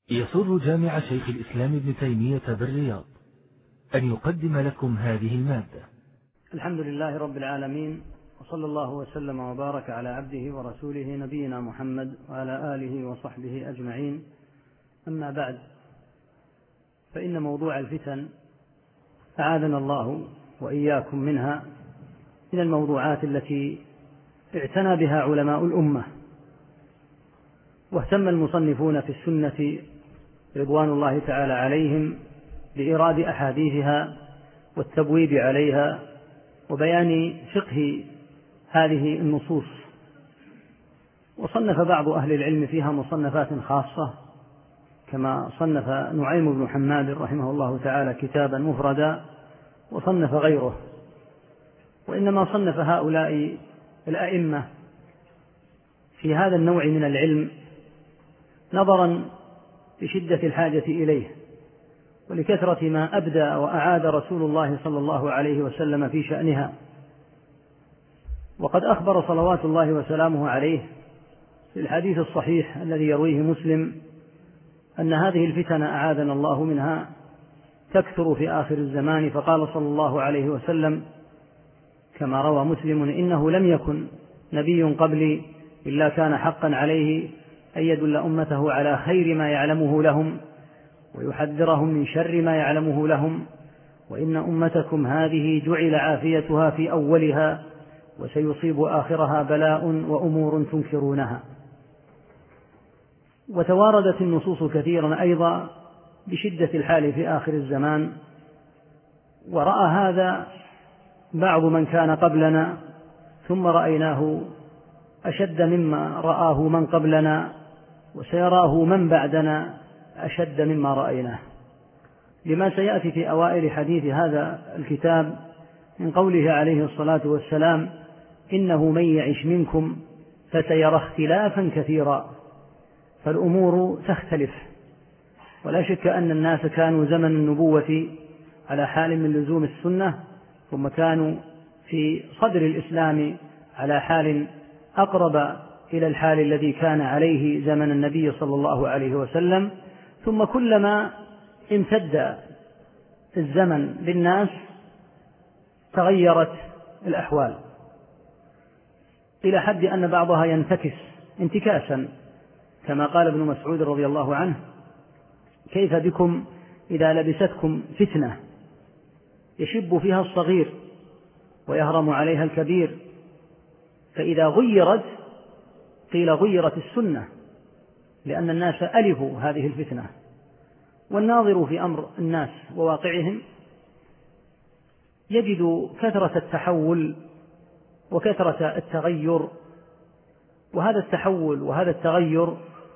يسر جامع شيخ الإسلام ابن تيمية بالرياض أن يقدم لكم هذه المادة. الحمد لله رب العالمين، وصلى الله وسلم وبارك على عبده ورسوله نبينا محمد وعلى آله وصحبه أجمعين. أما بعد، فإن موضوع الفتن أعاذنا الله وإياكم منها من الموضوعات التي اعتنى بها علماء الأمة، واهتم المصنفون في السنة رضوان الله تعالى عليهم بإيراد أحاديثها والتبويب عليها وبيان فقه هذه النصوص. وصنف بعض أهل العلم فيها مصنفات خاصة، كما صنف نعيم بن حماد رحمه الله تعالى كتابا مفردا، وصنف غيره. وإنما صنف هؤلاء الأئمة في هذا النوع من العلم نظرا لشدة الحاجة إليه، ولكثرة ما أبدى وأعاد رسول الله صلى الله عليه وسلم في شأنها. وقد أخبر صلوات الله وسلامه عليه في الحديث الصحيح الذي يرويه مسلم أن هذه الفتن أعاذنا الله منها تكثر في آخر الزمان، فقال صلى الله عليه وسلم كما روى مسلم: إنه لم يكن نبي قبلي إلا كان حقا عليه أن يدل أمته على خير ما يعلمه لهم ويحذرهم من شر ما يعلمه لهم، وإن أمتكم هذه جعل عافيتها في أولها وسيصيب آخرها بلاء وأمور تنكرونها. وتواردت النصوص كثيرا أيضا بشدة الحال في آخر الزمان، ورأى هذا بعض من كان قبلنا، ثم رأيناه أشد مما رآه من قبلنا، وسيراه من بعدنا أشد مما رأيناه، لما سيأتي في أوائل حديث هذا الكتاب من قوله عليه الصلاة والسلام: إنه من يعش منكم فسيرى اختلافا كثيرا. فالأمور تختلف، ولا شك أن الناس كانوا زمن النبوة على حال من لزوم السنة، ثم كانوا في صدر الإسلام على حال أقرب إلى الحال الذي كان عليه زمن النبي صلى الله عليه وسلم. ثم كلما امتد الزمن بالناس تغيرت الأحوال، إلى حد أن بعضها ينتكس انتكاسا، كما قال ابن مسعود رضي الله عنه: كيف بكم إذا لبستكم فتنة يشب فيها الصغير ويهرم عليها الكبير، فإذا غيرت قيل غيرت السنة، لأن الناس ألفوا هذه الفتنة. والناظر في أمر الناس وواقعهم يجد كثرة التحول وكثرة التغير، وهذا التحول وهذا التغير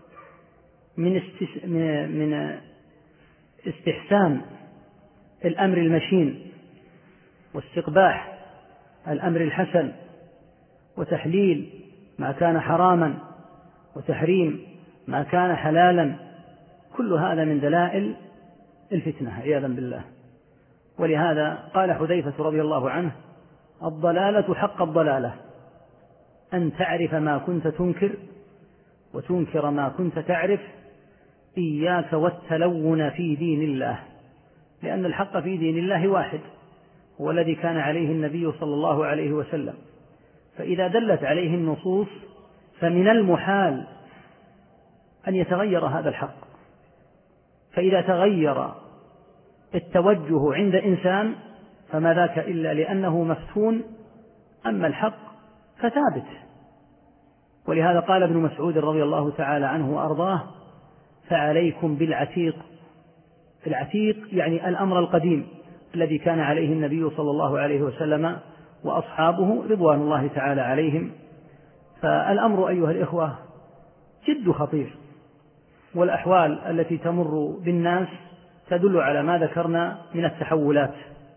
من استحسان الأمر المشين واستقباح الأمر الحسن، وتحليل ما كان حراما وتحريم ما كان حلالا. كل هذا من دلائل الفتنة عياذا بالله. ولهذا قال حذيفة رضي الله عنه: الضلالة حق الضلالة أن تعرف ما كنت تنكر وتنكر ما كنت تعرف، إياك والتلون في دين الله. لأن الحق في دين الله واحد، هو الذي كان عليه النبي صلى الله عليه وسلم. فإذا دلت عليه النصوص فمن المحال أن يتغير هذا الحق. فإذا تغير التوجه عند إنسان فما ذاك إلا لأنه مفتون، أما الحق فثابت. ولهذا قال ابن مسعود رضي الله تعالى عنه وأرضاه: فعليكم بالعتيق. العتيق يعني الأمر القديم الذي كان عليه النبي صلى الله عليه وسلم وأصحابه رضوان الله تعالى عليهم. فالأمر أيها الإخوة جد خطير، والأحوال التي تمر بالناس تدل على ما ذكرنا من التحولات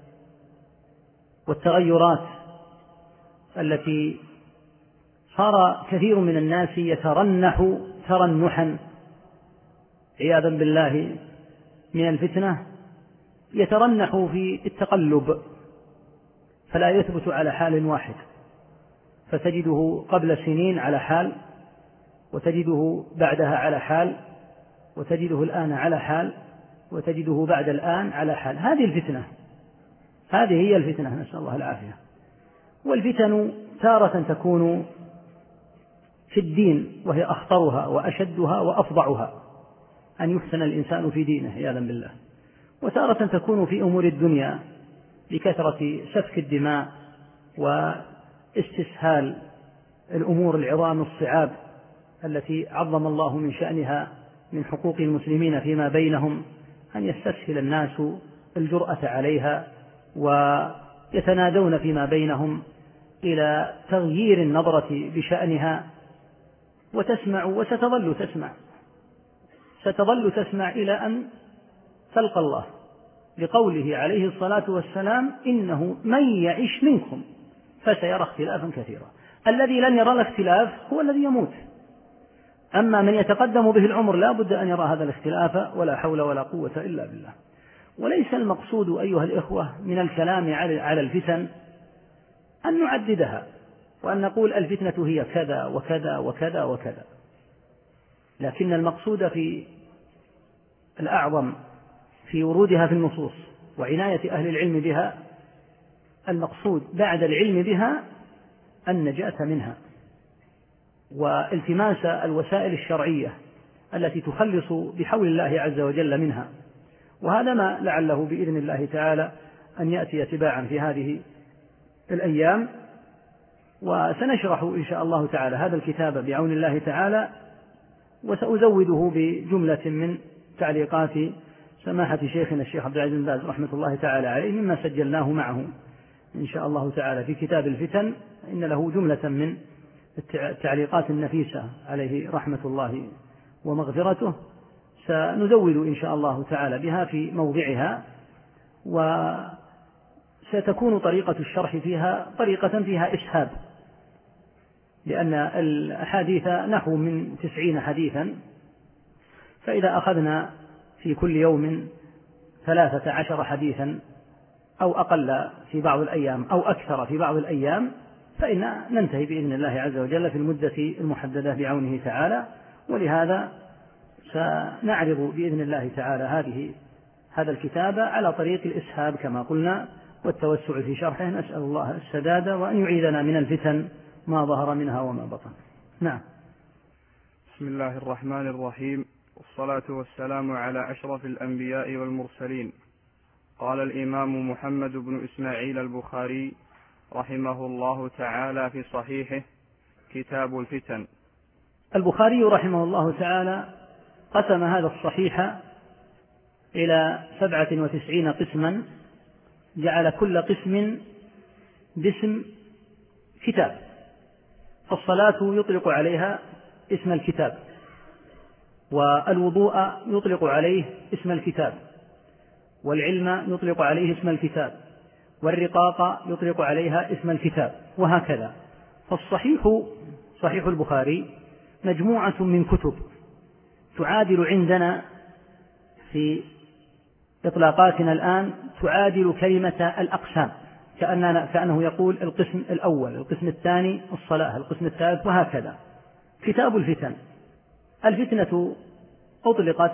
والتغيرات التي صار كثير من الناس يترنح ترنحا عياذا بالله من الفتنة، يترنح في التقلب، فلا يثبت على حال واحد، فتجده قبل سنين على حال وتجده بعدها على حال، وتجده الآن على حال، وتجده بعد الآن على حال. هذه الفتنة، هذه هي الفتنة، نسأل الله العافية. والفتن تارة تكون في الدين وهي أخطرها وأشدها وأفظعها، أن يفتن الإنسان في دينه عياذا بالله. وتارة تكون في أمور الدنيا بكثرة سفك الدماء واستسهال الأمور العظام الصعاب التي عظم الله من شأنها من حقوق المسلمين فيما بينهم، أن يستسهل الناس الجرأة عليها ويتنادون فيما بينهم إلى تغيير النظرة بشأنها. وتسمع ستظل تسمع إلى أن تلقى الله، لقوله عليه الصلاة والسلام: إنه من يعش منكم فسيرى اختلافا كثيرا. الذي لن يرى الاختلاف هو الذي يموت، أما من يتقدم به العمر لا بد أن يرى هذا الاختلاف، ولا حول ولا قوة إلا بالله. وليس المقصود أيها الإخوة من الكلام على الفتن أن نعددها وأن نقول الفتنة هي كذا وكذا وكذا وكذا، لكن المقصود في الأعظم في ورودها في النصوص وعناية أهل العلم بها، المقصود بعد العلم بها النجاة منها والتماس الوسائل الشرعية التي تخلص بحول الله عز وجل منها. وهذا ما لعله بإذن الله تعالى أن يأتي تباعا في هذه الأيام. وسنشرح إن شاء الله تعالى هذا الكتاب بعون الله تعالى، وسأزوده بجملة من تعليقات سماحة شيخنا الشيخ عبد العزيز بن باز رحمة الله تعالى عليه مما سجلناه معه إن شاء الله تعالى في كتاب الفتن. إن له جملة من التعليقات النفيسة عليه رحمة الله ومغفرته، سنزود إن شاء الله تعالى بها في موضعها. وستكون طريقة الشرح فيها طريقة فيها إسهاب، لأن الحديث نحو من 90 حديثا، فإذا أخذنا في كل يوم 13 حديثا أو أقل في بعض الأيام أو أكثر في بعض الأيام، فإن ننتهي بإذن الله عز وجل في المدة المحددة بعونه تعالى. ولهذا سنعرض بإذن الله تعالى هذا الكتاب على طريق الإسهاب كما قلنا والتوسع في شرحه. نسأل الله السداد وأن يعيذنا من الفتن ما ظهر منها وما بطن. نعم. بسم الله الرحمن الرحيم، والصلاة والسلام على أشرف الأنبياء والمرسلين. قال الإمام محمد بن إسماعيل البخاري رحمه الله تعالى في صحيحه: كتاب الفتن. البخاري رحمه الله تعالى قسم هذا الصحيح إلى 97 قسما، جعل كل قسم باسم كتاب. فالصلاة يطلق عليها اسم الكتاب، والوضوء يطلق عليه اسم الكتاب، والعلم يطلق عليه اسم الكتاب، والرقاق يطلق عليها اسم الكتاب، وهكذا. فالصحيح صحيح البخاري مجموعة من كتب تعادل عندنا في إطلاقاتنا الآن تعادل كلمة الأقسام، كأنه يقول القسم الأول، القسم الثاني الصلاة، القسم الثالث، وهكذا. كتاب الفتن. الفتنة أطلقت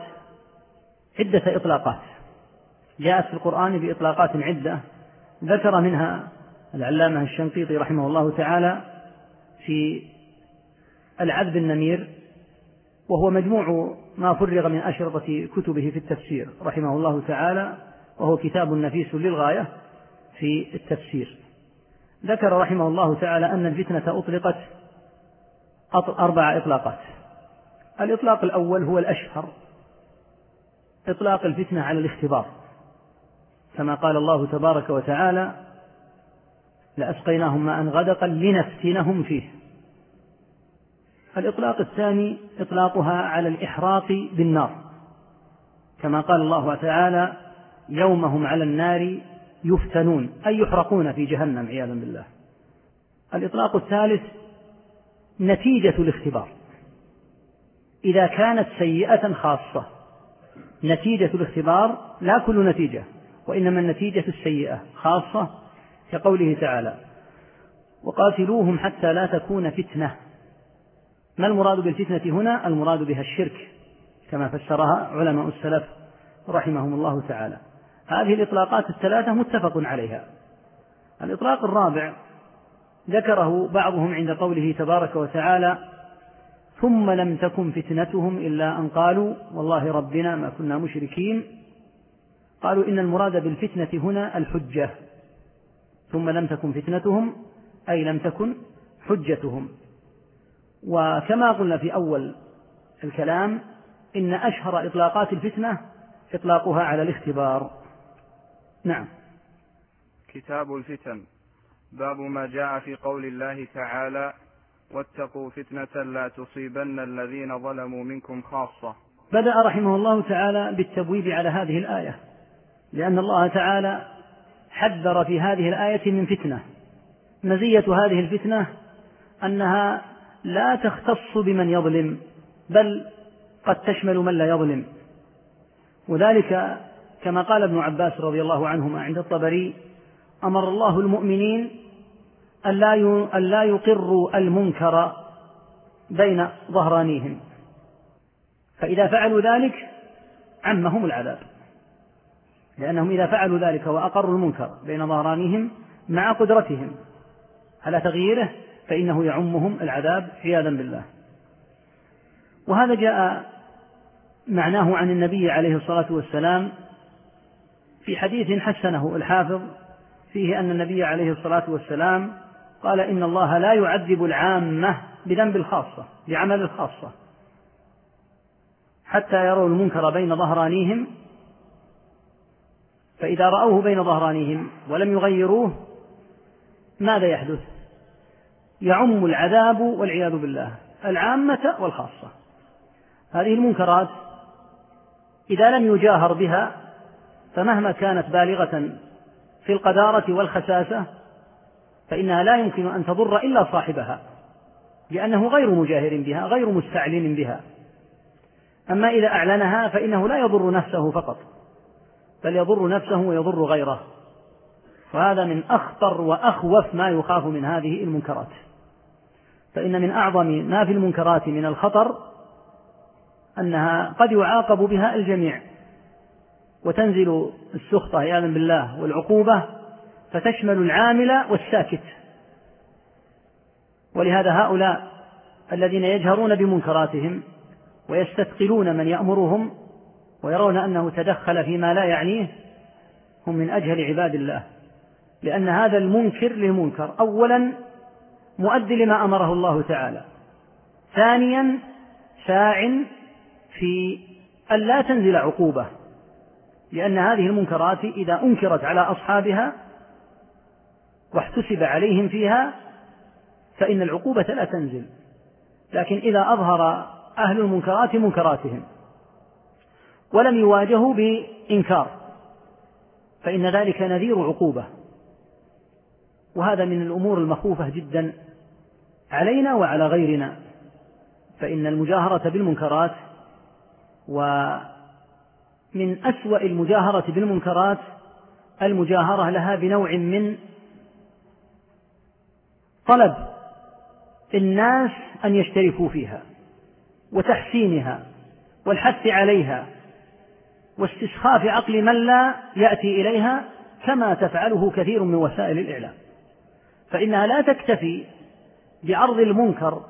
عدة إطلاقات، جاءت في القرآن بإطلاقات عدة، ذكر منها العلامة الشنقيطي رحمه الله تعالى في العذب النمير، وهو مجموع ما فرغ من أشرطة كتبه في التفسير رحمه الله تعالى، وهو كتاب نفيس للغاية في التفسير. ذكر رحمه الله تعالى أن الفتنة أطلقت 4 إطلاقات. الإطلاق الأول هو الأشهر، إطلاق الفتنة على الاختبار، كما قال الله تبارك وتعالى: لأسقيناهم ماء غدقا لنفتنهم فيه. الإطلاق الثاني إطلاقها على الإحراق بالنار، كما قال الله تعالى: يوم هم على النار يفتنون، أي يحرقون في جهنم عياذا بالله. الإطلاق الثالث نتيجة الاختبار، إذا كانت سيئة خاصة. نتيجة الاختبار لا كل نتيجة، وإنما النتيجة السيئة خاصة، كقوله تعالى: وقاتلوهم حتى لا تكون فتنة. ما المراد بالفتنة هنا؟ المراد بها الشرك، كما فسرها علماء السلف رحمهم الله تعالى. هذه الإطلاقات الثلاثة متفق عليها. الإطلاق الرابع ذكره بعضهم عند قوله تبارك وتعالى: ثم لم تكن فتنتهم إلا أن قالوا والله ربنا ما كنا مشركين. قالوا إن المراد بالفتنة هنا الحجة، ثم لم تكن فتنتهم أي لم تكن حجتهم. وكما قلنا في أول الكلام إن أشهر إطلاقات الفتنة إطلاقها على الاختبار. نعم. كتاب الفتن. باب ما جاء في قول الله تعالى: واتقوا فتنة لا تصيبن الذين ظلموا منكم خاصة. بدأ رحمه الله تعالى بالتبويب على هذه الآية، لأن الله تعالى حذر في هذه الآية من فتنة. مزية هذه الفتنة أنها لا تختص بمن يظلم، بل قد تشمل من لا يظلم. وذلك كما قال ابن عباس رضي الله عنهما عند الطبري: أمر الله المؤمنين أن لا يقروا المنكر بين ظهرانيهم، فإذا فعلوا ذلك عمهم العذاب، لأنهم إذا فعلوا ذلك وأقروا المنكر بين ظهرانيهم مع قدرتهم على تغييره فإنه يعمهم العذاب عياذا بالله. وهذا جاء معناه عن النبي عليه الصلاة والسلام في حديث حسنه الحافظ فيه أن النبي عليه الصلاة والسلام قال: إن الله لا يعذب العامة بذنب الخاصة، بعمل الخاصة، حتى يروا المنكر بين ظهرانيهم، فإذا رأوه بين ظهرانيهم ولم يغيروه ماذا يحدث؟ يعم العذاب والعياذ بالله العامة والخاصة. هذه المنكرات إذا لم يجاهر بها فمهما كانت بالغة في القذارة والخساسة فإنها لا يمكن أن تضر إلا صاحبها، لأنه غير مجاهر بها، غير مستعلن بها. أما إذا أعلنها فإنه لا يضر نفسه فقط، بل يضر نفسه ويضر غيره. وهذا من أخطر وأخوف ما يخاف من هذه المنكرات، فإن من أعظم ما في المنكرات من الخطر أنها قد يعاقب بها الجميع، وتنزل السخطة عياذا بالله والعقوبة فتشمل العامل والساكت. ولهذا هؤلاء الذين يجهرون بمنكراتهم ويستثقلون من يأمرهم ويرون أنه تدخل فيما لا يعنيه هم من أجهل عباد الله، لأن هذا المنكر للمنكر أولا مؤدي لما أمره الله تعالى، ثانيا ساع في أن لا تنزل عقوبة، لأن هذه المنكرات إذا أنكرت على أصحابها واحتسب عليهم فيها فإن العقوبة لا تنزل. لكن إذا أظهر أهل المنكرات منكراتهم ولم يواجهوا بإنكار فإن ذلك نذير عقوبة، وهذا من الأمور المخوفة جدا علينا وعلى غيرنا. فإن المجاهرة بالمنكرات، ومن أسوأ المجاهرة بالمنكرات المجاهرة لها بنوع من طلب الناس أن يشتركوا فيها وتحسينها والحث عليها واستسخاف عقل من لا يأتي إليها، كما تفعله كثير من وسائل الإعلام. فإنها لا تكتفي بعرض المنكر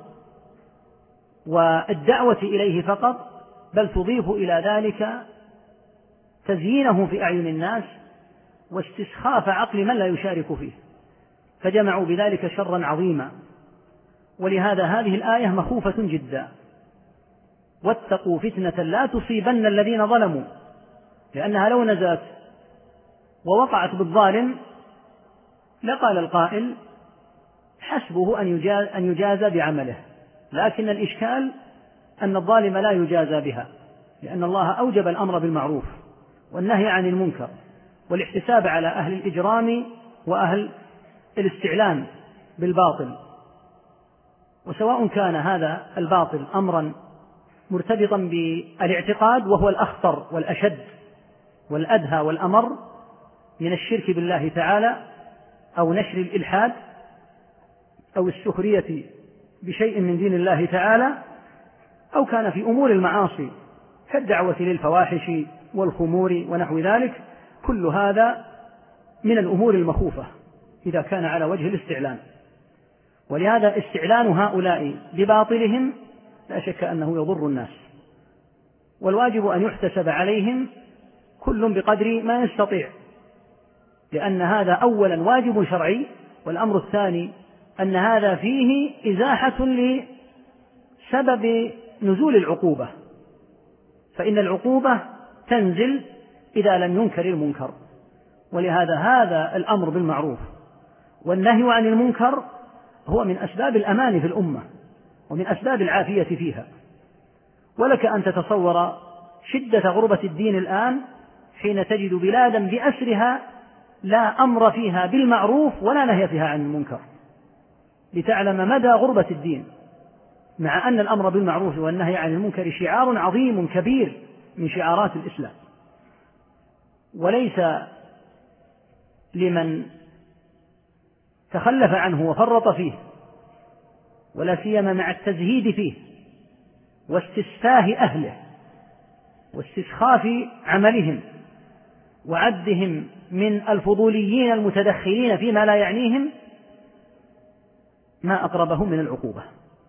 والدعوة إليه فقط، بل تضيف إلى ذلك تزيينه في أعين الناس واستسخاف عقل من لا يشارك فيه، فجمعوا بذلك شرا عظيما. ولهذا هذه الآية مخوفة جدا: واتقوا فتنة لا تصيبن الذين ظلموا، لأنها لو نزلت ووقعت بالظالم لقال القائل حسبه أن يجازى بعمله، لكن الإشكال أن الظالم لا يجازى بها، لأن الله أوجب الأمر بالمعروف والنهي عن المنكر والاحتساب على أهل الإجرام وأهل الاستعلام بالباطل. وسواء كان هذا الباطل أمرا مرتبطا بالاعتقاد وهو الأخطر والأشد والأدهى والأمر من الشرك بالله تعالى، أو نشر الإلحاد، أو السخرية بشيء من دين الله تعالى، أو كان في أمور المعاصي كالدعوة للفواحش والخمور ونحو ذلك، كل هذا من الأمور المخوفة إذا كان على وجه الاستعلان. ولهذا استعلان هؤلاء بباطلهم لا شك أنه يضر الناس، والواجب أن يحتسب عليهم كل بقدر ما يستطيع، لأن هذا أولا واجب شرعي، والأمر الثاني أن هذا فيه إزاحة لسبب نزول العقوبة، فإن العقوبة تنزل إذا لم ينكر المنكر. ولهذا هذا الأمر بالمعروف والنهي عن المنكر هو من أسباب الأمان في الأمة ومن أسباب العافية فيها. ولك أن تتصور شدة غربة الدين الآن حين تجد بلادا بأسرها لا أمر فيها بالمعروف ولا نهي فيها عن المنكر، لتعلم مدى غربة الدين، مع أن الأمر بالمعروف والنهي عن المنكر شعار عظيم كبير من شعارات الإسلام، وليس لمن تخلف عنه وفرط فيه، ولا سيما مع التزهيد فيه واستسفاه أهله واستسخاف عملهم وعدهم من الفضوليين المتدخلين فيما لا يعنيهم، ما أقربهم من العقوبة.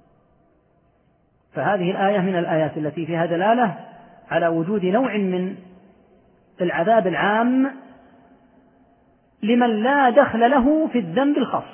فهذه الآية من الآيات التي فيها دلالة على وجود نوع من العذاب العام لمن لا دخل له في الذنب الخاص.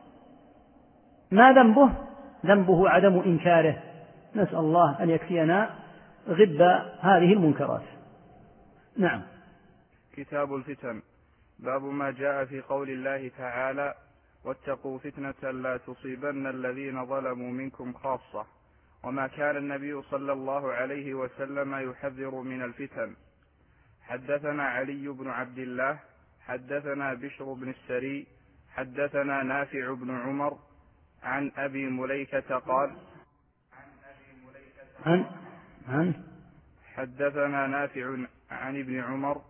ما ذنبه؟ ذنبه عدم إنكاره. نسأل الله أن يكفينا غب هذه المنكرات. نعم. كتاب الفتن. باب ما جاء في قول الله تعالى: واتقوا فتنة لا تصيبن الذين ظلموا منكم خاصة، وما كان النبي صلى الله عليه وسلم يحذر من الفتن. حدثنا علي بن عبد الله حدثنا بشر بن السري حدثنا نافع بن عمر عن أبي مليكة قال حدثنا نافع عن ابن عمر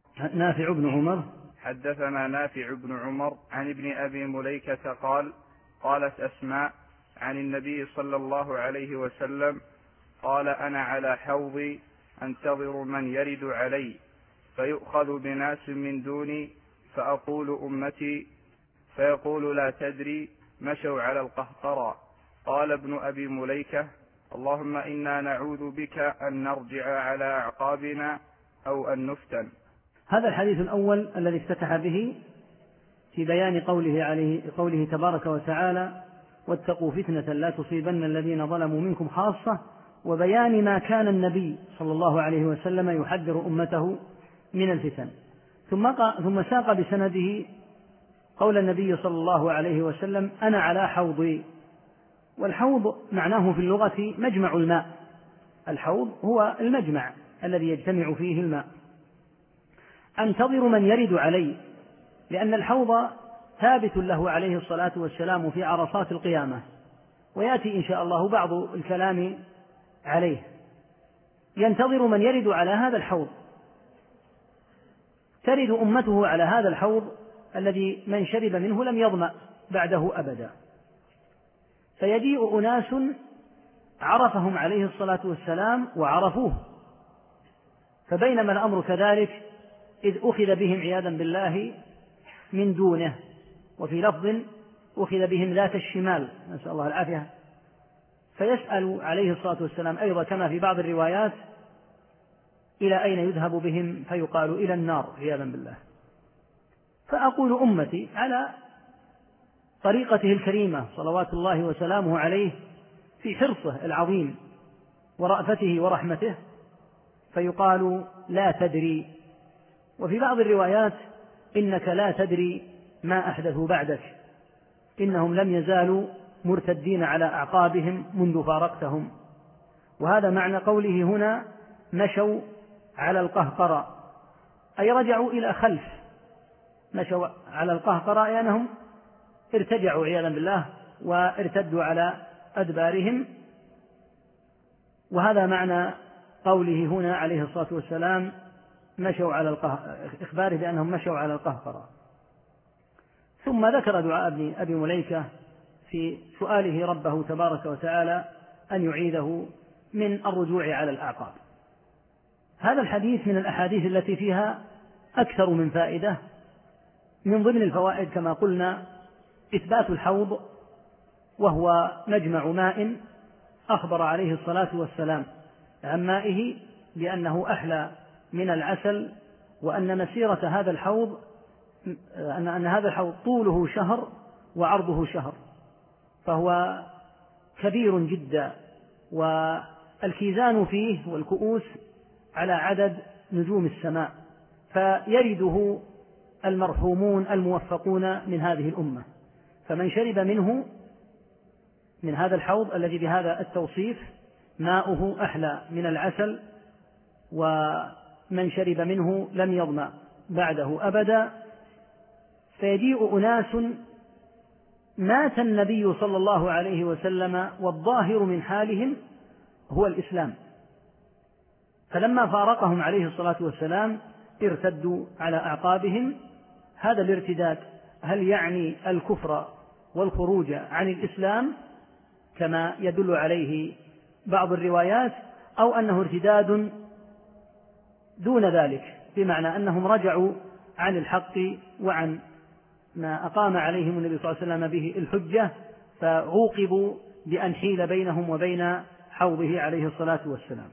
حدثنا نافع بن عمر عن ابن أبي مليكة قال: قالت أسماء عن النبي صلى الله عليه وسلم قال: أنا على حوضي أنتظر من يرد علي فيؤخذ بناس من دوني فأقول أمتي فيقول لا تدري مشوا على القهقرى. قال ابن أبي مليكة: اللهم إنا نعوذ بك أن نرجع على أعقابنا أو أن نفتن. هذا الحديث الأول الذي افتتح به في بيان قوله تبارك وتعالى: واتقوا فتنة لا تصيبن الذين ظلموا منكم خاصة، وبيان ما كان النبي صلى الله عليه وسلم يحذر أمته من الفتن. ثم ساق بسنده قول النبي صلى الله عليه وسلم: أنا على حوضي. والحوض معناه في اللغة مجمع الماء. الحوض هو المجمع الذي يجتمع فيه الماء. أنتظر من يرد علي، لأن الحوض ثابت له عليه الصلاة والسلام في عرصات القيامة، ويأتي إن شاء الله بعض الكلام عليه. ينتظر من يرد على هذا الحوض، ترد أمته على هذا الحوض الذي من شرب منه لم يظمأ بعده أبدا. فيجيء أناس عرفهم عليه الصلاة والسلام وعرفوه، فبينما الأمر كذلك إذ أخذ بهم عياذا بالله من دونه، وفي لفظ أخذ بهم ذات الشمال، نسأل الله العافية. فيسأل عليه الصلاة والسلام أيضا كما في بعض الروايات: إلى أين يذهب بهم؟ فيقال: إلى النار عياذا بالله. فأقول أمتي على طريقته الكريمة صلوات الله وسلامه عليه في حرصه العظيم ورأفته ورحمته، فيقال: لا تدري. وفي بعض الروايات: إنك لا تدري ما أحدثوا بعدك، إنهم لم يزالوا مرتدين على أعقابهم منذ فارقتهم. وهذا معنى قوله هنا: مشوا على القهقرى، أي رجعوا إلى خلف. مشوا على القهقرى لأنهم ارتجعوا عياذا بالله وارتدوا على أدبارهم. وهذا معنى قوله هنا عليه الصلاة والسلام: مشوا على إخباره بأنهم مشوا على القهقرى. ثم ذكر دعاء ابن أبي مليكة في سؤاله ربه تبارك وتعالى أن يعيذه من الرجوع على الأعقاب. هذا الحديث من الأحاديث التي فيها أكثر من فائدة. من ضمن الفوائد كما قلنا إثبات الحوض، وهو مجمع ماء أخبر عليه الصلاة والسلام عن مائه بأنه أحلى من العسل، وأن مسيرة هذا الحوض أن هذا الحوض طوله شهر وعرضه شهر، فهو كبير جدا، والكيزان فيه والكؤوس على عدد نجوم السماء، فيرده المرحومون الموفقون من هذه الأمة. فمن شرب منه من هذا الحوض الذي بهذا التوصيف ماؤه أحلى من العسل، ومن شرب منه لم يظمأ بعده أبدا. فيجيء أناس مات النبي صلى الله عليه وسلم والظاهر من حالهم هو الإسلام، فلما فارقهم عليه الصلاة والسلام ارتدوا على أعقابهم. هذا الارتداد هل يعني الكفر والخروج عن الإسلام كما يدل عليه بعض الروايات، أو أنه ارتداد دون ذلك، بمعنى أنهم رجعوا عن الحق وعن ما أقام عليهم النبي صلى الله عليه وسلم به الحجة، فعوقبوا بأن حيل بينهم وبين حوضه عليه الصلاة والسلام.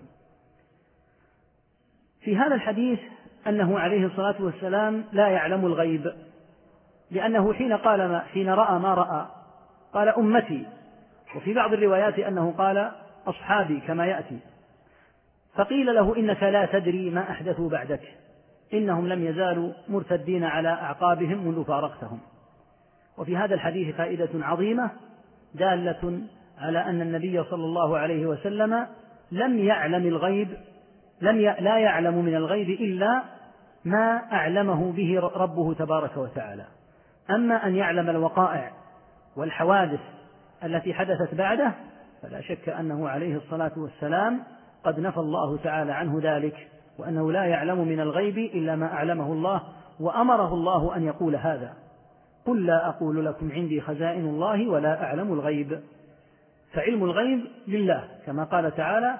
في هذا الحديث أنه عليه الصلاة والسلام لا يعلم الغيب، لأنه حين رأى ما رأى قال أمتي، وفي بعض الروايات أنه قال أصحابي كما يأتي، فقيل له إنك لا تدري ما أحدثوا بعدك، إنهم لم يزالوا مرتدين على أعقابهم منذ فارقتهم. وفي هذا الحديث فائدة عظيمة دالة على أن النبي صلى الله عليه وسلم لم يعلم الغيب، لا يعلم من الغيب إلا ما أعلمه به ربه تبارك وتعالى. أما أن يعلم الوقائع والحوادث التي حدثت بعده فلا شك أنه عليه الصلاة والسلام قد نفى الله تعالى عنه ذلك، وأنه لا يعلم من الغيب إلا ما أعلمه الله، وأمره الله أن يقول هذا: قل لا أقول لكم عندي خزائن الله ولا أعلم الغيب. فعلم الغيب لله كما قال تعالى: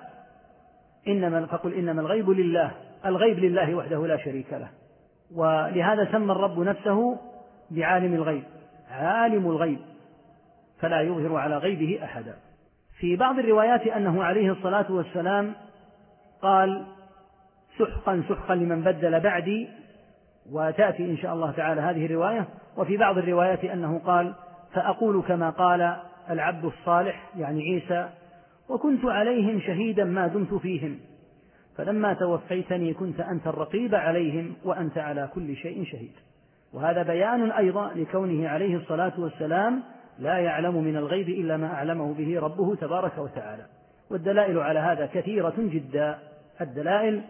فقل إنما الغيب لله، الغيب لله وحده لا شريك له. ولهذا سمى الرب نفسه بعالم الغيب، عالم الغيب، فلا يظهر على غيبه أحدا. في بعض الروايات أنه عليه الصلاة والسلام قال: سحقا سحقا لمن بدل بعدي، وتأتي إن شاء الله تعالى هذه الرواية. وفي بعض الروايات أنه قال: فأقول كما قال العبد الصالح يعني عيسى، وكنت عليهم شهيدا ما دمت فيهم، فلما توفيتني كنت أنت الرقيب عليهم وأنت على كل شيء شهيد. وهذا بيان أيضا لكونه عليه الصلاة والسلام لا يعلم من الغيب إلا ما أعلمه به ربه تبارك وتعالى. والدلائل على هذا كثيرة جدا، الدلائل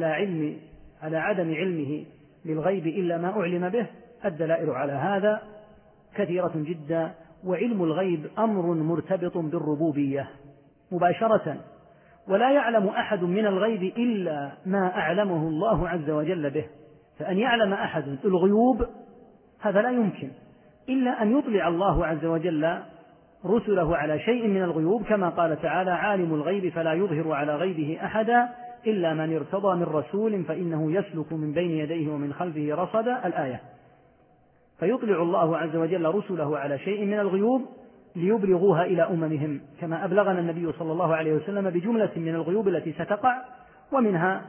على عدم علمه للغيب إلا ما أعلم به، الدلائل على هذا كثيرة جدا. وعلم الغيب أمر مرتبط بالربوبية مباشرة، ولا يعلم أحد من الغيب إلا ما أعلمه الله عز وجل به. فأن يعلم أحد الغيوب هذا لا يمكن إلا أن يطلع الله عز وجل رسله على شيء من الغيوب، كما قال تعالى: عالم الغيب فلا يظهر على غيبه أحدا إلا من ارتضى من رسول فإنه يسلك من بين يديه ومن خلفه رصدا، الآية. فيطلع الله عز وجل رسله على شيء من الغيوب ليبلغوها إلى أممهم، كما أبلغنا النبي صلى الله عليه وسلم بجملة من الغيوب التي ستقع، ومنها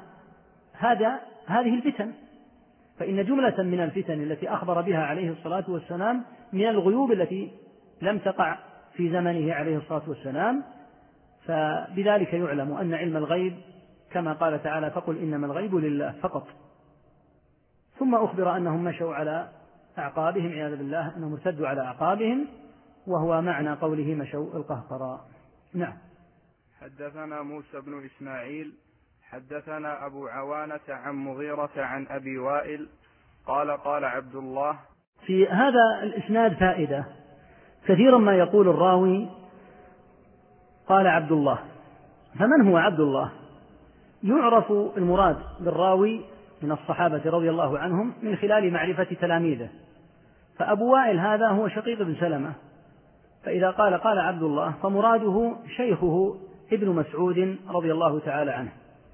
هذه الفتن. فإن جملة من الفتن التي أخبر بها عليه الصلاة والسلام من الغيوب التي لم تقع في زمنه عليه الصلاة والسلام، فبذلك يعلم أن علم الغيب كما قال تعالى: فقل إنما الغيب لله فقط. ثم أخبر أنهم مشوا على أعقابهم عياذا بالله، أنهم ارتدوا على أعقابهم، وهو معنى قوله مشوا القهقرى. نعم. حدثنا موسى بن إسماعيل حدثنا أبو عوانة عن مغيرة عن أبي وائل قال: قال عبد الله. في هذا الإسناد فائدة. كثيرا ما يقول الراوي قال عبد الله، فمن هو عبد الله؟ يعرف المراد بالراوي من الصحابة رضي الله عنهم من خلال معرفة تلاميذه. فأبو وائل هذا هو شقيق بن سلمة، فإذا قال عبد الله فمراده شيخه ابن مسعود رضي الله تعالى عنه.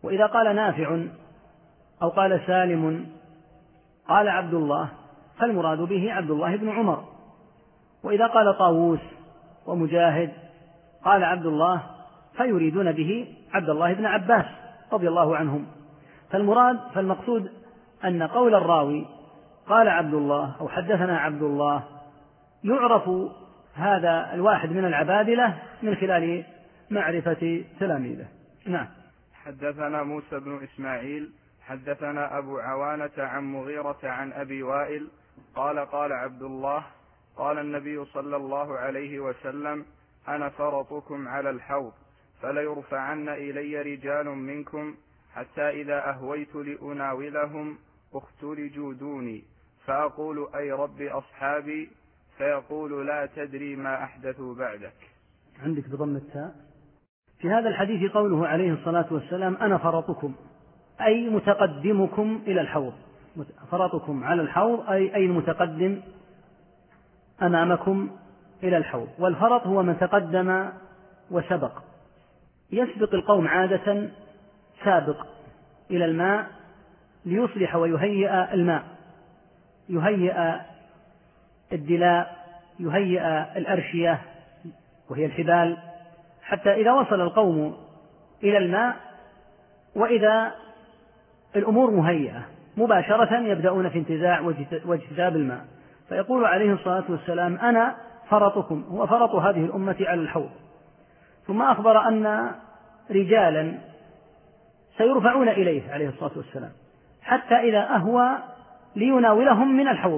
وإذا قال نافع أو قال سالم قال عبد الله فالمراد به عبد الله بن عمر، وإذا قال طاووس ومجاهد قال عبد الله فيريدون به عبد الله بن عباس رضي الله عنهم. فالمقصود أن قول الراوي قال عبد الله أو حدثنا عبد الله يعرف هذا الواحد من العبادلة من خلال معرفة تلاميذه. نعم. حدثنا موسى بن إسماعيل حدثنا أبو عوانة عن مغيرة عن أبي وائل قال قال عبد الله قال النبي صلى الله عليه وسلم أنا فرطكم على الحوض فليرفعن إلي رجال منكم حتى إذا أهويت لأناولهم اختلجوا دوني فأقول أي رب أصحابي فيقول لا تدري ما أحدثوا بعدك. عندك بضم التاء. في هذا الحديث قوله عليه الصلاة والسلام أنا فرطكم أي متقدمكم إلى الحوض، فرطكم على الحوض أي المتقدم أمامكم إلى الحوض. والفرط هو من تقدم وسبق، يسبق القوم عادة سابق إلى الماء ليصلح ويهيئ الماء، يهيئ الدلاء، يهيئ الأرشية وهي الحبال، حتى إذا وصل القوم إلى الماء وإذا الأمور مهيئة مباشرة يبدأون في انتزاع واجتذاب الماء، فيقول عليه الصلاة والسلام أنا فرطكم، هو فرط هذه الأمة على الحوض. ثم أخبر أن رجالا سيرفعون إليه عليه الصلاة والسلام حتى إذا أهوى ليناولهم من الحوض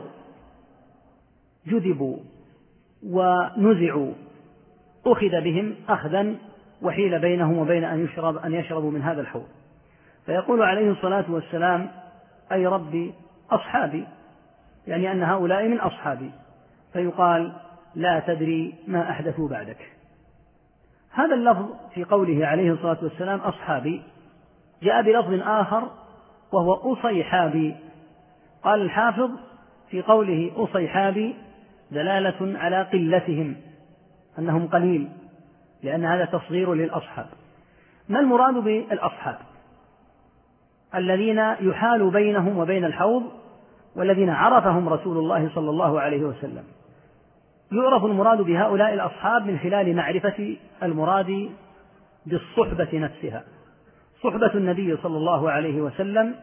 جذبوا ونزعوا، أخذ بهم أخذا وحيل بينهم وبين أن يشربوا من هذا الحوض، فيقول عليه الصلاة والسلام أي ربي أصحابي، يعني أن هؤلاء من أصحابي، فيقال لا تدري ما أحدثوا بعدك. هذا اللفظ في قوله عليه الصلاة والسلام أصحابي جاء بلفظ آخر وهو أصيحابي. قال الحافظ في قوله أصيحابي دلالة على قلتهم، أنهم قليل، لأن هذا تصغير للأصحاب. ما المراد بالأصحاب؟ الذين يحال بينهم وبين الحوض والذين عرفهم رسول الله صلى الله عليه وسلم. يعرف المراد بهؤلاء الأصحاب من خلال معرفة المراد بالصحبة نفسها. صحبة النبي صلى الله عليه وسلم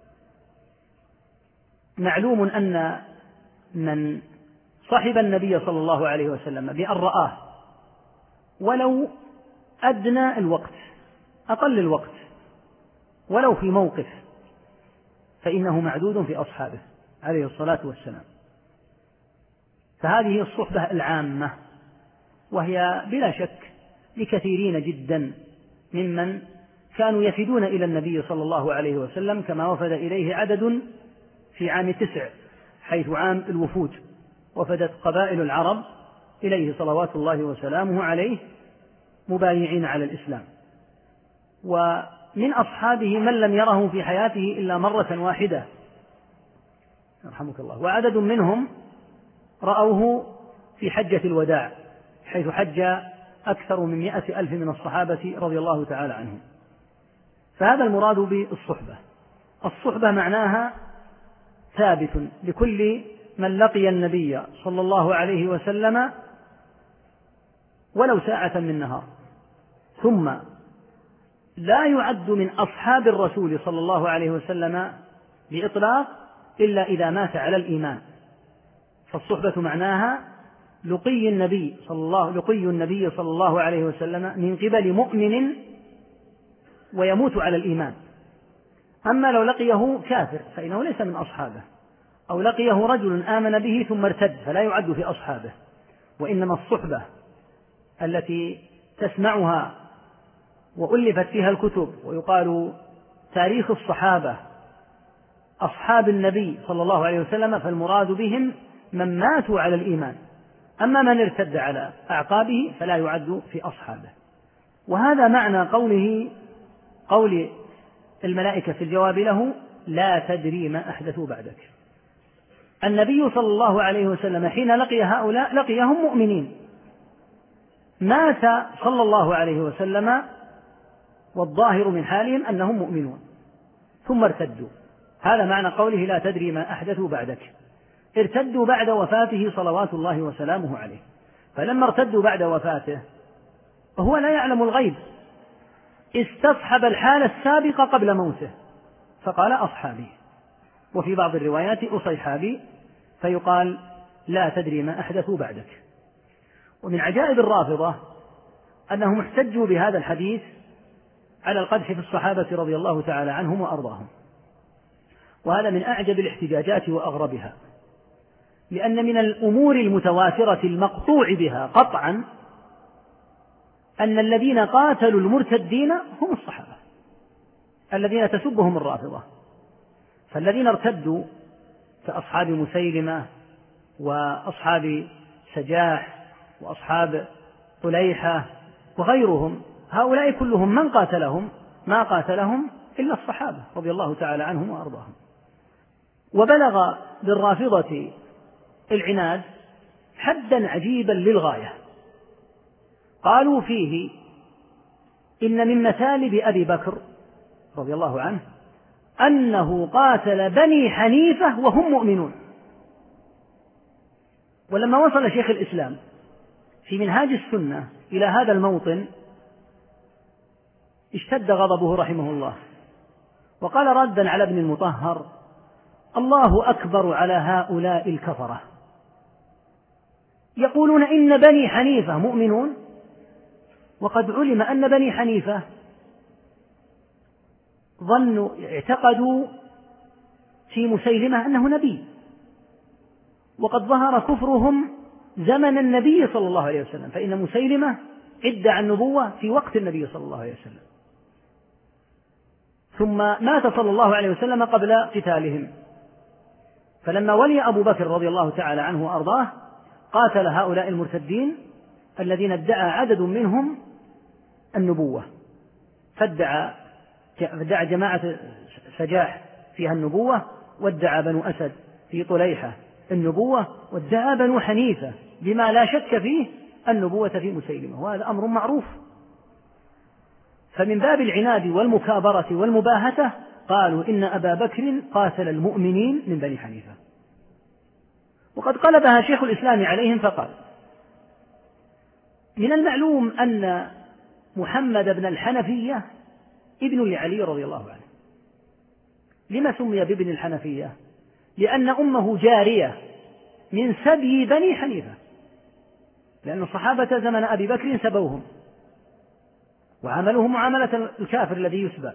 معلوم أن من صحب النبي صلى الله عليه وسلم بأن رآه ولو أدنى الوقت، أقل الوقت، ولو في موقف، فإنه معدود في أصحابه عليه الصلاة والسلام. فهذه الصحبة العامة، وهي بلا شك لكثيرين جدا ممن كانوا يفدون إلى النبي صلى الله عليه وسلم، كما وفد إليه عدد في عام 9 حيث عام الوفود، وفدت قبائل العرب إليه صلوات الله وسلامه عليه مبايعين على الإسلام. ومن أصحابه من لم يره في حياته إلا مرة واحدة يرحمك الله، وعدد منهم رأوه في حجة الوداع حيث حج أكثر من 100,000 من الصحابة رضي الله تعالى عنهم. فهذا المراد بالصحبة. الصحبة معناها ثابت لكل من لقي النبي صلى الله عليه وسلم ولو ساعة من نهار، ثم لا يعد من أصحاب الرسول صلى الله عليه وسلم بإطلاق إلا إذا مات على الإيمان. فالصحبة معناها لقي النبي صلى الله عليه وسلم من قبل مؤمن ويموت على الإيمان. أما لو لقيه كافر فإنه ليس من أصحابه، أو لقيه رجل آمن به ثم ارتد فلا يعد في أصحابه. وإنما الصحبة التي تسمعها وألفت فيها الكتب ويقال تاريخ الصحابة أصحاب النبي صلى الله عليه وسلم، فالمراد بهم من ماتوا على الإيمان. أما من ارتد على أعقابه فلا يعد في أصحابه. وهذا معنى قول الملائكة في الجواب له لا تدري ما أحدثوا بعدك. النبي صلى الله عليه وسلم حين لقي هؤلاء لقيهم مؤمنين، مات صلى الله عليه وسلم والظاهر من حالهم أنهم مؤمنون ثم ارتدوا. هذا معنى قوله لا تدري ما أحدثوا بعدك. ارتدوا بعد وفاته صلوات الله وسلامه عليه. فلما ارتدوا بعد وفاته وهو لا يعلم الغيب استصحب الحالة السابقة قبل موته فقال أصحابي، وفي بعض الروايات أصيحابي، فيقال لا تدري ما أحدثوا بعدك. ومن عجائب الرافضة أنهم احتجوا بهذا الحديث على القدح في الصحابة رضي الله تعالى عنهم وأرضاهم، وهذا من أعجب الاحتجاجات وأغربها، لأن من الأمور المتواترة المقطوع بها قطعا أن الذين قاتلوا المرتدين هم الصحابة الذين تسبهم الرافضة. فالذين ارتدوا كأصحاب مسيلمة وأصحاب سجاح وأصحاب طليحة وغيرهم، هؤلاء كلهم من قاتلهم ما قاتلهم إلا الصحابة رضي الله تعالى عنهم وأرضاهم. وبلغ بالرافضة العناد حدا عجيبا للغاية، قالوا فيه إن من مثالب أبي بكر رضي الله عنه أنه قاتل بني حنيفة وهم مؤمنون. ولما وصل شيخ الإسلام في منهاج السنة إلى هذا الموطن اشتد غضبه رحمه الله، وقال ردا على ابن المطهر: الله أكبر على هؤلاء الكفرة، يقولون إن بني حنيفة مؤمنون، وقد علم أن بني حنيفة اعتقدوا في مسيلمة أنه نبي، وقد ظهر كفرهم زمن النبي صلى الله عليه وسلم، فإن مسيلمة ادعى النبوة في وقت النبي صلى الله عليه وسلم، ثم مات صلى الله عليه وسلم قبل قتالهم. فلما ولي أبو بكر رضي الله تعالى عنه وأرضاه قاتل هؤلاء المرتدين الذين ادعى عدد منهم النبوة، فادعى جماعة سجاح فيها النبوة، وادعى بنو أسد في طليحة النبوة، وادعى بنو حنيفة بما لا شك فيه النبوة في مسيلمة، وهذا أمر معروف. فمن باب العناد والمكابرة والمباهتة قالوا إن أبا بكر قاتل المؤمنين من بني حنيفة. وقد قلبها شيخ الإسلام عليهم فقال: من المعلوم أن محمد بن الحنفية ابن لعلي رضي الله عنه. لما سمي بابن الحنفية؟ لأن أمه جارية من سبي بني حنيفة، لأن الصحابة زمن أبي بكر سبوهم وعملوه معاملة الكافر الذي يسبى،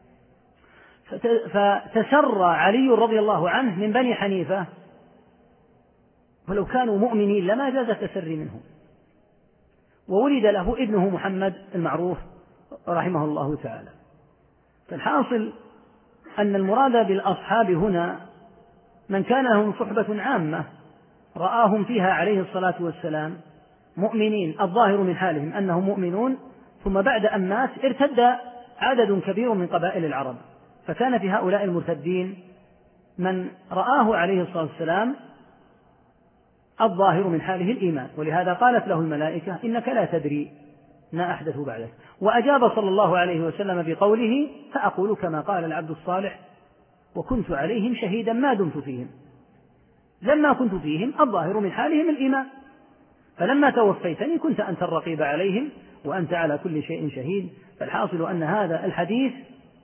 فتسرى علي رضي الله عنه من بني حنيفة، ولو كانوا مؤمنين لما جاز التسري منهم. وولد له ابنه محمد المعروف رحمه الله تعالى. فالحاصل أن المراد بالأصحاب هنا من كان لهم صحبة عامة رآهم فيها عليه الصلاة والسلام مؤمنين، الظاهر من حالهم أنهم مؤمنون، ثم بعد أن مات ارتد عدد كبير من قبائل العرب، فكان في هؤلاء المرتدين من رآه عليه الصلاة والسلام الظاهر من حاله الإيمان، ولهذا قالت له الملائكة: إنك لا تدري ما أحدث بعدك. وأجاب صلى الله عليه وسلم بقوله: فأقول كما قال العبد الصالح وكنت عليهم شهيدا ما دمت فيهم. لما كنت فيهم الظاهر من حالهم الإيمان، فلما توفيتني كنت أنت الرقيب عليهم وأنت على كل شيء شهيد. فالحاصل أن هذا الحديث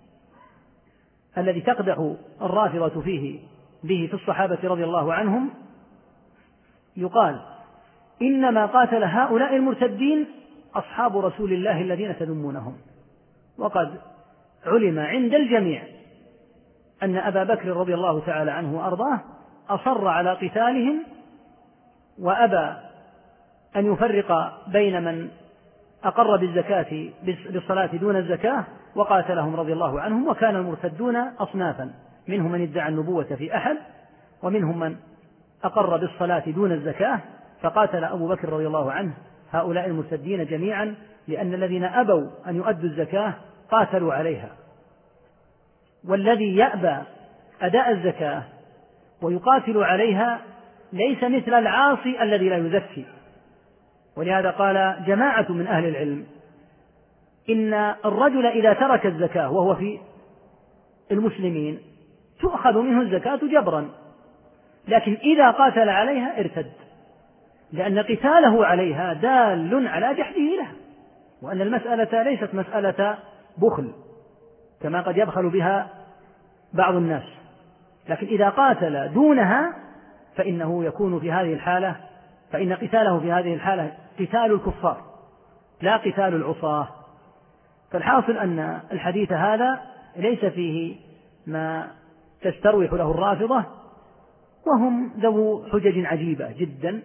الذي تقدح الرافضة به في الصحابة رضي الله عنهم يقال إنما قاتل هؤلاء المرتدين أصحاب رسول الله الذين تذمونهم. وقد علم عند الجميع أن أبا بكر رضي الله تعالى عنه وأرضاه أصر على قتالهم، وأبى أن يفرق بين من أقر بالصلاة دون الزكاة وقاتلهم رضي الله عنهم. وكان المرتدون أصنافا، منهم من ادعى النبوة في أحد، ومنهم من أقر بالصلاة دون الزكاة، فقاتل أبو بكر رضي الله عنه هؤلاء المرتدين جميعا، لأن الذين أبوا أن يؤدوا الزكاة قاتلوا عليها، والذي يأبى أداء الزكاة ويقاتل عليها ليس مثل العاصي الذي لا يزكي. ولهذا قال جماعة من أهل العلم: إن الرجل إذا ترك الزكاة وهو في المسلمين تؤخذ منه الزكاة جبرا، لكن إذا قاتل عليها ارتد، لأن قتاله عليها دال على جحده لها، وأن المسألة ليست مسألة بخل كما قد يبخل بها بعض الناس، لكن إذا قاتل دونها فإنه يكون في هذه الحالة، فإن قتاله في هذه الحالة قتال الكفار لا قتال العصاة. فالحاصل أن الحديث هذا ليس فيه ما تستروح له الرافضة، وهم ذو حجج عجيبة جدا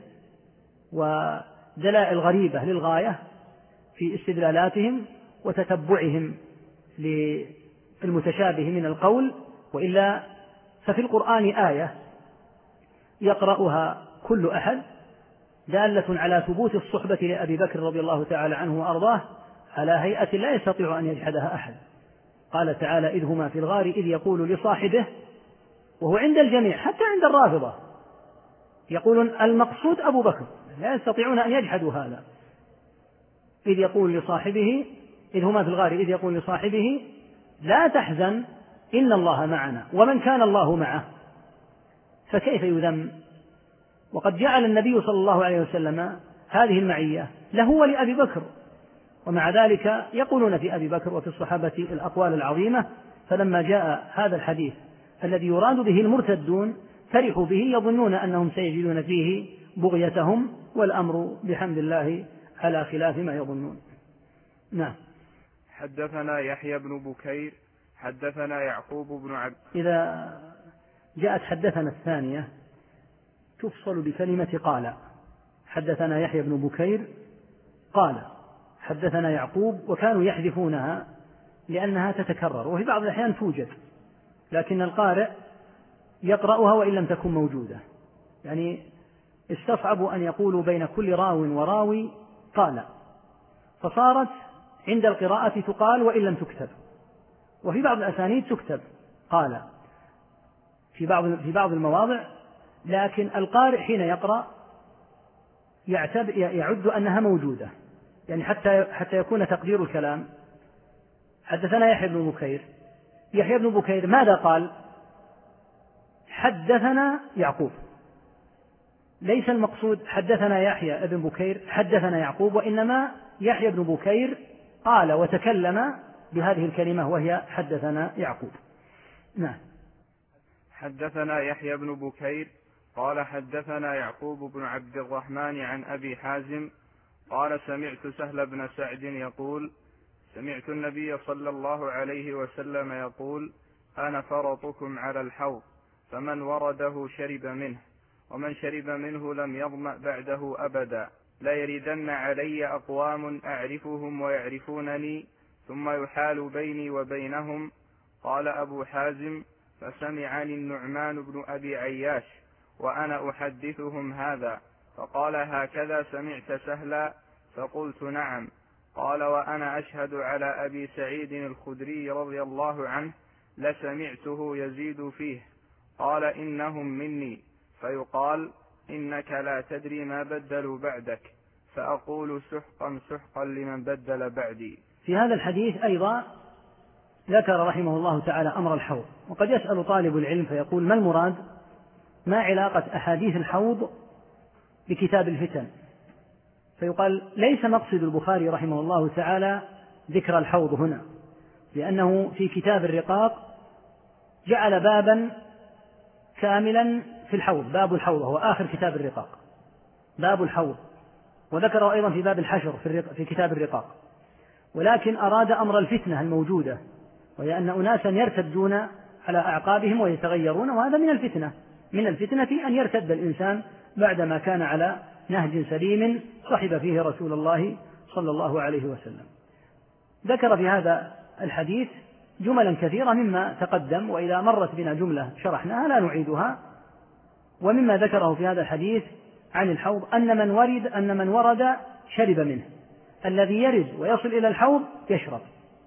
ودلائل غريبة للغاية في استدلالاتهم وتتبعهم للمتشابه من القول، وإلا ففي القرآن آية يقرأها كل أحد دالة على ثبوت الصحبة لأبي بكر رضي الله تعالى عنه وأرضاه على هيئة لا يستطيع أن يجحدها أحد. قال تعالى: إذ هما في الغار إذ يقول لصاحبه، وهو عند الجميع حتى عند الرافضة يقولون المقصود أبو بكر، لا يستطيعون أن يجحدوا هذا. إذ يقول لصاحبه، إذ هما في الغار إذ يقول لصاحبه لا تحزن إن الله معنا، ومن كان الله معه فكيف يذم؟ وقد جعل النبي صلى الله عليه وسلم هذه المعية له ولأبي بكر، ومع ذلك يقولون في أبي بكر وفي الصحابة الأقوال العظيمة. فلما جاء هذا الحديث الذي يراد به المرتدون فرحوا به، يظنون أنهم سيجدون فيه بغيتهم، والأمر بحمد الله على خلاف ما يظنون. نعم. حدثنا يحيى بن بكير حدثنا يعقوب بن عبد. إذا جاءت حدثنا الثانية تفصل بكلمة قال. حدثنا يحيى بن بكير قال حدثنا يعقوب، وكانوا يحذفونها لأنها تتكرر، وفي بعض الأحيان توجد لكن القارئ يقرأها وإن لم تكن موجودة، يعني استصعبوا أن يقولوا بين كل راو وراوي قال، فصارت عند القراءة تقال وإن لم تكتب، وفي بعض الأسانيد تكتب قال في بعض المواضع، لكن القارئ حين يقرأ يعد أنها موجودة، يعني حتى يكون تقدير الكلام. حدثنا يحيى بن بكير. يحيى بن بكير ماذا قال؟ حدثنا يعقوب، ليس المقصود حدثنا يحيى بن بكير حدثنا يعقوب، وإنما يحيى بن بكير قال وتكلم بهذه الكلمة وهي حدثنا يعقوب. نعم. حدثنا يحيى بن بكير قال حدثنا يعقوب بن عبد الرحمن عن أبي حازم قال سمعت سهل بن سعد يقول سمعت النبي صلى الله عليه وسلم يقول أنا فرطكم على الحوض، فمن ورده شرب منه، ومن شرب منه لم يظمأ بعده أبدا، لا يردن علي أقوام أعرفهم ويعرفونني ثم يحال بيني وبينهم. قال أبو حازم فسمعني النعمان بن أبي عياش وأنا أحدثهم هذا، فقال هكذا سمعت سهلا؟ فقلت نعم. قال وأنا أشهد على أبي سعيد الخدري رضي الله عنه لسمعته يزيد فيه. قال إنهم مني، فيقال إنك لا تدري ما بدلوا بعدك، فأقول سحقا سحقا لمن بدل بعدي. في هذا الحديث أيضا ذكر رحمه الله تعالى أمر الحوض، وقد يسأل طالب العلم فيقول ما المراد؟ ما علاقة أحاديث الحوض بكتاب الفتن؟ فيقال ليس مقصد البخاري رحمه الله تعالى ذكر الحوض هنا، لأنه في كتاب الرقاق جعل بابا كاملا في الحوض، باب الحوض هو آخر كتاب الرقاق، باب الحوض، وذكره أيضا في باب الحشر في كتاب الرقاق، ولكن أراد أمر الفتنة الموجودة، وهي أن أناسا يرتدون على أعقابهم ويتغيرون، وهذا من الفتنة أن يرتد الإنسان بعدما كان على نهج سليم صحب فيه رسول الله صلى الله عليه وسلم. ذكر في هذا الحديث جملا كثيرة مما تقدم، وإذا مرت بنا جملة شرحناها لا نعيدها. ومما ذكره في هذا الحديث عن الحوض أن من ورد شرب منه، الذي يرد ويصل إلى الحوض يشرب،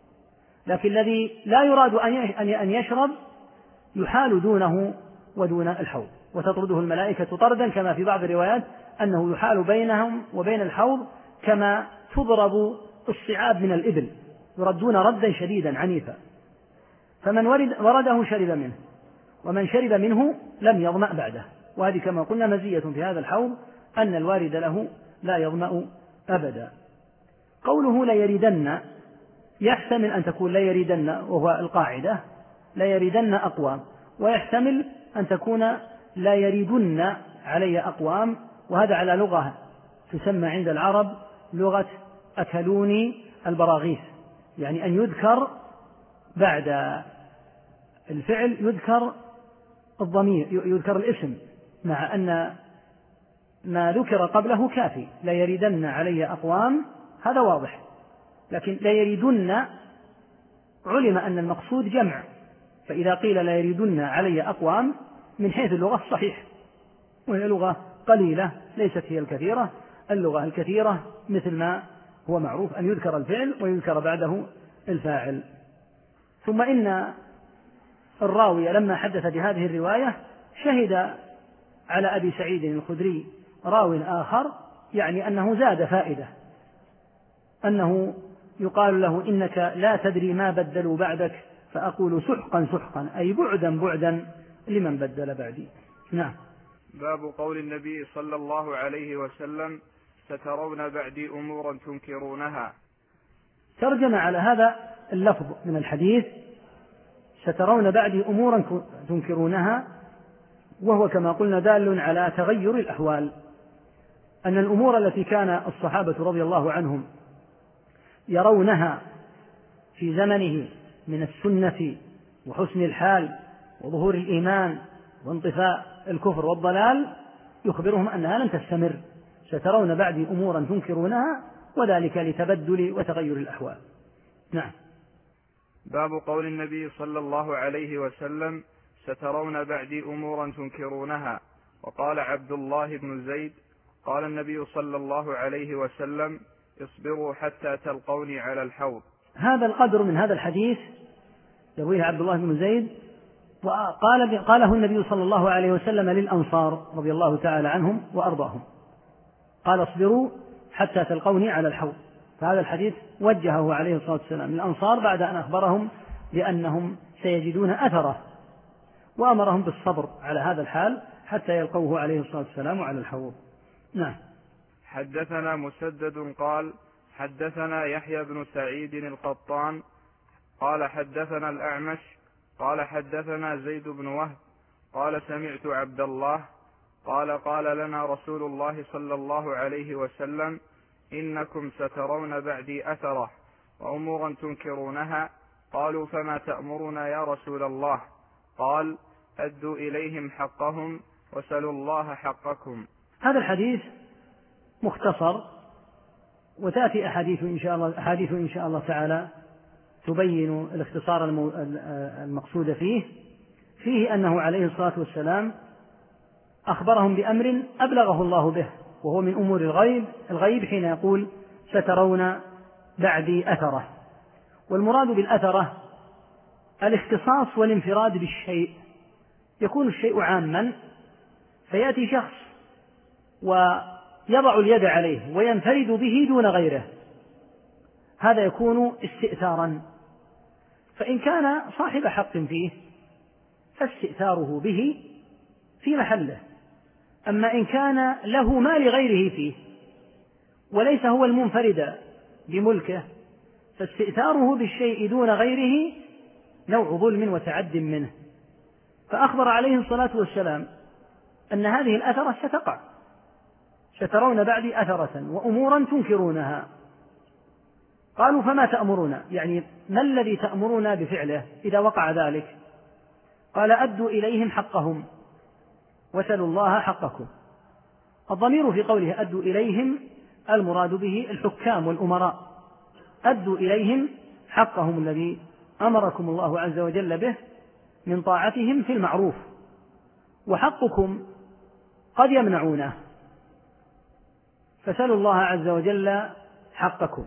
لكن الذي لا يراد أن يشرب يحال دونه ودون الحوض، وتطرده الملائكة طردا، كما في بعض الروايات أنه يحال بينهم وبين الحوض كما تضرب الصعاب من الإبل، يردون ردا شديدا عنيفا، فمن ورده شرب منه، ومن شرب منه لم يظمأ بعده. وهذه كما قلنا مزية في هذا الحوض أن الوارد له لا يظمأ أبدا. قوله لا يردن يحتمل أن تكون لا يردن وهو القاعدة لا يردن أقوام، ويحتمل أن تكون لا يردن علي أقوام، وهذا على لغة تسمى عند العرب لغة أكلوني البراغيث، يعني أن يذكر بعد الفعل يذكر الضمير، يذكر الاسم، مع أن ما ذكر قبله كافي. لا يردن علي أقوام هذا واضح، لكن لا يردن علم أن المقصود جمع، فإذا قيل لا يردن علي أقوام من حيث اللغة صحيح، وهي لغة قليلة ليست هي الكثيرة. اللغة الكثيرة مثل ما هو معروف أن يذكر الفعل ويذكر بعده الفاعل. ثم إن الراوي لما حدث بهذه الرواية شهد على أبي سعيد الخدري راو آخر، يعني أنه زاد فائدة، أنه يقال له إنك لا تدري ما بدلوا بعدك فأقول سحقا سحقا، أي بعدا بعدا لمن بدل بعدي. نعم. باب قول النبي صلى الله عليه وسلم سترون بعدي أمورا تنكرونها. ترجم على هذا اللفظ من الحديث سترون بعدي أمورا تنكرونها، وهو كما قلنا دال على تغير الأحوال، أن الأمور التي كان الصحابة رضي الله عنهم يرونها في زمنه من السنة وحسن الحال وظهور الإيمان وانطفاء الكفر والضلال يخبرهم أنها لن تستمر. سترون بعدي أمورا تنكرونها، وذلك لتبدل وتغير الأحوال. نعم. باب قول النبي صلى الله عليه وسلم سترون بعدي أمورا تنكرونها. وقال عبد الله بن زيد قال النبي صلى الله عليه وسلم اصبروا حتى تلقوني على الحوض. هذا القدر من هذا الحديث يرويه عبد الله بن زيد، وقاله النبي صلى الله عليه وسلم للأنصار رضي الله تعالى عنهم وأرضاهم، قال اصبروا حتى تلقوني على الحوض. فهذا الحديث وجهه عليه الصلاة والسلام للأنصار بعد أن أخبرهم بأنهم سيجدون أثره، وأمرهم بالصبر على هذا الحال حتى يلقوه عليه الصلاة والسلام على الحوض. نعم. حدثنا مسدد قال حدثنا يحيى بن سعيد القطان قال حدثنا الأعمش قال حدثنا زيد بن وهب قال سمعت عبد الله قال لنا رسول الله صلى الله عليه وسلم إنكم سترون بعدي أثره وأمورا تنكرونها. قالوا فما تأمرنا يا رسول الله؟ قال أدوا إليهم حقهم وسلوا الله حقكم. هذا الحديث مختصر، وتأتي أحاديث إن شاء الله تعالى تبين الاختصار المقصود فيه أنه عليه الصلاة والسلام أخبرهم بأمر أبلغه الله به، وهو من أمور الغيب حين يقول سترون بعدي أثره. والمراد بالأثرة الاختصاص والانفراد بالشيء، يكون الشيء عاما فيأتي شخص ويضع اليد عليه وينفرد به دون غيره، هذا يكون استئثارا. فإن كان صاحب حق فيه فاستئثاره به في محله، أما إن كان له ما لغيره فيه وليس هو المنفرد بملكه فاستئثاره بالشيء دون غيره نوع ظلم وتعد منه. فأخبر عليه الصلاة والسلام أن هذه الأثرة ستقع، سترون بعدي أثرة وأمورا تنكرونها. قالوا فما تأمرون، يعني ما الذي تأمرون بفعله إذا وقع ذلك؟ قال أدوا إليهم حقهم وسلوا الله حقكم. الضمير في قوله أدوا إليهم المراد به الحكام والأمراء، أدوا إليهم حقهم الذي أمركم الله عز وجل به من طاعتهم في المعروف، وحقكم قد يمنعونه، فسلوا الله عز وجل حقكم.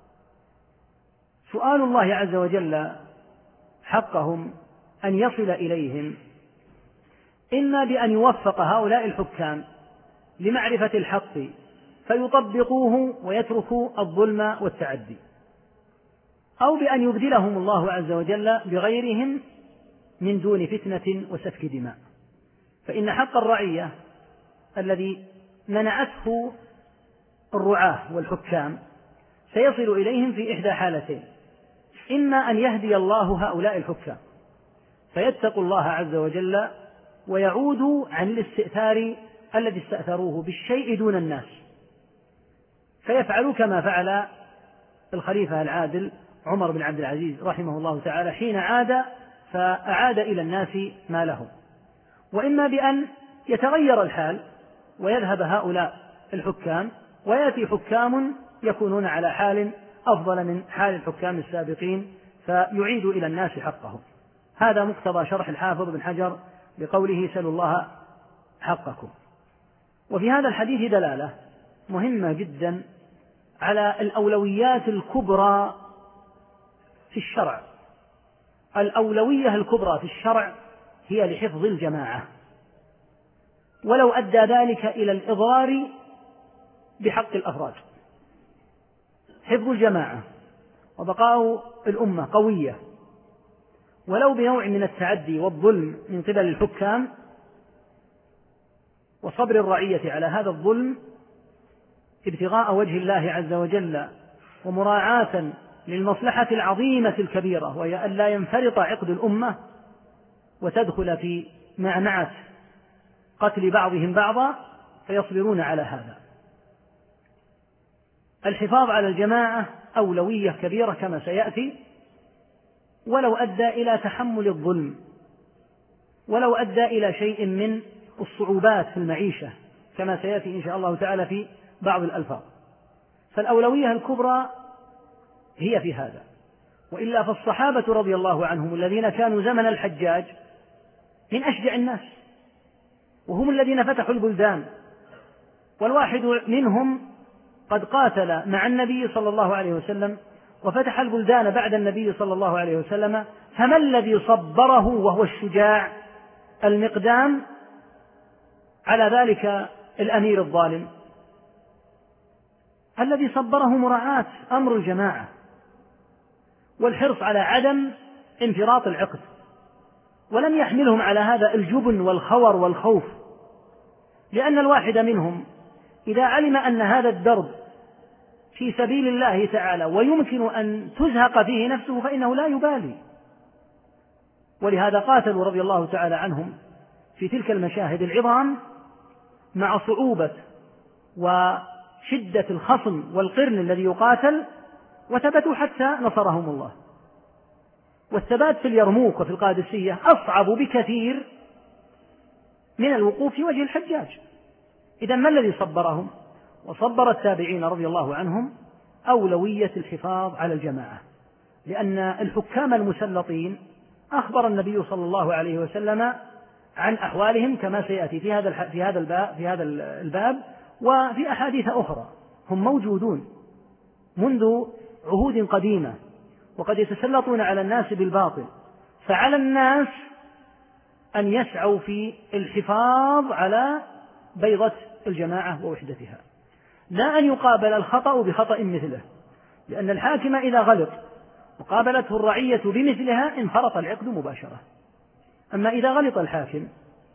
سؤال الله عز وجل حقهم أن يصل إليهم إما بأن يوفق هؤلاء الحكام لمعرفة الحق فيطبقوه ويتركوا الظلم والتعدي، أو بأن يبدلهم الله عز وجل بغيرهم من دون فتنة وسفك دماء. فإن حق الرعية الذي منعته الرعاة والحكام سيصل إليهم في إحدى حالتين: إما أن يهدي الله هؤلاء الحكام فيتقوا الله عز وجل ويعودوا عن الاستئثار الذي استأثروه بالشيء دون الناس، فيفعلوا كما فعل الخليفة العادل عمر بن عبد العزيز رحمه الله تعالى حين عاد فأعاد إلى الناس ما لهم. وإما بأن يتغير الحال ويذهب هؤلاء الحكام ويأتي حكام يكونون على حال أفضل من حال الحكام السابقين فيعيدوا إلى الناس حقهم. هذا مقتضى شرح الحافظ بن حجر بقوله سلوا الله حقكم. وفي هذا الحديث دلالة مهمة جدا على الأولويات الكبرى في الشرع. الأولوية الكبرى في الشرع هي لحفظ الجماعة، ولو أدى ذلك إلى الإضرار بحق الأفراد. حفظ الجماعة وبقاء الأمة قوية ولو بنوع من التعدي والظلم من قبل الحكام، وصبر الرعية على هذا الظلم ابتغاء وجه الله عز وجل ومراعاة للمصلحة العظيمة الكبيرة، وهي أن لا ينفرط عقد الأمة وتدخل في معمعة قتل بعضهم بعضا، فيصبرون على هذا. الحفاظ على الجماعة أولوية كبيرة كما سيأتي، ولو أدى إلى تحمل الظلم، ولو أدى إلى شيء من الصعوبات في المعيشة كما سيأتي إن شاء الله تعالى في بعض الألفاظ. فالأولوية الكبرى هي في هذا. وإلا فالصحابة رضي الله عنهم الذين كانوا زمن الحجاج من أشجع الناس، وهم الذين فتحوا البلدان، والواحد منهم قد قاتل مع النبي صلى الله عليه وسلم وفتح البلدان بعد النبي صلى الله عليه وسلم. فما الذي صبره وهو الشجاع المقدام على ذلك الأمير الظالم؟ الذي صبره مراعاة أمر الجماعة والحرص على عدم انفراط العقد، ولم يحملهم على هذا الجبن والخور والخوف، لأن الواحد منهم إذا علم أن هذا الدرب في سبيل الله تعالى ويمكن أن تزهق فيه نفسه فإنه لا يبالي. ولهذا قاتلوا رضي الله تعالى عنهم في تلك المشاهد العظام مع صعوبة وشدة الخصم والقرن الذي يقاتل، وثبتوا حتى نصرهم الله. والثبات في اليرموك وفي القادسية أصعب بكثير من الوقوف في وجه الحجاج. إذن ما الذي صبرهم وصبر التابعين رضي الله عنهم؟ أولوية الحفاظ على الجماعة، لأن الحكام المسلطين أخبر النبي صلى الله عليه وسلم عن أحوالهم كما سيأتي في هذا الباب وفي أحاديث أخرى. هم موجودون منذ عهود قديمة وقد يتسلطون على الناس بالباطل، فعلى الناس أن يسعوا في الحفاظ على بيضة الجماعة ووحدتها، لا أن يقابل الخطأ بخطأ مثله، لأن الحاكم إذا غلط وقابلته الرعية بمثلها انفرط العقد مباشرة. أما إذا غلط الحاكم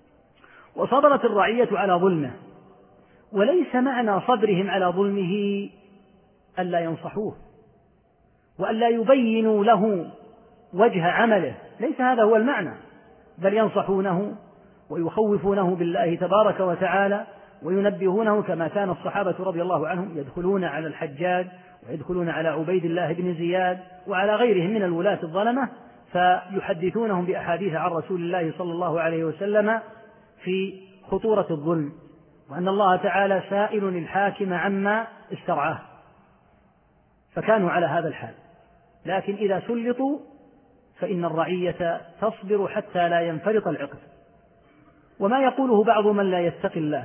وصبرت الرعية على ظلمه، وليس معنى صبرهم على ظلمه ألا ينصحوه وألا يبينوا له وجه عمله، ليس هذا هو المعنى، بل ينصحونه ويخوفونه بالله تبارك وتعالى وينبهونه كما كان الصحابة رضي الله عنهم يدخلون على الحجاج ويدخلون على عبيد الله بن زياد وعلى غيرهم من الولاة الظلمة فيحدثونهم بأحاديث عن رسول الله صلى الله عليه وسلم في خطورة الظلم، وأن الله تعالى سائل الحاكم عما استرعاه، فكانوا على هذا الحال. لكن إذا سلطوا فإن الرعية تصبر حتى لا ينفرط العقد. وما يقوله بعض من لا يتقي الله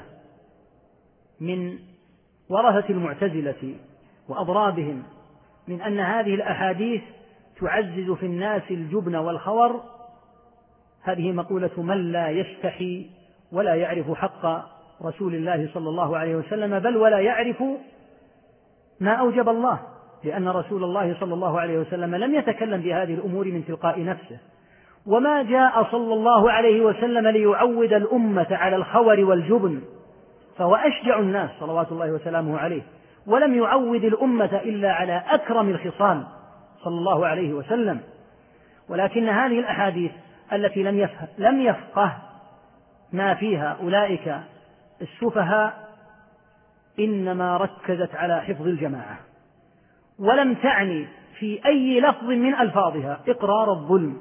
من ورثة المعتزلة وأضرابهم من أن هذه الأحاديث تعزز في الناس الجبن والخور، هذه مقولة من لا يستحي ولا يعرف حق رسول الله صلى الله عليه وسلم، بل ولا يعرف ما أوجب الله لأن رسول الله صلى الله عليه وسلم لم يتكلم بهذه الأمور من تلقاء نفسه، وما جاء صلى الله عليه وسلم ليعود الأمة على الخور والجبن، فهو أشجع الناس صلوات الله وسلامه عليه، ولم يعود الأمة إلا على أكرم الخصال صلى الله عليه وسلم. ولكن هذه الأحاديث التي لم يفقه ما فيها أولئك السفهاء إنما ركزت على حفظ الجماعة، ولم تعني في أي لفظ من ألفاظها إقرار الظلم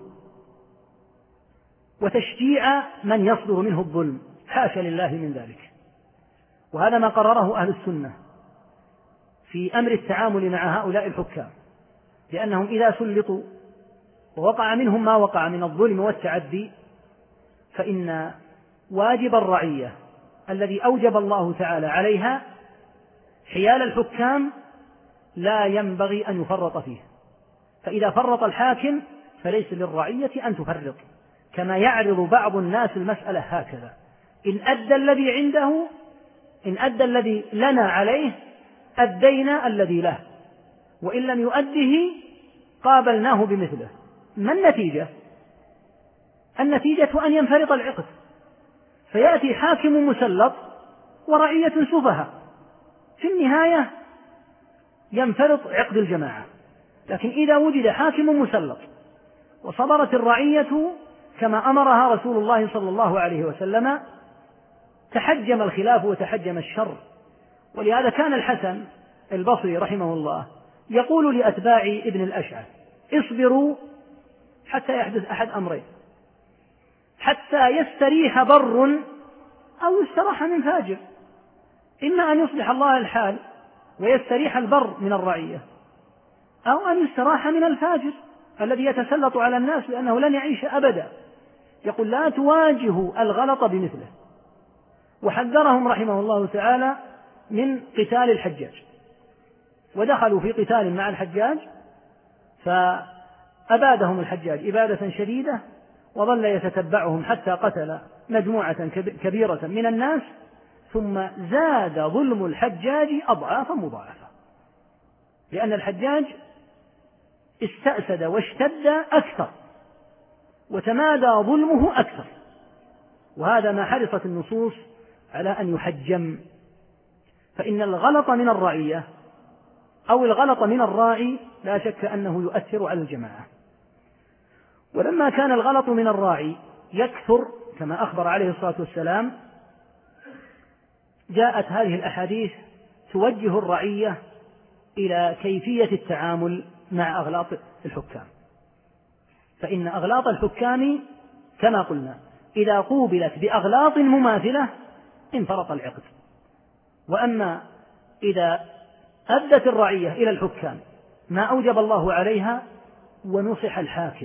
وتشجيع من يصدر منه الظلم، حاشا لله من ذلك. وهذا ما قرره أهل السنة في أمر التعامل مع هؤلاء الحكام، لأنهم إذا سلطوا ووقع منهم ما وقع من الظلم والتعدي، فإن واجب الرعية الذي أوجب الله تعالى عليها حيال الحكام لا ينبغي أن يفرط فيه. فإذا فرط الحاكم فليس للرعية أن تفرط، كما يعرض بعض الناس المسألة هكذا: إن أدى الذي لنا عليه أدينا الذي له، وإن لم يؤده قابلناه بمثله. ما النتيجة؟ النتيجة أن ينفرط العقد، فيأتي حاكم مسلط ورعية سفهاء، في النهاية ينفرط عقد الجماعة. لكن إذا وجد حاكم مسلط وصبرت الرعية كما أمرها رسول الله صلى الله عليه وسلم، تحجم الخلاف وتحجم الشر. ولهذا كان الحسن البصري رحمه الله يقول لأتباع ابن الأشعث: اصبروا حتى يحدث أحد أمرين: حتى يستريح بر أو يستراح من فاجر. إما أن يصلح الله الحال ويستريح البر من الرعية، أو أن يستراح من الفاجر الذي يتسلط على الناس لأنه لن يعيش أبدا. يقول: لا تواجهوا الغلط بمثله. وحذرهم رحمه الله تعالى من قتال الحجاج، ودخلوا في قتال مع الحجاج فأبادهم الحجاج إبادة شديدة، وظل يتتبعهم حتى قتل مجموعة كبيرة من الناس، ثم زاد ظلم الحجاج أضعافا مضاعفة، لأن الحجاج استأسد واشتد أكثر وتمادى ظلمه أكثر. وهذا ما حرصت النصوص على أن يحجم. فإن الغلط من الرعية أو الغلط من الراعي لا شك أنه يؤثر على الجماعة. ولما كان الغلط من الراعي يكثر كما أخبر عليه الصلاة والسلام، جاءت هذه الأحاديث توجه الرعية إلى كيفية التعامل مع أغلاط الحكام. فإن أغلاط الحكام كما قلنا إذا قوبلت بأغلاط مماثلة انفرط العقد. وأما إذا أدت الرعية إلى الحكام ما أوجب الله عليها ونصح الحاكم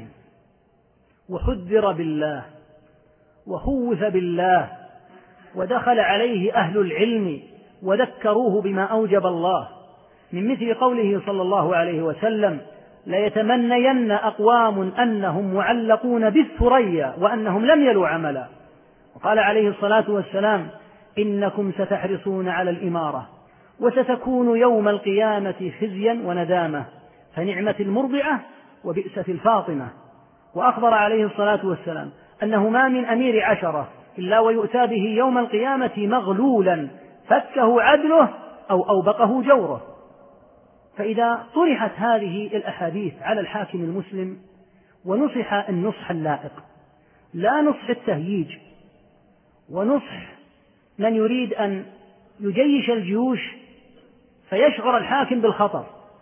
وحذر بالله وخوف بالله ودخل عليه أهل العلم وذكروه بما أوجب الله، من مثل قوله صلى الله عليه وسلم: ليتمنين أقوام أنهم معلقون بالثريا وأنهم لم يلوا عملا. وقال عليه الصلاة والسلام: إنكم ستحرصون على الإمارة وستكون يوم القيامة خزيا وندامة، فنعمة المرضعة وبئسة الفاطمة. وأخبر عليه الصلاة والسلام أنه ما من أمير 10 إلا ويؤتى به يوم القيامة مغلولا فكه عدله أو أوبقه جوره. فإذا طرحت هذه الأحاديث على الحاكم المسلم ونصح النصح اللائق، لا نصح التهييج ونصح من يريد أن يجيش الجيوش فيشعر الحاكم بالخطر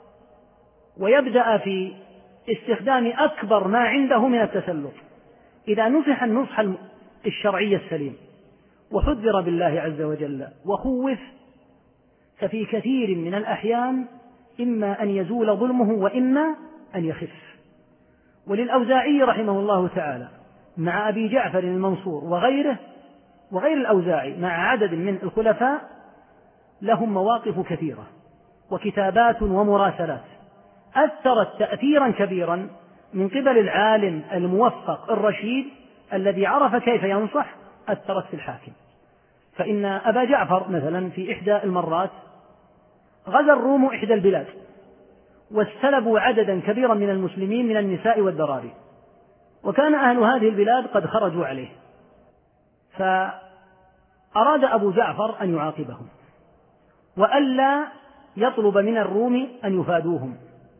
ويبدأ في استخدام أكبر ما عنده من التسلط، إذا نصح النصح الشرعي السليم وحذر بالله عز وجل وخوف، ففي كثير من الأحيان إما أن يزول ظلمه وإما أن يخف. وللأوزاعي رحمه الله تعالى مع أبي جعفر المنصور وغير الأوزاعي مع عدد من الخلفاء لهم مواقف كثيرة وكتابات ومراسلات أثرت تأثيرا كبيرا من قبل العالم الموفق الرشيد الذي عرف كيف ينصح، أثرت في الحاكم. فإن أبا جعفر مثلا في إحدى المرات غزا الروم إحدى البلاد، واستلبوا عددا كبيرا من المسلمين من النساء والذراري، وكان أهل هذه البلاد قد خرجوا عليه، فأراد أبو جعفر أن يعاقبهم وألا يطلب من الروم أن يفادوهم،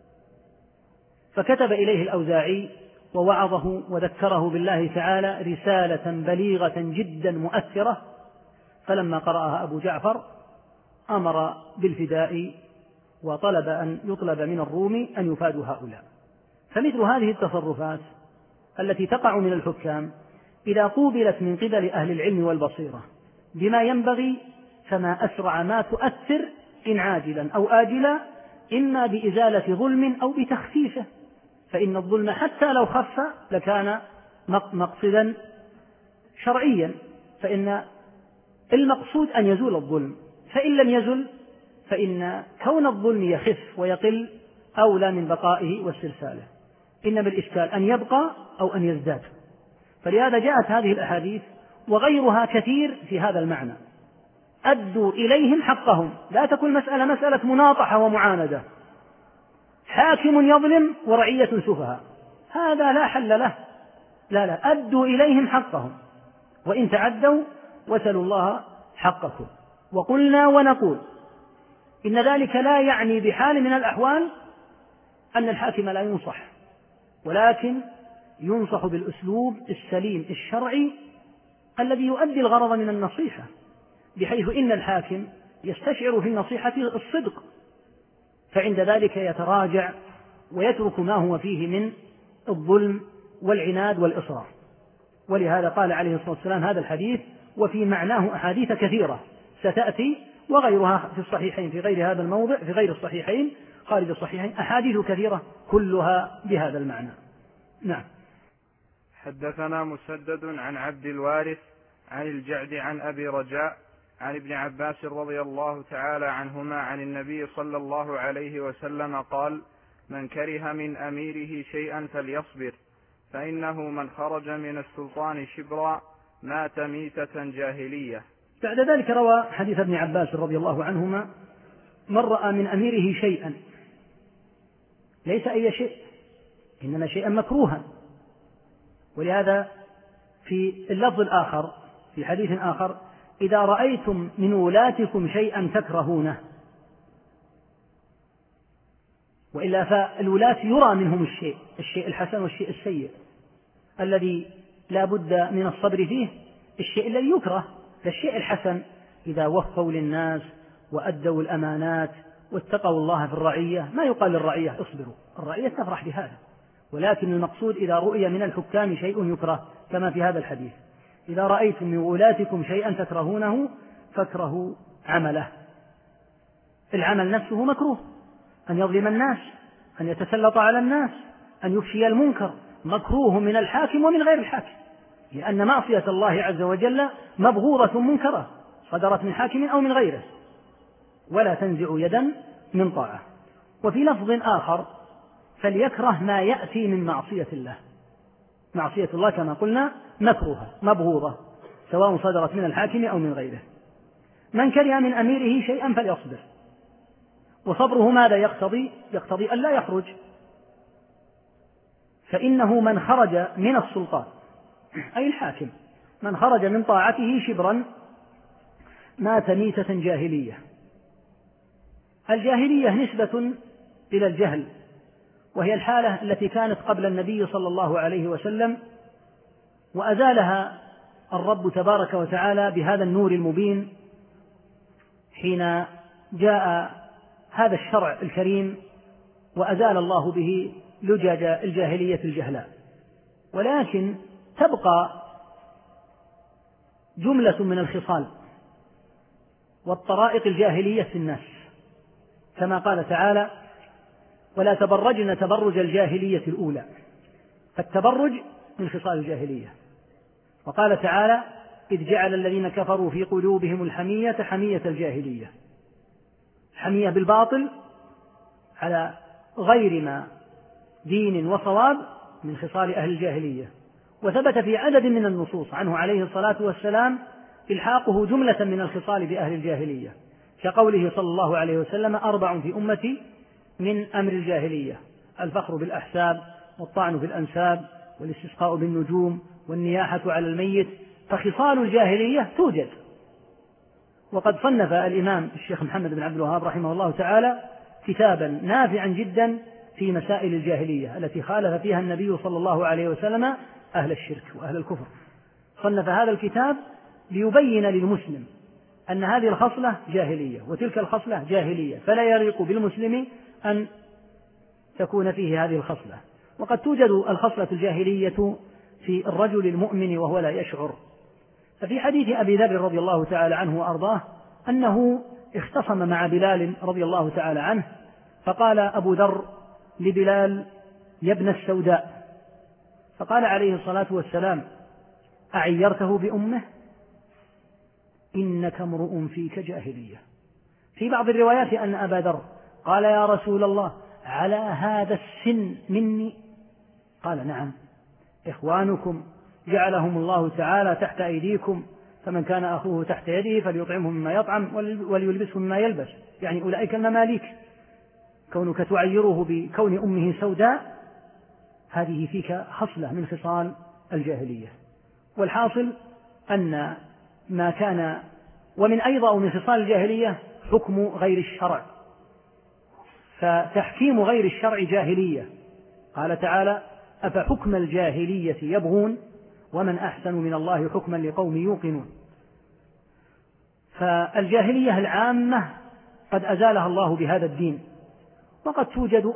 فكتب إليه الأوزاعي ووعظه وذكره بالله تعالى رسالة بليغة جدا مؤثرة، فلما قرأها أبو جعفر أمر بالفداء وطلب أن يطلب من الروم أن يفادوا هؤلاء. فمثل هذه التصرفات التي تقع من الحكام إذا قوبلت من قبل أهل العلم والبصيرة بما ينبغي فما أسرع ما تؤثر إن عاجلا أو آجلا، إما بإزالة ظلم أو بتخفيفه، فإن الظلم حتى لو خف لكان مقصدا شرعيا، فإن المقصود أن يزول الظلم، فإن لم يزل فإن كون الظلم يخف ويقل أولى من بقائه واسترساله، إنما الإشكال أن يبقى أو أن يزداد. فلهذا جاءت هذه الأحاديث وغيرها كثير في هذا المعنى: أدوا إليهم حقهم. لا تكون مسألة مناطحة ومعاندة، حاكم يظلم ورعية سفهاء، هذا لا حل له. لا، أدوا إليهم حقهم، وإن تعدوا وسلوا الله حقكم. وقلنا ونقول إن ذلك لا يعني بحال من الأحوال أن الحاكم لا ينصح، ولكن ينصح بالأسلوب السليم الشرعي الذي يؤدي الغرض من النصيحة، بحيث إن الحاكم يستشعر في النصيحة الصدق، فعند ذلك يتراجع ويترك ما هو فيه من الظلم والعناد والإصرار. ولهذا قال عليه الصلاة والسلام هذا الحديث، وفي معناه أحاديث كثيرة ستأتي، وغيرها في الصحيحين في غير هذا الموضع، في غير الصحيحين خارج الصحيحين أحاديث كثيرة كلها بهذا المعنى. نعم. حدثنا مسدد عن عبد الوارث عن الجعد عن أبي رجاء عن ابن عباس رضي الله تعالى عنهما عن النبي صلى الله عليه وسلم قال: من كره من أميره شيئا فليصبر، فإنه من خرج من السلطان شبرا مات ميتة جاهلية. بعد ذلك روى حديث ابن عباس رضي الله عنهما: من رأى من أميره شيئا، ليس أي شيء، إنما شيئا مكروها. ولهذا في اللفظ الآخر في حديث آخر: إذا رأيتم من ولاتكم شيئا تكرهونه. وإلا فالولاة يرى منهم الشيء الحسن والشيء السيء الذي لا بد من الصبر فيه، الشيء الذي يكره. فالشيء الحسن إذا وفوا للناس وأدوا الأمانات واتقوا الله في الرعية، ما يقال للرعية اصبروا، الرعية تفرح بهذا، ولكن المقصود إذا رؤي من الحكام شيء يكره، كما في هذا الحديث: إذا رأيتم من ولاتكم شيئا تكرهونه فاكرهوا عمله. العمل نفسه مكروه، أن يظلم الناس، أن يتسلط على الناس، أن يفشي المنكر، مكروه من الحاكم ومن غير الحاكم، لأن معصية الله عز وجل مبغوضة منكرة صدرت من حاكم أو من غيره، ولا تنزع يدا من طاعة. وفي لفظ آخر: فليكره ما يأتي من معصية الله. معصية الله كما قلنا مكروهة مبغوضة، سواء صدرت من الحاكم أو من غيره. من كره من أميره شيئا فليصبر. وصبره ماذا يقتضي؟ يقتضي أن لا يخرج، فإنه من خرج من السلطان أي الحاكم، من خرج من طاعته شبرا مات ميتة جاهلية. الجاهلية نسبة إلى الجهل، وهي الحالة التي كانت قبل النبي صلى الله عليه وسلم، وأزالها الرب تبارك وتعالى بهذا النور المبين حين جاء هذا الشرع الكريم وأزال الله به لجج الجاهلية الجهلاء. ولكن تبقى جملة من الخصال والطرائق الجاهلية في الناس، كما قال تعالى: ولا تبرجن تبرج الجاهلية الأولى، فالتبرج من خصال الجاهلية. وقال تعالى: إذ جعل الذين كفروا في قلوبهم الحمية حمية الجاهلية، حمية بالباطل على غير ما دين وصواب من خصال أهل الجاهلية. وثبت في عدد من النصوص عنه عليه الصلاة والسلام إلحاقه جملة من الخصال بأهل الجاهلية، كقوله صلى الله عليه وسلم: 4 في أمتي من أمر الجاهلية: الفخر بالأحساب، والطعن في الأنساب، والاستسقاء بالنجوم، والنياحة على الميت. فخصال الجاهلية توجد. وقد صنف الإمام الشيخ محمد بن عبد الوهاب رحمه الله تعالى كتابا نافعا جدا في مسائل الجاهلية التي خالف فيها النبي صلى الله عليه وسلم أهل الشرك وأهل الكفر. صنف هذا الكتاب ليبين للمسلم أن هذه الخصلة جاهلية وتلك الخصلة جاهلية، فلا يليق بالمسلم أن تكون فيه هذه الخصلة. وقد توجد الخصلة الجاهلية في الرجل المؤمن وهو لا يشعر. ففي حديث أبي ذر رضي الله تعالى عنه وأرضاه أنه اختصم مع بلال رضي الله تعالى عنه، فقال أبو ذر لبلال: يا ابن السوداء. فقال عليه الصلاة والسلام: أعيرته بأمه؟ إنك امرؤ فيك جاهلية. في بعض الروايات أن أبا ذر قال: يا رسول الله، على هذا السن مني؟ قال: نعم، إخوانكم جعلهم الله تعالى تحت أيديكم، فمن كان أخوه تحت يده فليطعمه مما يطعم وليلبسه مما يلبس، يعني أولئك المماليك. كونك تعيره بكون أمه سوداء هذه فيك خصلة من خصال الجاهلية. والحاصل أن ما كان ومن أيضا من خصال الجاهلية حكم غير الشرع، فتحكيم غير الشرع جاهلية. قال تعالى: أفحكم الجاهلية يبغون ومن أحسن من الله حكما لقوم يوقنون. فالجاهلية العامة قد أزالها الله بهذا الدين. وقد توجد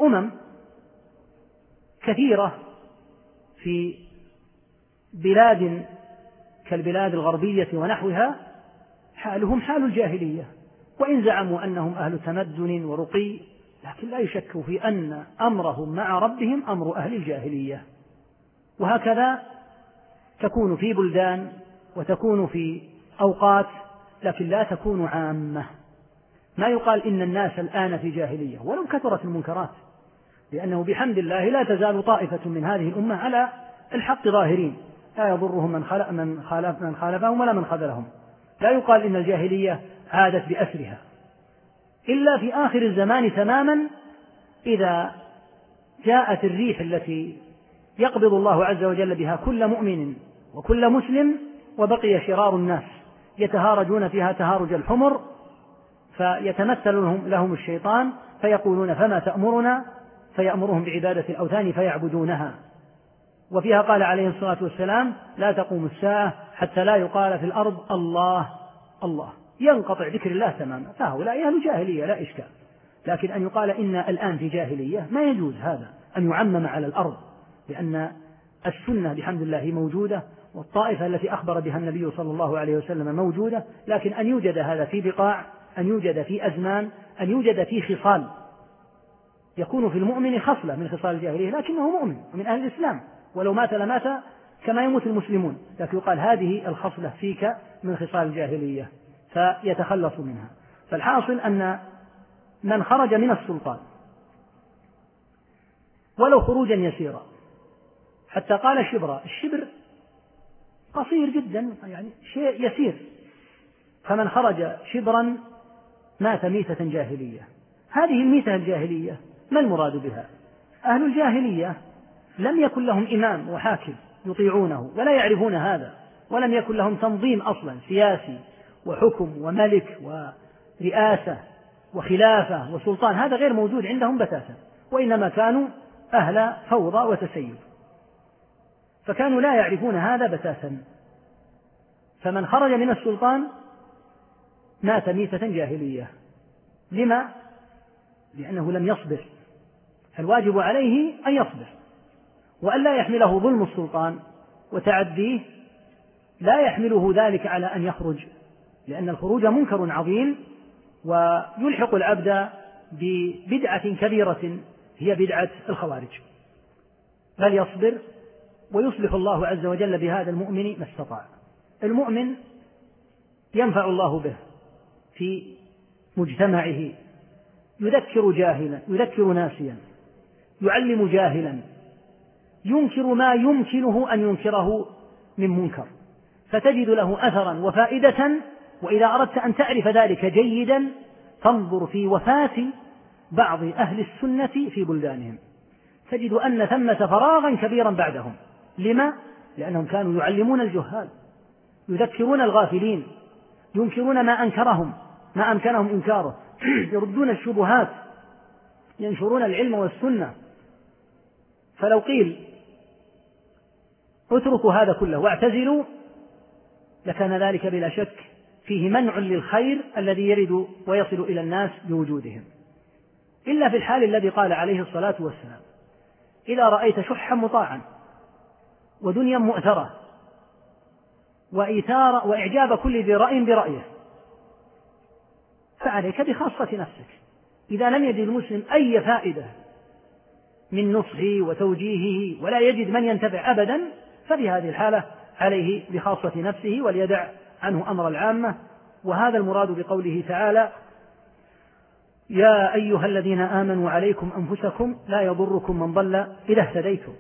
كثيرة في بلاد كالبلاد الغربية ونحوها حالهم حال الجاهلية، وإن زعموا أنهم أهل تمدن ورقي، لكن لا يشك في أن أمرهم مع ربهم أمر أهل الجاهلية. وهكذا تكون في بلدان وتكون في أوقات، لكن لا تكون عامة. ما يقال إن الناس الآن في جاهلية ولو كثرت المنكرات، لأنه بحمد الله لا تزال طائفة من هذه الأمة على الحق ظاهرين، لا يضرهم من خالفهم ولا من خذلهم. لا يقال إن الجاهلية عادت بأسرها إلا في آخر الزمان تماما، إذا جاءت الريح التي يقبض الله عز وجل بها كل مؤمن وكل مسلم، وبقي شرار الناس يتهارجون فيها تهارج الحمر، فيتمثل لهم الشيطان فيقولون: فما تأمرنا؟ فيأمرهم بعبادة الأوثان فيعبدونها. وفيها قال عليه الصلاة والسلام: لا تقوم الساعة حتى لا يقال في الأرض الله الله، ينقطع ذكر الله تماما. فهؤلاء أهل جاهلية لا إشكال، لكن أن يقال إن الآن في جاهلية ما يجوز هذا، أن يعمم على الأرض، لأن السنة بحمد الله موجودة، والطائفة التي أخبر بها النبي صلى الله عليه وسلم موجودة، لكن أن يوجد هذا في بقاع، أن يوجد في أزمان، أن يوجد في خصال، يكون في المؤمن خصلة من خصال الجاهلية لكنه مؤمن ومن أهل الإسلام، ولو مات لمات كما يموت المسلمون، لكن يقال هذه الخصلة فيك من خصال الجاهلية فيتخلص منها. فالحاصل أن من خرج من السلطان ولو خروجا يسيرا، حتى قال شبرا، الشبر قصير جدا، يعني شيء يسير، فمن خرج شبرا مات ميتة جاهلية. هذه الميتة الجاهلية ما المراد بها؟ أهل الجاهلية لم يكن لهم إمام وحاكم يطيعونه ولا يعرفون هذا، ولم يكن لهم تنظيم أصلا سياسي وحكم وملك ورئاسة وخلافة وسلطان، هذا غير موجود عندهم بتاتا، وإنما كانوا أهل فوضى وتسيب، فكانوا لا يعرفون هذا بتاتا. فمن خرج من السلطان مات ميتة جاهلية. لما؟ لأنه لم يصبر، فالواجب عليه أن يصبر وأن لا يحمله ظلم السلطان وتعديه، لا يحمله ذلك على أن يخرج، لأن الخروج منكر عظيم ويلحق العبد ببدعة كبيرة هي بدعة الخوارج، بل يصبر ويصلح الله عز وجل بهذا المؤمن ما استطاع. المؤمن ينفع الله به في مجتمعه، يذكر جاهلا، يذكر ناسيا، يعلم جاهلا، ينكر ما يمكنه أن ينكره من منكر، فتجد له أثرا وفائدة. وإذا أردت أن تعرف ذلك جيدا فانظر في وفاة بعض أهل السنة في بلدانهم، تجد أن ثمة فراغا كبيرا بعدهم. لما؟ لأنهم كانوا يعلمون الجهال، يذكرون الغافلين، ينكرون ما أمكنهم إنكاره، يردون الشبهات، ينشرون العلم والسنة. فلو قيل اتركوا هذا كله واعتزلوا لكان ذلك بلا شك فيه منع للخير الذي يرد ويصل إلى الناس بوجودهم، إلا في الحال الذي قال عليه الصلاة والسلام: إذا رأيت شحا مطاعا ودنيا مؤثرة وإعجاب كل ذي رأي برأيه فعليك بخاصة نفسك. إذا لم يجد المسلم أي فائدة من نصحه وتوجيهه ولا يجد من ينتفع أبدا ففي هذه الحالة عليه بخاصة نفسه وليدع عنه أمر العامة. وهذا المراد بقوله تعالى: يا أيها الذين آمنوا عليكم أنفسكم لا يضركم من ضل إذا اهتديتم.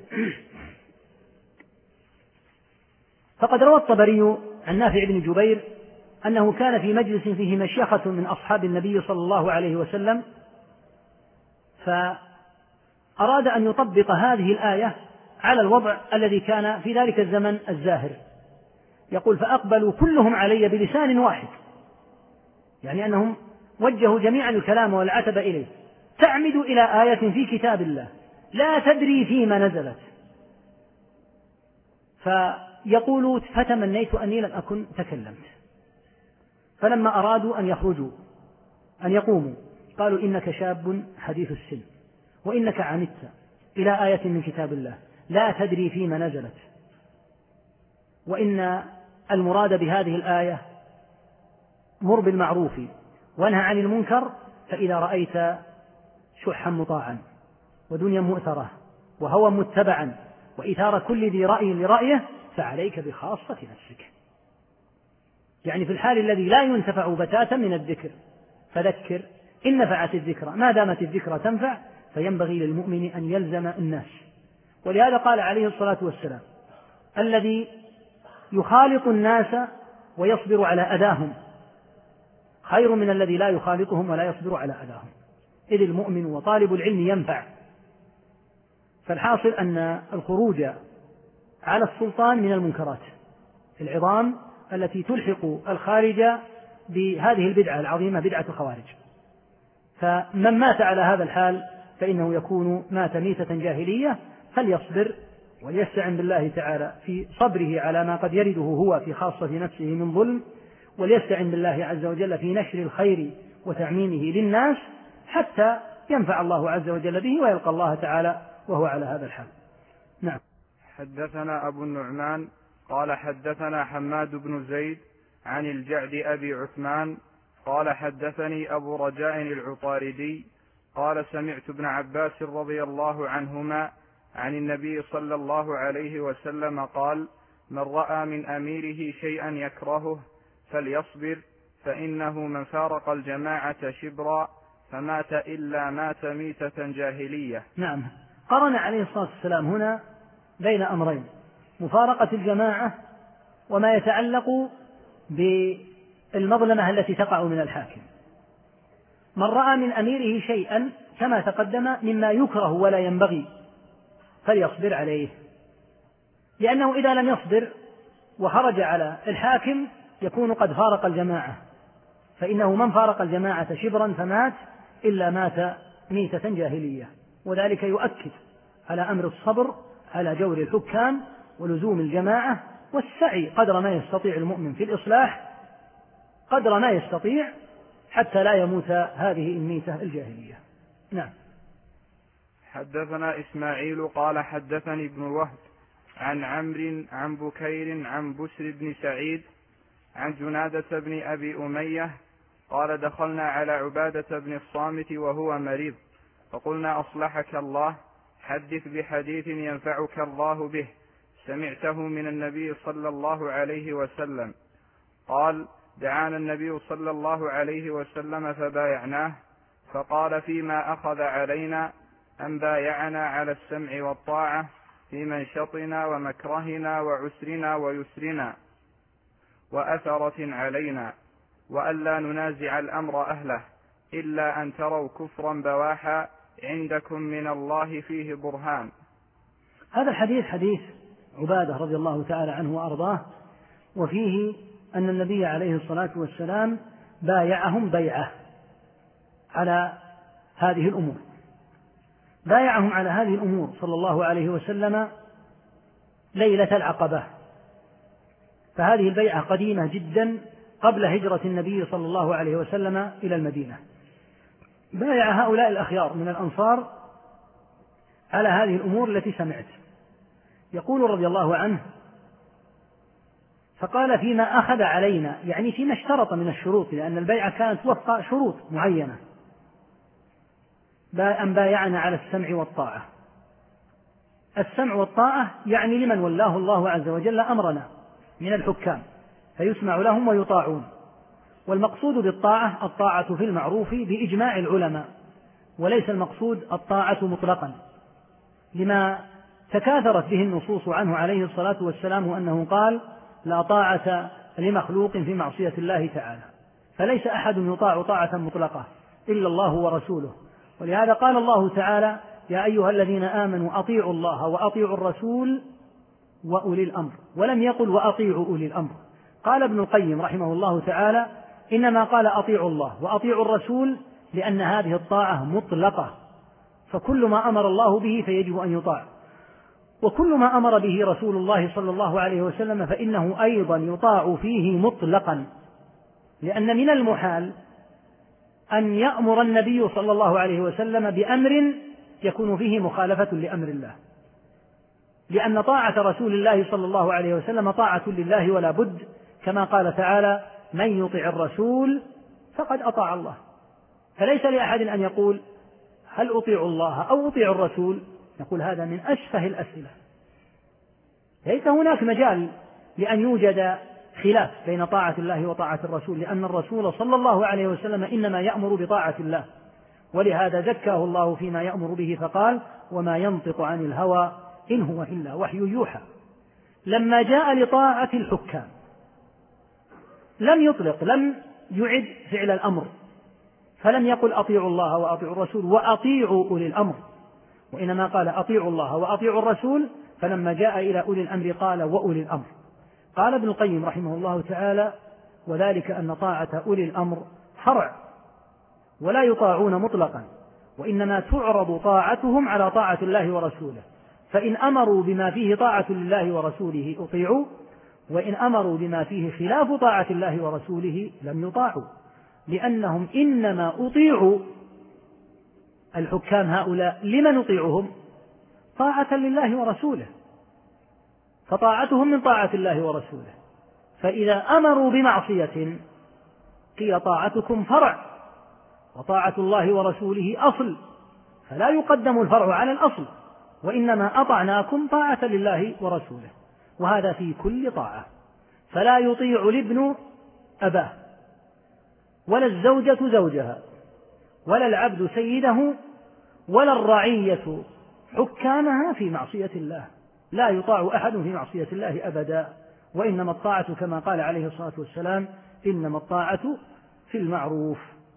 فقد روى الطبري عن نافع بن جبير أنه كان في مجلس فيه مشيخة من أصحاب النبي صلى الله عليه وسلم، فأراد أن يطبق هذه الآية على الوضع الذي كان في ذلك الزمن الزاهر. يقول: فأقبلوا كلهم علي بلسان واحد، يعني أنهم وجهوا جميعا الكلام والعتب إليه: تعمد إلى آية في كتاب الله لا تدري فيما نزلت. فيقول: فتمنيت أني لم أكن تكلمت. فلما أرادوا أن يقوموا قالوا: إنك شاب حديث السن، وإنك عمدت إلى آية من كتاب الله لا تدري فيما نزلت، وإن المراد بهذه الآية مر بالمعروف وانهى عن المنكر، فإذا رأيت شحا مطاعا ودنيا مؤثرة وهوى متبعا وإثار كل ذي رأي لرأيه فعليك بخاصة نفسك. يعني في الحال الذي لا ينتفع بتاتا من الذكر فذكر إن نفعت الذكرى، ما دامت الذكرى تنفع فينبغي للمؤمن أن يلزم الناس. ولهذا قال عليه الصلاة والسلام: الذي يخالط الناس ويصبر على أذاهم خير من الذي لا يخالطهم ولا يصبر على أذاهم، إذ المؤمن وطالب العلم ينفع. فالحاصل أن الخروج على السلطان من المنكرات العظام التي تلحق الخارج بهذه البدعة العظيمة، بدعة الخوارج. فمن مات على هذا الحال فإنه يكون مات ميتة جاهلية، فليصبر وليستعن بالله تعالى في صبره على ما قد يرده هو في خاصة نفسه من ظلم، وليستعن بالله عز وجل في نشر الخير وتعميمه للناس حتى ينفع الله عز وجل به ويلقى الله تعالى وهو على هذا الحال. نعم. حدثنا أبو النعمان قال حدثنا حماد بن زيد عن الجعد أبي عثمان قال حدثني أبو رجاء العطاردي قال سمعت ابن عباس رضي الله عنهما عن النبي صلى الله عليه وسلم قال: من رأى من أميره شيئا يكرهه فليصبر، فإنه من فارق الجماعة شبرا فمات إلا مات ميتة جاهلية. نعم. قرن عليه الصلاة والسلام هنا بين أمرين: مفارقة الجماعة وما يتعلق بالمظلمة التي تقع من الحاكم. من رأى من أميره شيئا كما تقدم مما يكره ولا ينبغي فليصبر عليه، لأنه إذا لم يصبر وخرج على الحاكم يكون قد فارق الجماعة، فإنه من فارق الجماعة شبرا فمات إلا مات ميتة جاهلية. وذلك يؤكد على أمر الصبر على جور الحكام ولزوم الجماعة والسعي قدر ما يستطيع المؤمن في الإصلاح قدر ما يستطيع حتى لا يموت هذه الميتة الجاهلية. نعم. حدثنا إسماعيل قال حدثني ابن وهب عن عمرو عن بكير عن بسر بن سعيد عن جنادة بن أبي أمية قال: دخلنا على عبادة بن الصامت وهو مريض، فقلنا: أصلحك الله، حدث بحديث ينفعك الله به سمعته من النبي صلى الله عليه وسلم. قال: دعانا النبي صلى الله عليه وسلم فبايعناه، فقال: فيما أخذ علينا أن بايعنا على السمع والطاعة في منشطنا ومكرهنا وعسرنا ويسرنا وأثرة علينا، وألا ننازع الأمر أهله، إلا أن تروا كفرا بواحا عندكم من الله فيه برهان. هذا الحديث حديث عبادة رضي الله تعالى عنه وأرضاه، وفيه أن النبي عليه الصلاة والسلام بايعهم بيعة على هذه الأمور، بايعهم على هذه الأمور صلى الله عليه وسلم ليلة العقبة. فهذه البيعة قديمة جدا قبل هجرة النبي صلى الله عليه وسلم إلى المدينة. بايع هؤلاء الأخيار من الأنصار على هذه الأمور التي سمعت. يقول رضي الله عنه: فقال فيما أخذ علينا، يعني فيما اشترط من الشروط، لأن البيعة كانت وفق شروط معينة، أن بايعنا على السمع والطاعة. السمع والطاعة يعني لمن ولاه الله عز وجل أمرنا من الحكام، فيسمع لهم ويطاعون. والمقصود بالطاعة الطاعة في المعروف بإجماع العلماء، وليس المقصود الطاعة مطلقا، لما تكاثرت به النصوص عنه عليه الصلاة والسلام أنه قال: لا طاعة لمخلوق في معصية الله تعالى. فليس أحد يطاع طاعة مطلقة إلا الله ورسوله. ولهذا قال الله تعالى: يا أيها الذين آمنوا أطيعوا الله وأطيعوا الرسول وأولي الأمر، ولم يقل وأطيعوا أولي الأمر. قال ابن القيم رحمه الله تعالى: إنما قال أطيعوا الله وأطيعوا الرسول لأن هذه الطاعة مطلقة، فكل ما أمر الله به فيجب أن يطاع، وكل ما أمر به رسول الله صلى الله عليه وسلم فإنه أيضا يطاع فيه مطلقا، لأن من المحال أن يأمر النبي صلى الله عليه وسلم بأمر يكون فيه مخالفة لأمر الله، لأن طاعة رسول الله صلى الله عليه وسلم طاعة لله ولا بد، كما قال تعالى: من يطع الرسول فقد أطاع الله. فليس لأحد أن يقول: هل أطيع الله أو أطيع الرسول؟ نقول هذا من أسفه الأسئلة. ليس هناك مجال لأن يوجد خلاف بين طاعة الله وطاعة الرسول، لأن الرسول صلى الله عليه وسلم إنما يأمر بطاعة الله، ولهذا زكاه الله فيما يأمر به فقال: وما ينطق عن الهوى إن هو إلا وحي يوحى. لما جاء لطاعة الحكام لم يطلق، لم يعد فعل الأمر، فلم يقل أطيعوا الله وأطيعوا الرسول وأطيعوا أولي الأمر، وإنما قال أطيعوا الله وأطيعوا الرسول. فلما جاء إلى أولي الأمر قال وأولي الأمر. قال ابن القيم رحمه الله تعالى: وذلك أن طاعة أولي الأمر فرع، ولا يطاعون مطلقا، وإنما تعرض طاعتهم على طاعة الله ورسوله، فإن أمروا بما فيه طاعة لله ورسوله أطيعوا، وإن أمروا بما فيه خلاف طاعة الله ورسوله لم يطاعوا، لأنهم إنما أطيعوا الحكام هؤلاء لمن نطيعهم؟ طاعة لله ورسوله، فطاعتهم من طاعة الله ورسوله. فإذا أمروا بمعصية قيل طاعتكم فرع، وطاعة الله ورسوله أصل، فلا يقدم الفرع على الأصل، وإنما أطعناكم طاعة لله ورسوله، وهذا في كل طاعة. فلا يطيع الابن أباه، ولا الزوجة زوجها، ولا العبد سيده، ولا الرعية حكامها في معصية الله. لا يطاع أحد في معصية الله أبدا، وإنما الطاعة كما قال عليه الصلاة والسلام: إنما الطاعة في المعروف.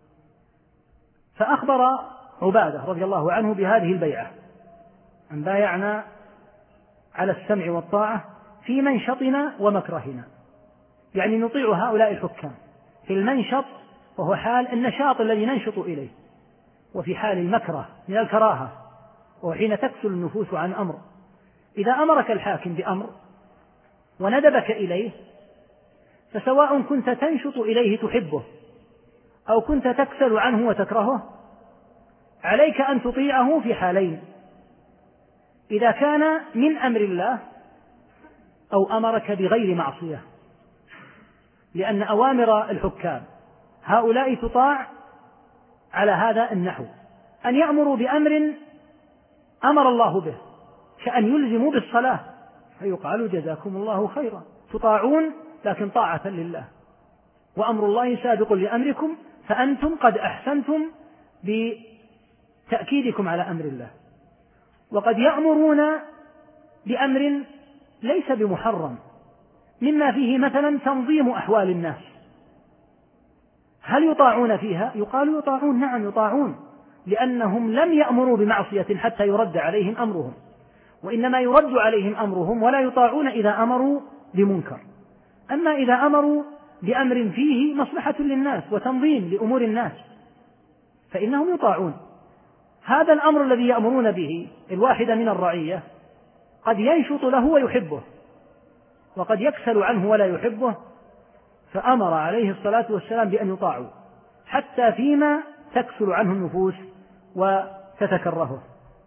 فأخبر عبادة رضي الله عنه بهذه البيعة، أن بايعنا على السمع والطاعة في منشطنا ومكرهنا، يعني نطيع هؤلاء الحكام في المنشط وهو حال النشاط الذي ننشط إليه، وفي حال المكره من الكراهة وحين تكسل النفوس عن أمر. إذا أمرك الحاكم بأمر وندبك إليه، فسواء كنت تنشط إليه تحبه أو كنت تكسل عنه وتكرهه، عليك أن تطيعه في حالين: إذا كان من أمر الله أو أمرك بغير معصية، لأن أوامر الحكام هؤلاء تطاع على هذا النحو: أن يأمروا بأمر أمر الله به، كأن يلزموا بالصلاة فيقال جزاكم الله خيرا، تطاعون لكن طاعة لله، وأمر الله سابق لأمركم، فأنتم قد أحسنتم بتأكيدكم على أمر الله. وقد يأمرون بأمر ليس بمحرم، مما فيه مثلا تنظيم أحوال الناس، هل يطاعون فيها؟ يقال يطاعون، نعم يطاعون، لأنهم لم يأمروا بمعصية حتى يرد عليهم أمرهم، وإنما يرد عليهم أمرهم ولا يطاعون إذا أمروا بمنكر. أما إذا أمروا بأمر فيه مصلحة للناس وتنظيم لأمور الناس فإنهم يطاعون. هذا الأمر الذي يأمرون به الواحد من الرعية قد ينشط له ويحبه، وقد يكسل عنه ولا يحبه، فأمر عليه الصلاة والسلام بأن يطاعوا حتى فيما تكسل عنه النفوس وتتكرهه،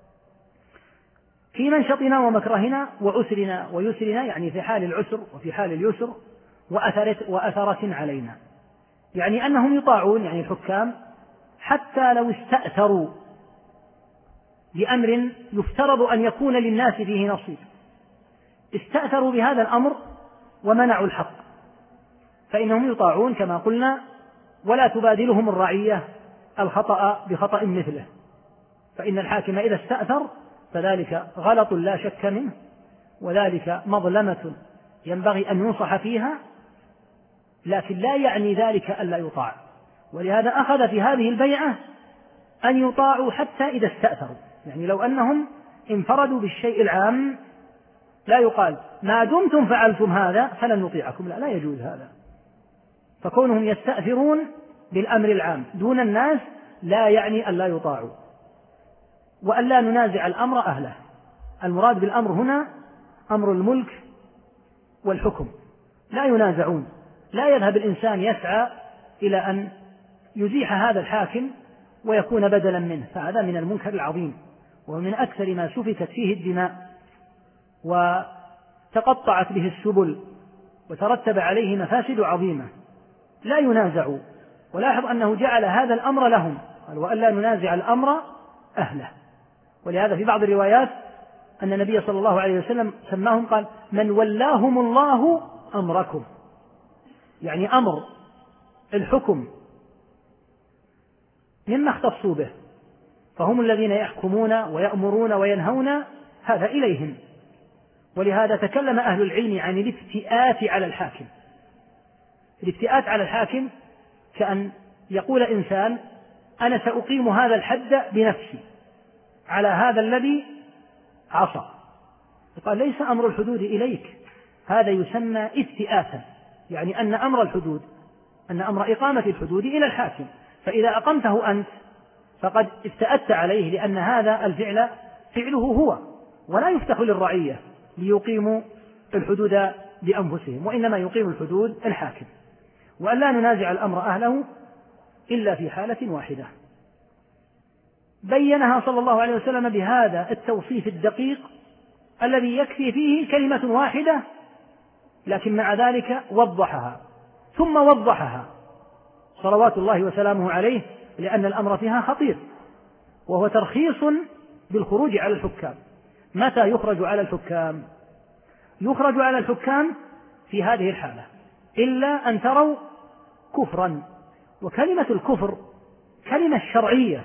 في منشطنا ومكرهنا وعسرنا ويسرنا، يعني في حال العسر وفي حال اليسر، وأثرة علينا، يعني أنهم يطاعون، يعني الحكام، حتى لو استأثروا بأمر يفترض أن يكون للناس فيه نصيب، استأثروا بهذا الأمر ومنعوا الحق، فإنهم يطاعون كما قلنا، ولا تبادلهم الرعية الخطأ بخطأ مثله، فإن الحاكم إذا استأثر فذلك غلط لا شك منه، وذلك مظلمة ينبغي أن ينصح فيها، لكن لا يعني ذلك ألا يطاع. ولهذا أخذ في هذه البيعة أن يطاعوا حتى إذا استأثروا، يعني لو أنهم انفردوا بالشيء العام لا يقال ما دمتم فعلتم هذا فلن نطيعكم، لا يجوز هذا. فكونهم يستأثرون بالأمر العام دون الناس لا يعني ألا يطاعوا، وألا ننازع الأمر أهله. المراد بالأمر هنا أمر الملك والحكم، لا ينازعون، لا يذهب الإنسان يسعى إلى أن يزيح هذا الحاكم ويكون بدلا منه، فهذا من المنكر العظيم، ومن أكثر ما سفكت فيه الدماء وتقطعت به السبل وترتب عليه مفاسد عظيمة. لا ينازعوا، ولاحظ أنه جعل هذا الأمر لهم، قال وألا ننازع الأمر أهله. ولهذا في بعض الروايات أن النبي صلى الله عليه وسلم سماهم، قال من ولاهم الله أمركم، يعني أمر الحكم مما اختصوا به، فهم الذين يحكمون ويأمرون وينهون، هذا إليهم. ولهذا تكلم أهل العلم عن الافتئات على الحاكم. الافتئات على الحاكم كأن يقول إنسان أنا سأقيم هذا الحد بنفسي على هذا الذي عصى، قال ليس أمر الحدود إليك، هذا يسمى افتئاتا، يعني أن أمر الحدود، أن أمر إقامة الحدود إلى الحاكم، فإذا أقمته أنت فقد افتأت عليه، لأن هذا الفعل فعله هو، ولا يفتح للرعية ليقيموا الحدود بأنفسهم، وإنما يقيم الحدود الحاكم. وأن لا ننازع الأمر أهله إلا في حالة واحدة بينها صلى الله عليه وسلم بهذا التوصيف الدقيق الذي يكفي فيه كلمة واحدة، لكن مع ذلك وضحها ثم وضحها صلوات الله وسلامه عليه، لأن الأمر فيها خطير، وهو ترخيص بالخروج على الحكام. متى يخرج على الحكام؟ يخرج على الحكام في هذه الحالة إلا أن تروا كفرا. وكلمة الكفر كلمة شرعية،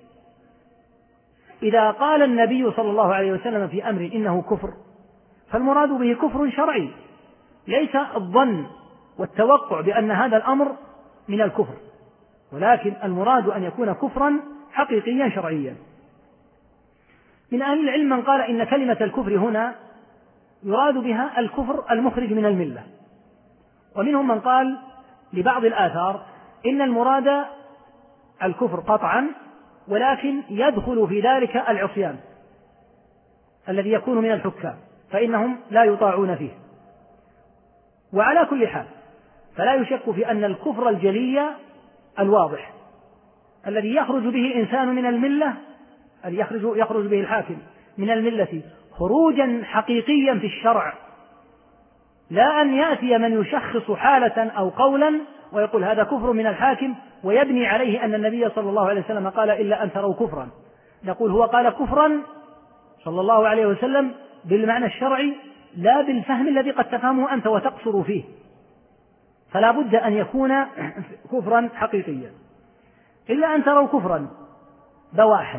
إذا قال النبي صلى الله عليه وسلم في أمر إنه كفر فالمراد به كفر شرعي، ليس الظن والتوقع بأن هذا الأمر من الكفر، ولكن المراد أن يكون كفرا حقيقيا شرعيا. من أهل العلم من قال إن كلمة الكفر هنا يراد بها الكفر المخرج من الملة، ومنهم من قال لبعض الآثار إن المراد الكفر قطعا، ولكن يدخل في ذلك العصيان الذي يكون من الحكام، فإنهم لا يطاعون فيه. وعلى كل حال فلا يشك في أن الكفر الجلي الواضح الذي يخرج به الإنسان من الملة، يخرج به الحاكم من الملة خروجا حقيقيا في الشرع، لا أن يأتي من يشخص حالة أو قولا ويقول هذا كفر من الحاكم ويبني عليه أن النبي صلى الله عليه وسلم قال إلا أن تروا كفرا. نقول هو قال كفرا صلى الله عليه وسلم بالمعنى الشرعي، لا بالفهم الذي قد تفهمه أنت وتقصر فيه، فلا بد أن يكون كفرا حقيقيا. إلا أن تروا كفرا بواحا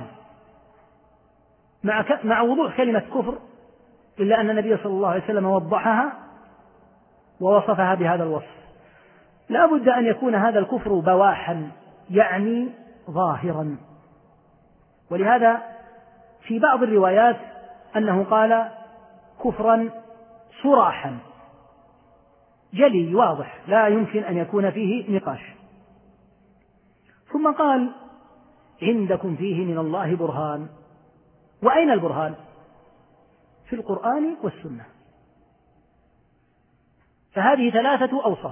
مع وضوح كلمة كفر، إلا أن النبي صلى الله عليه وسلم وضحها ووصفها بهذا الوصف. لا بد أن يكون هذا الكفر بواحا، يعني ظاهرا. ولهذا في بعض الروايات أنه قال كفرا صراحا جلي واضح لا يمكن أن يكون فيه نقاش. ثم قال عندكم فيه من الله برهان. وأين البرهان؟ في القرآن والسنة. فهذه 3 أوصاف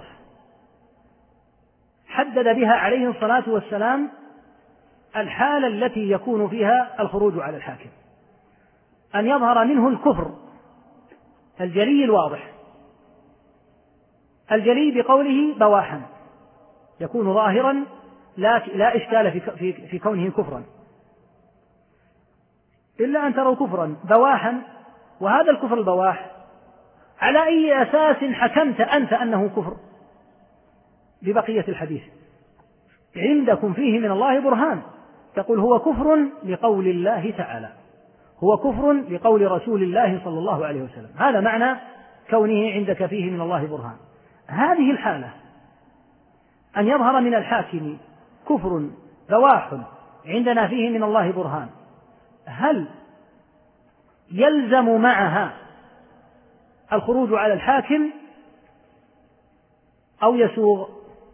حدد بها عليه الصلاة والسلام الحالة التي يكون فيها الخروج على الحاكم: أن يظهر منه الكفر الجلي الواضح، الجلي بقوله بواحا، يكون ظاهرا لا إشكال في كونه كفرا، إلا أن تروا كفرا بواحا. وهذا الكفر البواح على أي أساس حكمت أنت أنه كفر؟ ببقية الحديث عندكم فيه من الله برهان، تقول هو كفر لقول الله تعالى، هو كفر لقول رسول الله صلى الله عليه وسلم. هذا معنى كونه عندك فيه من الله برهان. هذه الحالة أن يظهر من الحاكم كفر بواح عندنا فيه من الله برهان، هل يلزم معها الخروج على الحاكم أو يسوغ؟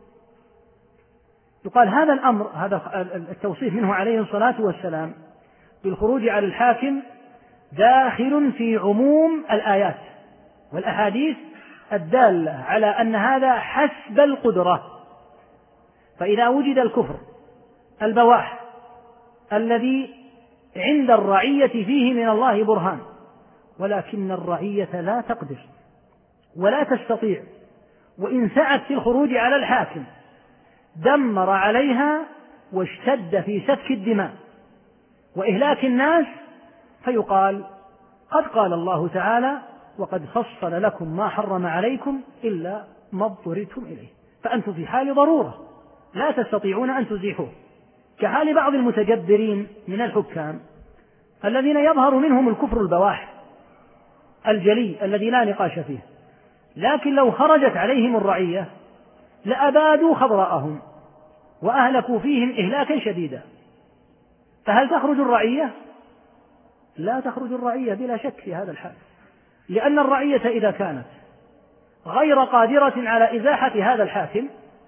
يقال هذا الأمر، هذا التوصيف منه عليه الصلاة والسلام بالخروج على الحاكم داخل في عموم الآيات والأحاديث الدالة على أن هذا حسب القدرة. فإذا وجد الكفر البواح الذي عند الرعية فيه من الله برهان، ولكن الرعية لا تقدر ولا تستطيع، وإن سعت في الخروج على الحاكم دمر عليها واشتد في سفك الدماء وإهلاك الناس، فيقال قد قال الله تعالى وقد فصل لكم ما حرم عليكم إلا ما اضطررتم إليه، فأنتم في حال ضرورة لا تستطيعون أن تزيحوه، كحال بعض المتجبرين من الحكام الذين يظهر منهم الكفر البواح الجلي الذي لا نقاش فيه، لكن لو خرجت عليهم الرعية لأبادوا خضراءهم وأهلكوا فيهم إهلاكا شديدا. فهل تخرج الرعية؟ لا تخرج الرعية بلا شك في هذا الحال، لأن الرعية إذا كانت غير قادرة على إزاحة هذا الحاكم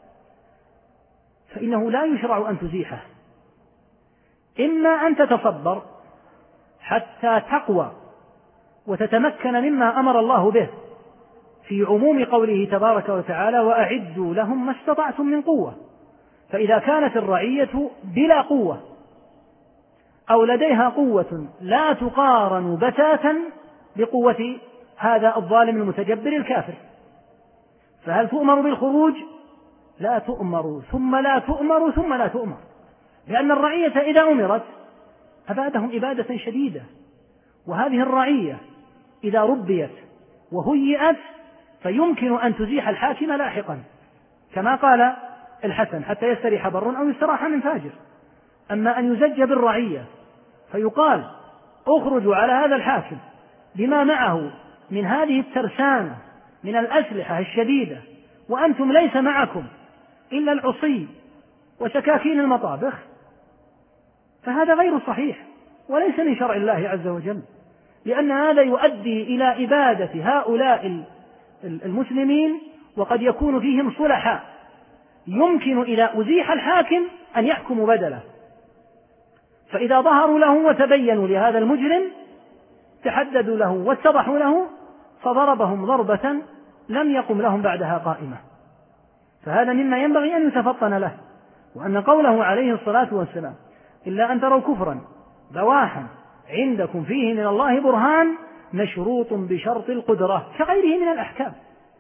فإنه لا يشرع أن تزيحه، إما أن تتصبر حتى تقوى وتتمكن مما أمر الله به في عموم قوله تبارك وتعالى وأعدوا لهم ما استطعتم من قوة. فإذا كانت الرعية بلا قوة أو لديها قوة لا تقارن بتاتا بقوة هذا الظالم المتجبر الكافر، فهل تؤمر بالخروج؟ لا تؤمر، ثم لا تؤمر، ثم لا تؤمر، لأن الرعية إذا أمرت أبادهم إبادة شديدة. وهذه الرعية إذا ربيت وهيئت فيمكن أن تزيح الحاكم لاحقا، كما قال الحسن حتى يستريح بر أو يستراح من فاجر. أما أن يزج بالرعية فيقال اخرجوا على هذا الحاكم بما معه من هذه الترسانة من الأسلحة الشديدة وأنتم ليس معكم إلا العصي وسكاكين المطابخ، فهذا غير صحيح وليس من شرع الله عز وجل، لأن هذا يؤدي إلى إبادة هؤلاء المسلمين وقد يكون فيهم صلحاء يمكن إذا أزيح الحاكم أن يحكم بدله، فإذا ظهروا له وتبينوا لهذا المجرم تحددوا له واتضحوا له فضربهم ضربة لم يقم لهم بعدها قائمة. فهذا مما ينبغي أن يتفطن له، وأن قوله عليه الصلاة والسلام إلا أن تروا كفرا بواحا عندكم فيه من الله برهان مشروط بشرط القدرة كغيره من الأحكام.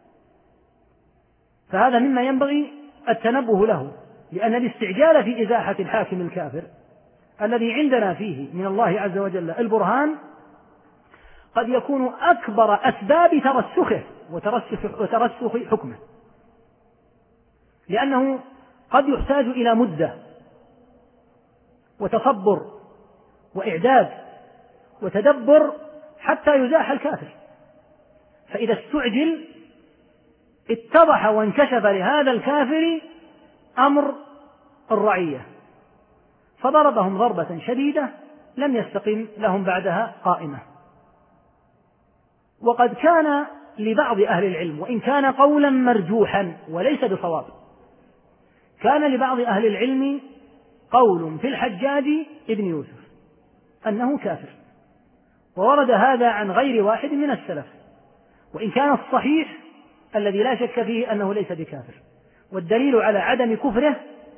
فهذا مما ينبغي التنبه له، لأن الاستعجال في إزاحة الحاكم الكافر الذي عندنا فيه من الله عز وجل البرهان قد يكون أكبر أسباب ترسخه وترسخ حكمه، لأنه قد يحتاج إلى مدة وتصبر وإعداد وتدبر حتى يزاح الكافر، فإذا استعجل اتضح وانكشف لهذا الكافر أمر الرعية فضربهم ضربة شديدة لم يستقم لهم بعدها قائمة. وقد كان لبعض أهل العلم، وإن كان قولا مرجوحا وليس بصواب، كان لبعض أهل العلم قول في الحجاج ابن يوسف أنه كافر، وورد هذا عن غير واحد من السلف، وإن كان الصحيح الذي لا شك فيه أنه ليس بكافر. والدليل على عدم كفره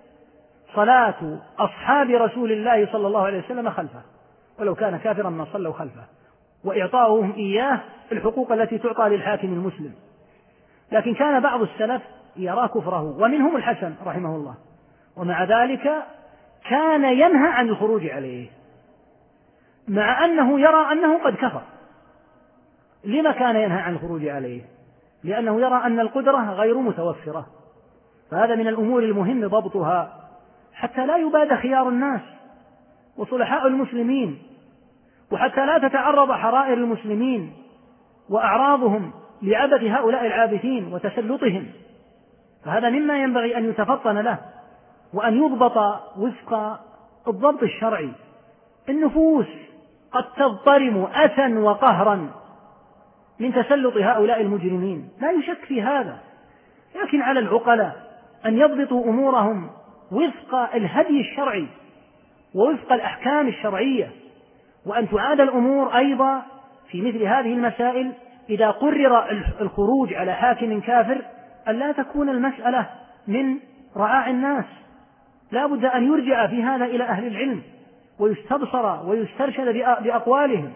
صلاة أصحاب رسول الله صلى الله عليه وسلم خلفه، ولو كان كافرا ما صلوا خلفه، وإعطاؤهم إياه الحقوق التي تعطى للحاكم المسلم. لكن كان بعض السلف يرى كفره، ومنهم الحسن رحمه الله، ومع ذلك كان ينهى عن الخروج عليه مع أنه يرى أنه قد كفر. لما كان ينهى عن الخروج عليه؟ لأنه يرى أن القدرة غير متوفرة، فهذا من الأمور المهم ضبطها حتى لا يباد خيار الناس وصلحاء المسلمين، وحتى لا تتعرض حرائر المسلمين وأعراضهم لعبث هؤلاء العابثين وتسلطهم. فهذا مما ينبغي أن يتفطن له وأن يضبط وفق الضبط الشرعي. النفوس قد تضطرم أسا وقهرا من تسلط هؤلاء المجرمين، لا يشك في هذا، لكن على العقلاء أن يضبطوا أمورهم وفق الهدي الشرعي ووفق الأحكام الشرعية، وأن تعاد الأمور أيضا في مثل هذه المسائل إذا قرر الخروج على حاكم كافر أن لا تكون المسألة من رعاع الناس، لا بد أن يرجع في هذا إلى أهل العلم ويستبصر ويسترشد بأقوالهم،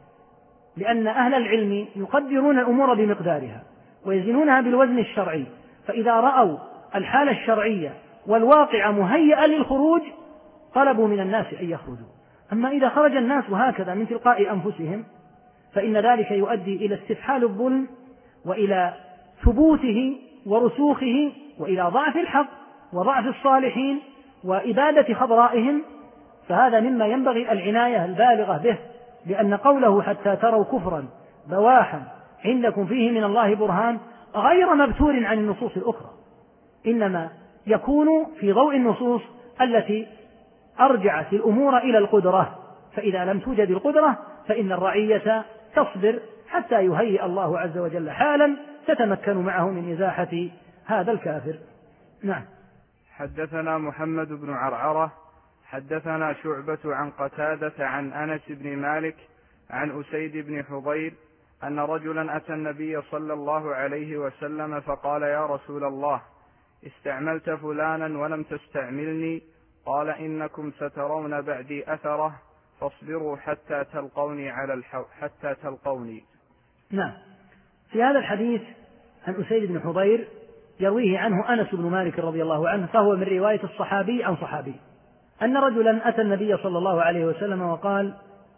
لأن أهل العلم يقدرون الأمور بمقدارها ويزنونها بالوزن الشرعي، فإذا رأوا الحالة الشرعية والواقع مهيئا للخروج طلبوا من الناس أن يخرجوا. أما إذا خرج الناس هكذا من تلقاء أنفسهم فإن ذلك يؤدي إلى استفحال الظلم وإلى ثبوته ورسوخه وإلى ضعف الحق وضعف الصالحين وإبادة خضرائهم، فهذا مما ينبغي العناية البالغة به، لأن قوله حتى تروا كفرا بواحا عندكم فيه من الله برهان غير مبتور عن النصوص الأخرى، إنما يكون في ضوء النصوص التي أرجعت الأمور إلى القدرة، فإذا لم توجد القدرة فإن الرعية تصبر حتى يهيئ الله عز وجل حالا تتمكن معه من إزاحة هذا الكافر. نعم. حدثنا محمد بن عرعرة حدثنا شعبة عن قتادة عن أنس بن مالك عن أسيد بن حضير أن رجلا أتى النبي صلى الله عليه وسلم فقال: يا رسول الله، استعملت فلانا ولم تستعملني، قال: إنكم سترون بعدي أثره فاصبروا حتى تلقوني حتى تلقوني. نعم. في هذا الحديث عن أسيد بن حضير يرويه عنه أنس بن مالك رضي الله عنه، فهو من رواية الصحابي عن صحابي، أن رجلا أتى النبي صلى الله عليه وسلم وقال: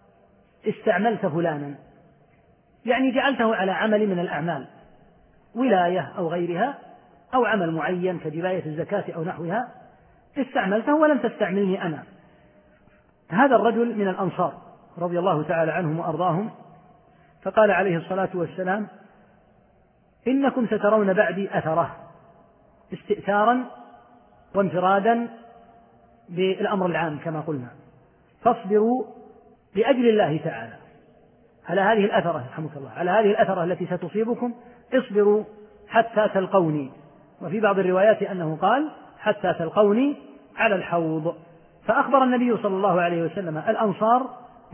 استعملت فلانا، يعني جعلته على عمل من الأعمال، ولاية أو غيرها أو عمل معين كجباية الزكاة أو نحوها، استعملته ولم تستعملني أنا. هذا الرجل من الأنصار رضي الله تعالى عنهم وأرضاهم، فقال عليه الصلاة والسلام: إنكم سترون بعدي أثره، استئثارا وانفرادا بالأمر العام كما قلنا، فاصبروا لأجل الله تعالى على هذه الأثرة، رحمك الله، على هذه الأثرة التي ستصيبكم، اصبروا حتى تلقوني. وفي بعض الروايات أنه قال: حتى تلقوني على الحوض. فأخبر النبي صلى الله عليه وسلم الأنصار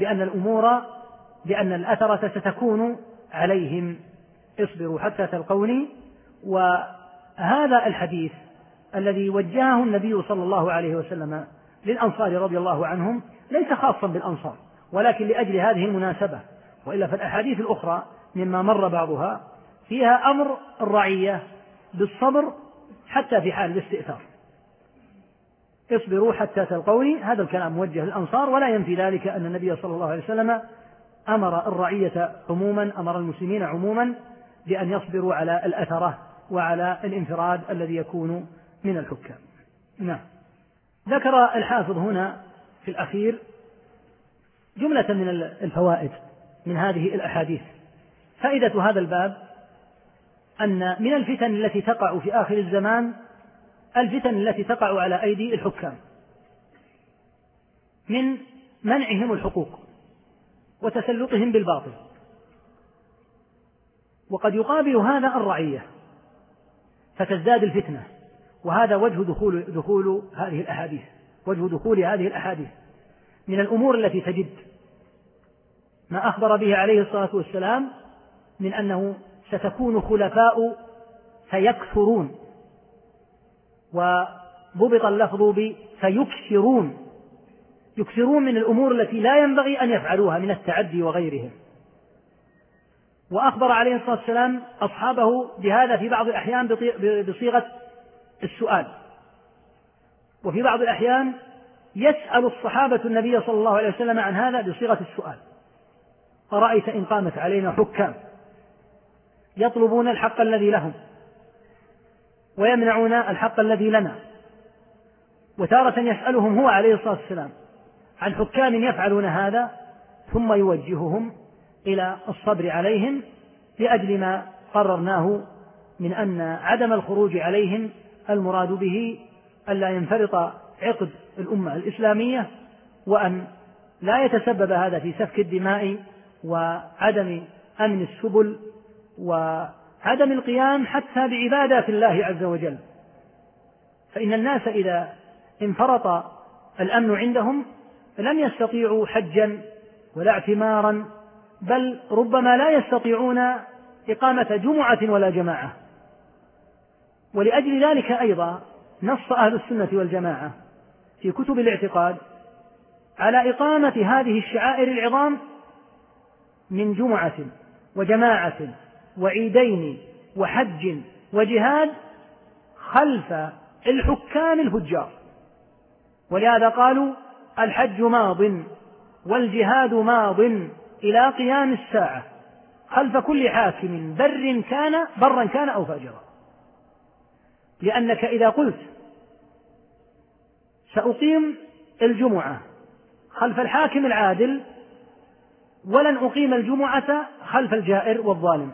بأن الأثرة ستكون عليهم، اصبروا حتى تلقوني. وهذا الحديث الذي وجهه النبي صلى الله عليه وسلم للأنصار رضي الله عنهم ليس خاصا بالأنصار، ولكن لأجل هذه المناسبة، وإلا فالأحاديث الأخرى مما مر بعضها فيها أمر الرعية بالصبر حتى في حال الاستئثار. اصبروا حتى تلقوني، هذا الكلام موجه للأنصار، ولا ينفي ذلك أن النبي صلى الله عليه وسلم أمر الرعية عموما، أمر المسلمين عموما بأن يصبروا على الأثرة وعلى الانفراد الذي يكون من الحكام. نعم. ذكر الحافظ هنا في الأخير جملة من الفوائد من هذه الأحاديث. فائدة هذا الباب أن من الفتن التي تقع في آخر الزمان الفتن التي تقع على أيدي الحكام من منعهم الحقوق وتسلطهم بالباطل، وقد يقابل هذا الرعية فتزداد الفتنة، وهذا وجه دخول هذه الأحاديث، وجه دخول هذه الأحاديث من الأمور التي تجد ما أخبر به عليه الصلاة والسلام من أنه ستكون خلفاء فيكثرون، وضبط اللفظ فيكثرون، يكثرون من الأمور التي لا ينبغي أن يفعلوها من التعدي وغيرهم. وأخبر عليه الصلاة والسلام أصحابه بهذا في بعض الأحيان بصيغة السؤال، وفي بعض الأحيان يسأل الصحابة النبي صلى الله عليه وسلم عن هذا بصيغة السؤال: أرأيت إن قامت علينا حكام يطلبون الحق الذي لهم ويمنعون الحق الذي لنا؟ وتارة يسألهم هو عليه الصلاة والسلام عن حكام يفعلون هذا، ثم يوجههم إلى الصبر عليهم لأجل ما قررناه من أن عدم الخروج عليهم المراد به ألا ينفرط عقد الأمة الإسلامية، وأن لا يتسبب هذا في سفك الدماء وعدم أمن السبل وعدم القيام حتى بعبادات الله عز وجل. فإن الناس إذا انفرط الأمن عندهم لم يستطيعوا حجا ولا اعتمارا، بل ربما لا يستطيعون إقامة جمعة ولا جماعة. ولأجل ذلك أيضا نص أهل السنة والجماعة في كتب الاعتقاد على إقامة هذه الشعائر العظام من جمعة وجماعة وعيدين وحج وجهاد خلف الحكام الفجار. ولهذا قالوا: الحج ماض والجهاد ماض إلى قيام الساعة خلف كل حاكم برا كان أو فاجرا. لأنك إذا قلت سأقيم الجمعة خلف الحاكم العادل ولن أقيم الجمعة خلف الجائر والظالم،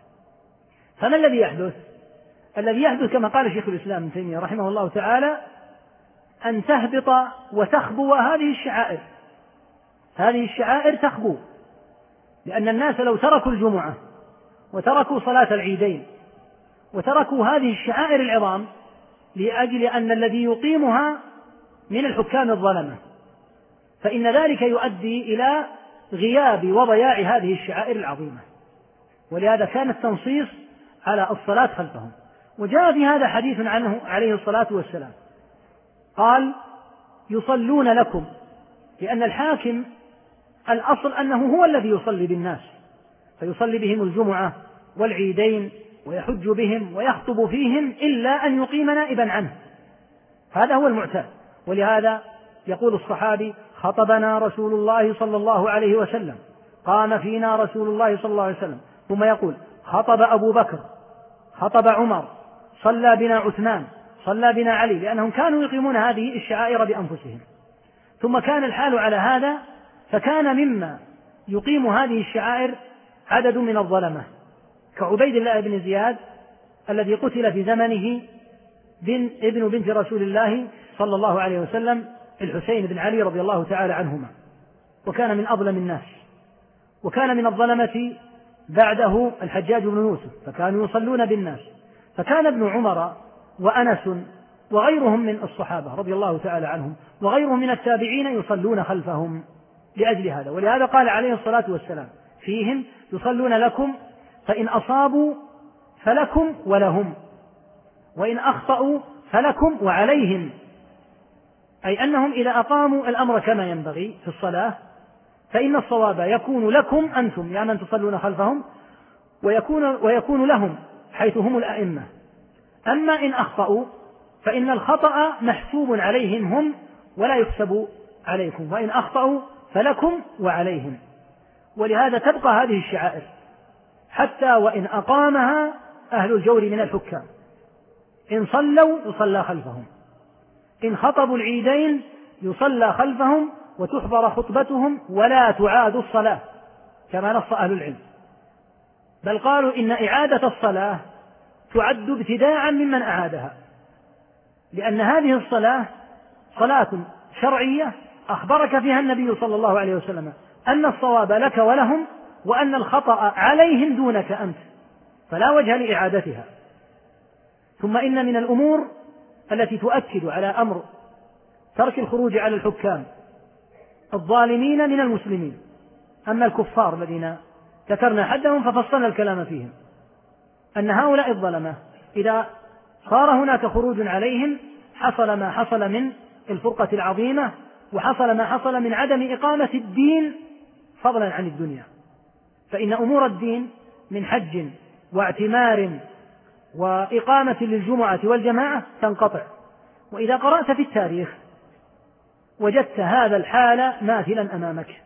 فما الذي يحدث؟ الذي يحدث كما قال شيخ الإسلام ابن تيمية رحمه الله تعالى أن تهبط وتخبو هذه الشعائر. هذه الشعائر تخبو، لأن الناس لو تركوا الجمعة وتركوا صلاة العيدين وتركوا هذه الشعائر العظام لأجل أن الذي يقيمها من الحكام الظلمة، فإن ذلك يؤدي إلى غياب وضياع هذه الشعائر العظيمة. ولهذا كان التنصيص على الصلاة خلفهم. وجاء في هذا حديث عنه عليه الصلاة والسلام قال: يصلون لكم، لأن الحاكم الأصل أنه هو الذي يصلي بالناس، فيصلي بهم الجمعة والعيدين ويحج بهم ويخطب فيهم إلا أن يقيم نائبا عنه، هذا هو المعتاد. ولهذا يقول الصحابي: خطبنا رسول الله صلى الله عليه وسلم، قام فينا رسول الله صلى الله عليه وسلم. ثم يقول: خطب أبو بكر، خطب عمر، صلى بنا عثمان، صلى بنا علي، لأنهم كانوا يقيمون هذه الشعائر بأنفسهم. ثم كان الحال على هذا، فكان مما يقيم هذه الشعائر عدد من الظلمة كعبيد الله بن زياد الذي قتل في زمنه ابن بنت رسول الله صلى الله عليه وسلم الحسين بن علي رضي الله تعالى عنهما، وكان من أظلم الناس. وكان من الظلمة بعده الحجاج بن يوسف، فكانوا يصلون بالناس. فكان ابن عمر وأنس وغيرهم من الصحابة رضي الله تعالى عنهم وغيرهم من التابعين يصلون خلفهم لأجل هذا. ولهذا قال عليه الصلاة والسلام فيهم: يصلون لكم فإن أصابوا فلكم ولهم، وإن أخطأوا فلكم وعليهم، أي أنهم إذا أقاموا الأمر كما ينبغي في الصلاة فإن الصواب يكون لكم أنتم، يعني أن تصلون خلفهم، ويكون لهم حيث هم الأئمة. أما إن أخطأوا فإن الخطأ محسوب عليهم هم ولا يحسب عليكم، وإن أخطأوا فلكم وعليهم. ولهذا تبقى هذه الشعائر حتى وإن أقامها أهل الجور من الحكام، إن صلوا يصلى خلفهم، إن خطبوا العيدين يصلى خلفهم وتحضر خطبتهم ولا تعاد الصلاة كما نص أهل العلم. بل قالوا إن إعادة الصلاة تعد ابتداعا ممن أعادها، لأن هذه الصلاة صلاة شرعية أخبرك فيها النبي صلى الله عليه وسلم أن الصواب لك ولهم، وأن الخطأ عليهم دونك أنت، فلا وجه لإعادتها. ثم إن من الأمور التي تؤكد على أمر ترك الخروج على الحكام الظالمين من المسلمين، أما الكفار الذين ذكرنا حدهم ففصلنا الكلام فيهم، أن هؤلاء الظلمة إذا صار هناك خروج عليهم حصل ما حصل من الفرقة العظيمة، وحصل ما حصل من عدم إقامة الدين فضلا عن الدنيا. فإن أمور الدين من حج واعتمار وإقامة للجمعة والجماعة تنقطع. وإذا قرأت في التاريخ وجدت هذا الحال ماثلا أمامك،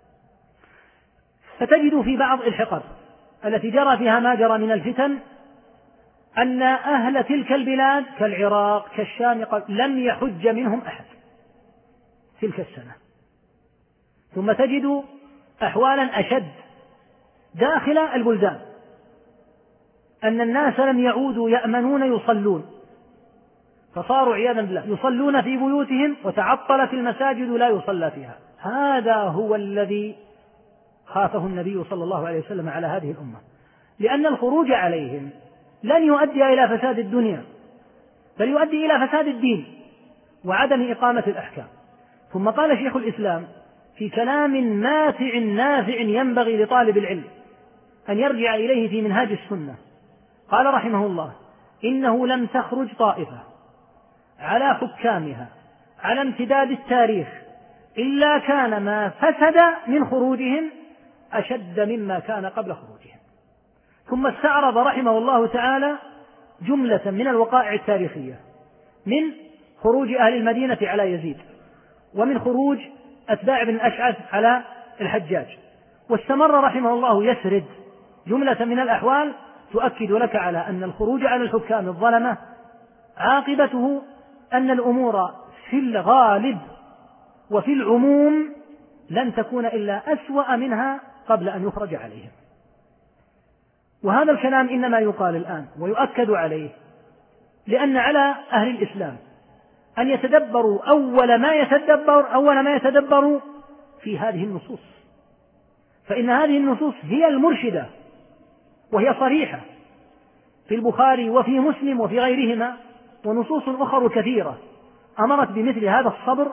فتجد في بعض الحقب التي جرى فيها ما جرى من الفتن أن أهل تلك البلاد كالعراق كالشام لم يحج منهم أحد تلك السنة. ثم تجد أحوالا أشد داخل البلدان، أن الناس لم يعودوا يأمنون يصلون، فصاروا عياذا بالله يصلون في بيوتهم وتعطلت المساجد لا يصلى فيها. هذا هو الذي خافه النبي صلى الله عليه وسلم على هذه الأمة، لأن الخروج عليهم لن يؤدي إلى فساد الدنيا، بل يؤدي إلى فساد الدين وعدم إقامة الأحكام. ثم قال شيخ الإسلام في كلام ماتع نافع ينبغي لطالب العلم أن يرجع إليه في منهاج السنة، قال رحمه الله: إنه لم تخرج طائفة على حكامها على امتداد التاريخ إلا كان ما فسد من خروجهم أشد مما كان قبل خروجهم. ثم استعرض رحمه الله تعالى جملة من الوقائع التاريخية، من خروج أهل المدينة على يزيد، ومن خروج أتباع بن الأشعث على الحجاج، واستمر رحمه الله يسرد جملة من الأحوال تؤكد لك على أن الخروج على الحكام الظلمة عاقبته أن الأمور في الغالب وفي العموم لن تكون إلا أسوأ منها قبل أن يخرج عليهم. وهذا الكلام إنما يقال الآن ويؤكد عليه لأن على أهل الإسلام أن يتدبروا أول ما يتدبروا في هذه النصوص، فإن هذه النصوص هي المرشدة، وهي صريحة في البخاري وفي مسلم وفي غيرهما، ونصوص أخرى كثيرة أمرت بمثل هذا الصبر،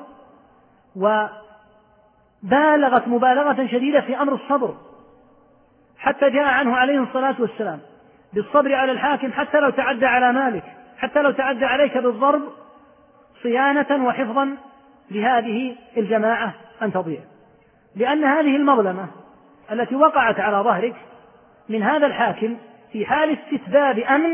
وبالغت مبالغة شديدة في أمر الصبر، حتى جاء عنه عليه الصلاة والسلام بالصبر على الحاكم حتى لو تعدى على مالك، حتى لو تعدى عليك بالضرب، صيانة وحفظا لهذه الجماعة أن تضيع. لأن هذه المظلمة التي وقعت على ظهرك من هذا الحاكم في حال استتباب أمن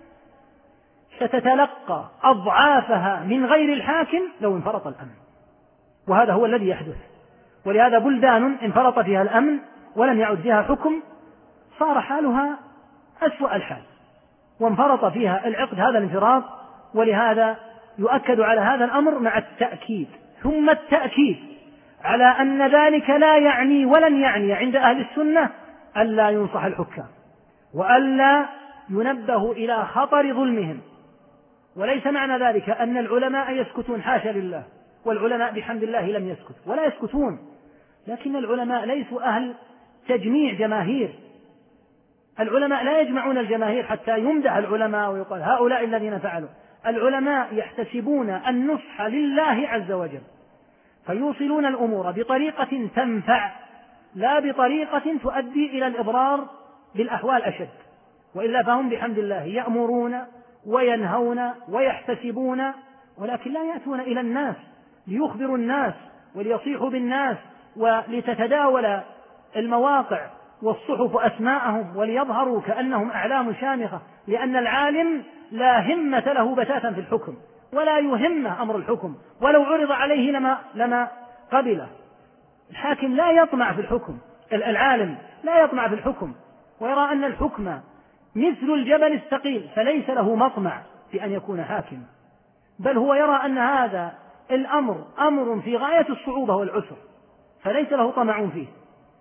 ستتلقى أضعافها من غير الحاكم لو انفرط الأمن، وهذا هو الذي يحدث. ولهذا بلدان انفرط فيها الأمن ولم يعد فيها حكم صار حالها أسوأ الحال، وانفرط فيها العقد هذا الانفراط. ولهذا يؤكد على هذا الأمر مع التأكيد ثم التأكيد على أن ذلك لا يعني ولن يعني عند أهل السنة ألا ينصح الحكام وألا ينبه إلى خطر ظلمهم. وليس معنى ذلك أن العلماء يسكتون، حاشا لله، والعلماء بحمد الله لم يسكت ولا يسكتون، لكن العلماء ليسوا أهل تجميع جماهير. العلماء لا يجمعون الجماهير حتى يمدح العلماء ويقال هؤلاء الذين فعلوا. العلماء يحتسبون النصح لله عز وجل، فيوصلون الأمور بطريقة تنفع لا بطريقة تؤدي إلى الإضرار بالأحوال أشد، وإلا فهم بحمد الله يأمرون وينهون ويحتسبون، ولكن لا يأتون إلى الناس ليخبروا الناس وليصيحوا بالناس ولتتداول المواقع والصحف أسماءهم وليظهروا كأنهم أعلام شامخة، لأن العالم لا همة له بتاتا في الحكم ولا يهمه أمر الحكم، ولو عرض عليه لما قبله. الحاكم لا يطمع في الحكم، العالم لا يطمع في الحكم، ويرى أن الحكم مثل الجبل الثقيل فليس له مطمع في أن يكون حاكما، بل هو يرى أن هذا الأمر أمر في غاية الصعوبة والعسر فليس له طمع فيه.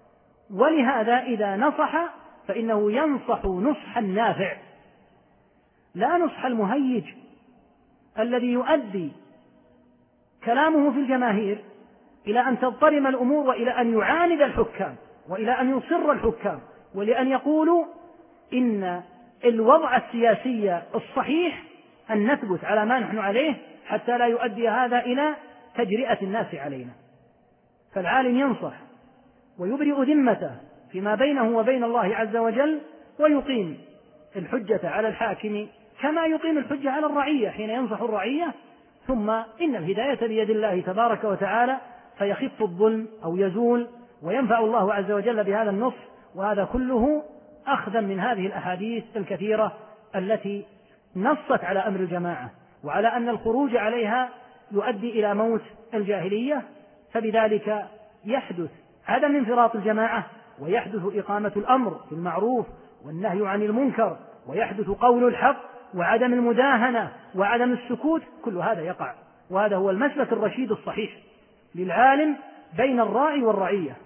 ولهذا إذا نصح فإنه ينصح نصحا نافع، لا نصح المهيج الذي يؤدي كلامه في الجماهير إلى أن تضطرم الأمور وإلى أن يعاند الحكام وإلى أن يصر الحكام ولأن يقولوا إن الوضع السياسي الصحيح أن نثبت على ما نحن عليه حتى لا يؤدي هذا إلى تجرئة الناس علينا. فالعالم ينصح ويبرئ ذمته فيما بينه وبين الله عز وجل ويقيم الحجة على الحاكم كما يقيم الحجة على الرعية حين ينصح الرعية، ثم إن الهداية بيد الله تبارك وتعالى فيخف الظلم أو يزول وينفع الله عز وجل بهذا النصح. وهذا كله أخذا من هذه الأحاديث الكثيرة التي نصت على أمر الجماعة وعلى أن الخروج عليها يؤدي إلى موت الجاهلية، فبذلك يحدث عدم انفراط الجماعة ويحدث إقامة الأمر بالمعروف والنهي عن المنكر ويحدث قول الحق وعدم المداهنة وعدم السكوت. كل هذا يقع، وهذا هو المسلك الرشيد الصحيح للعالم بين الراعي والرعية،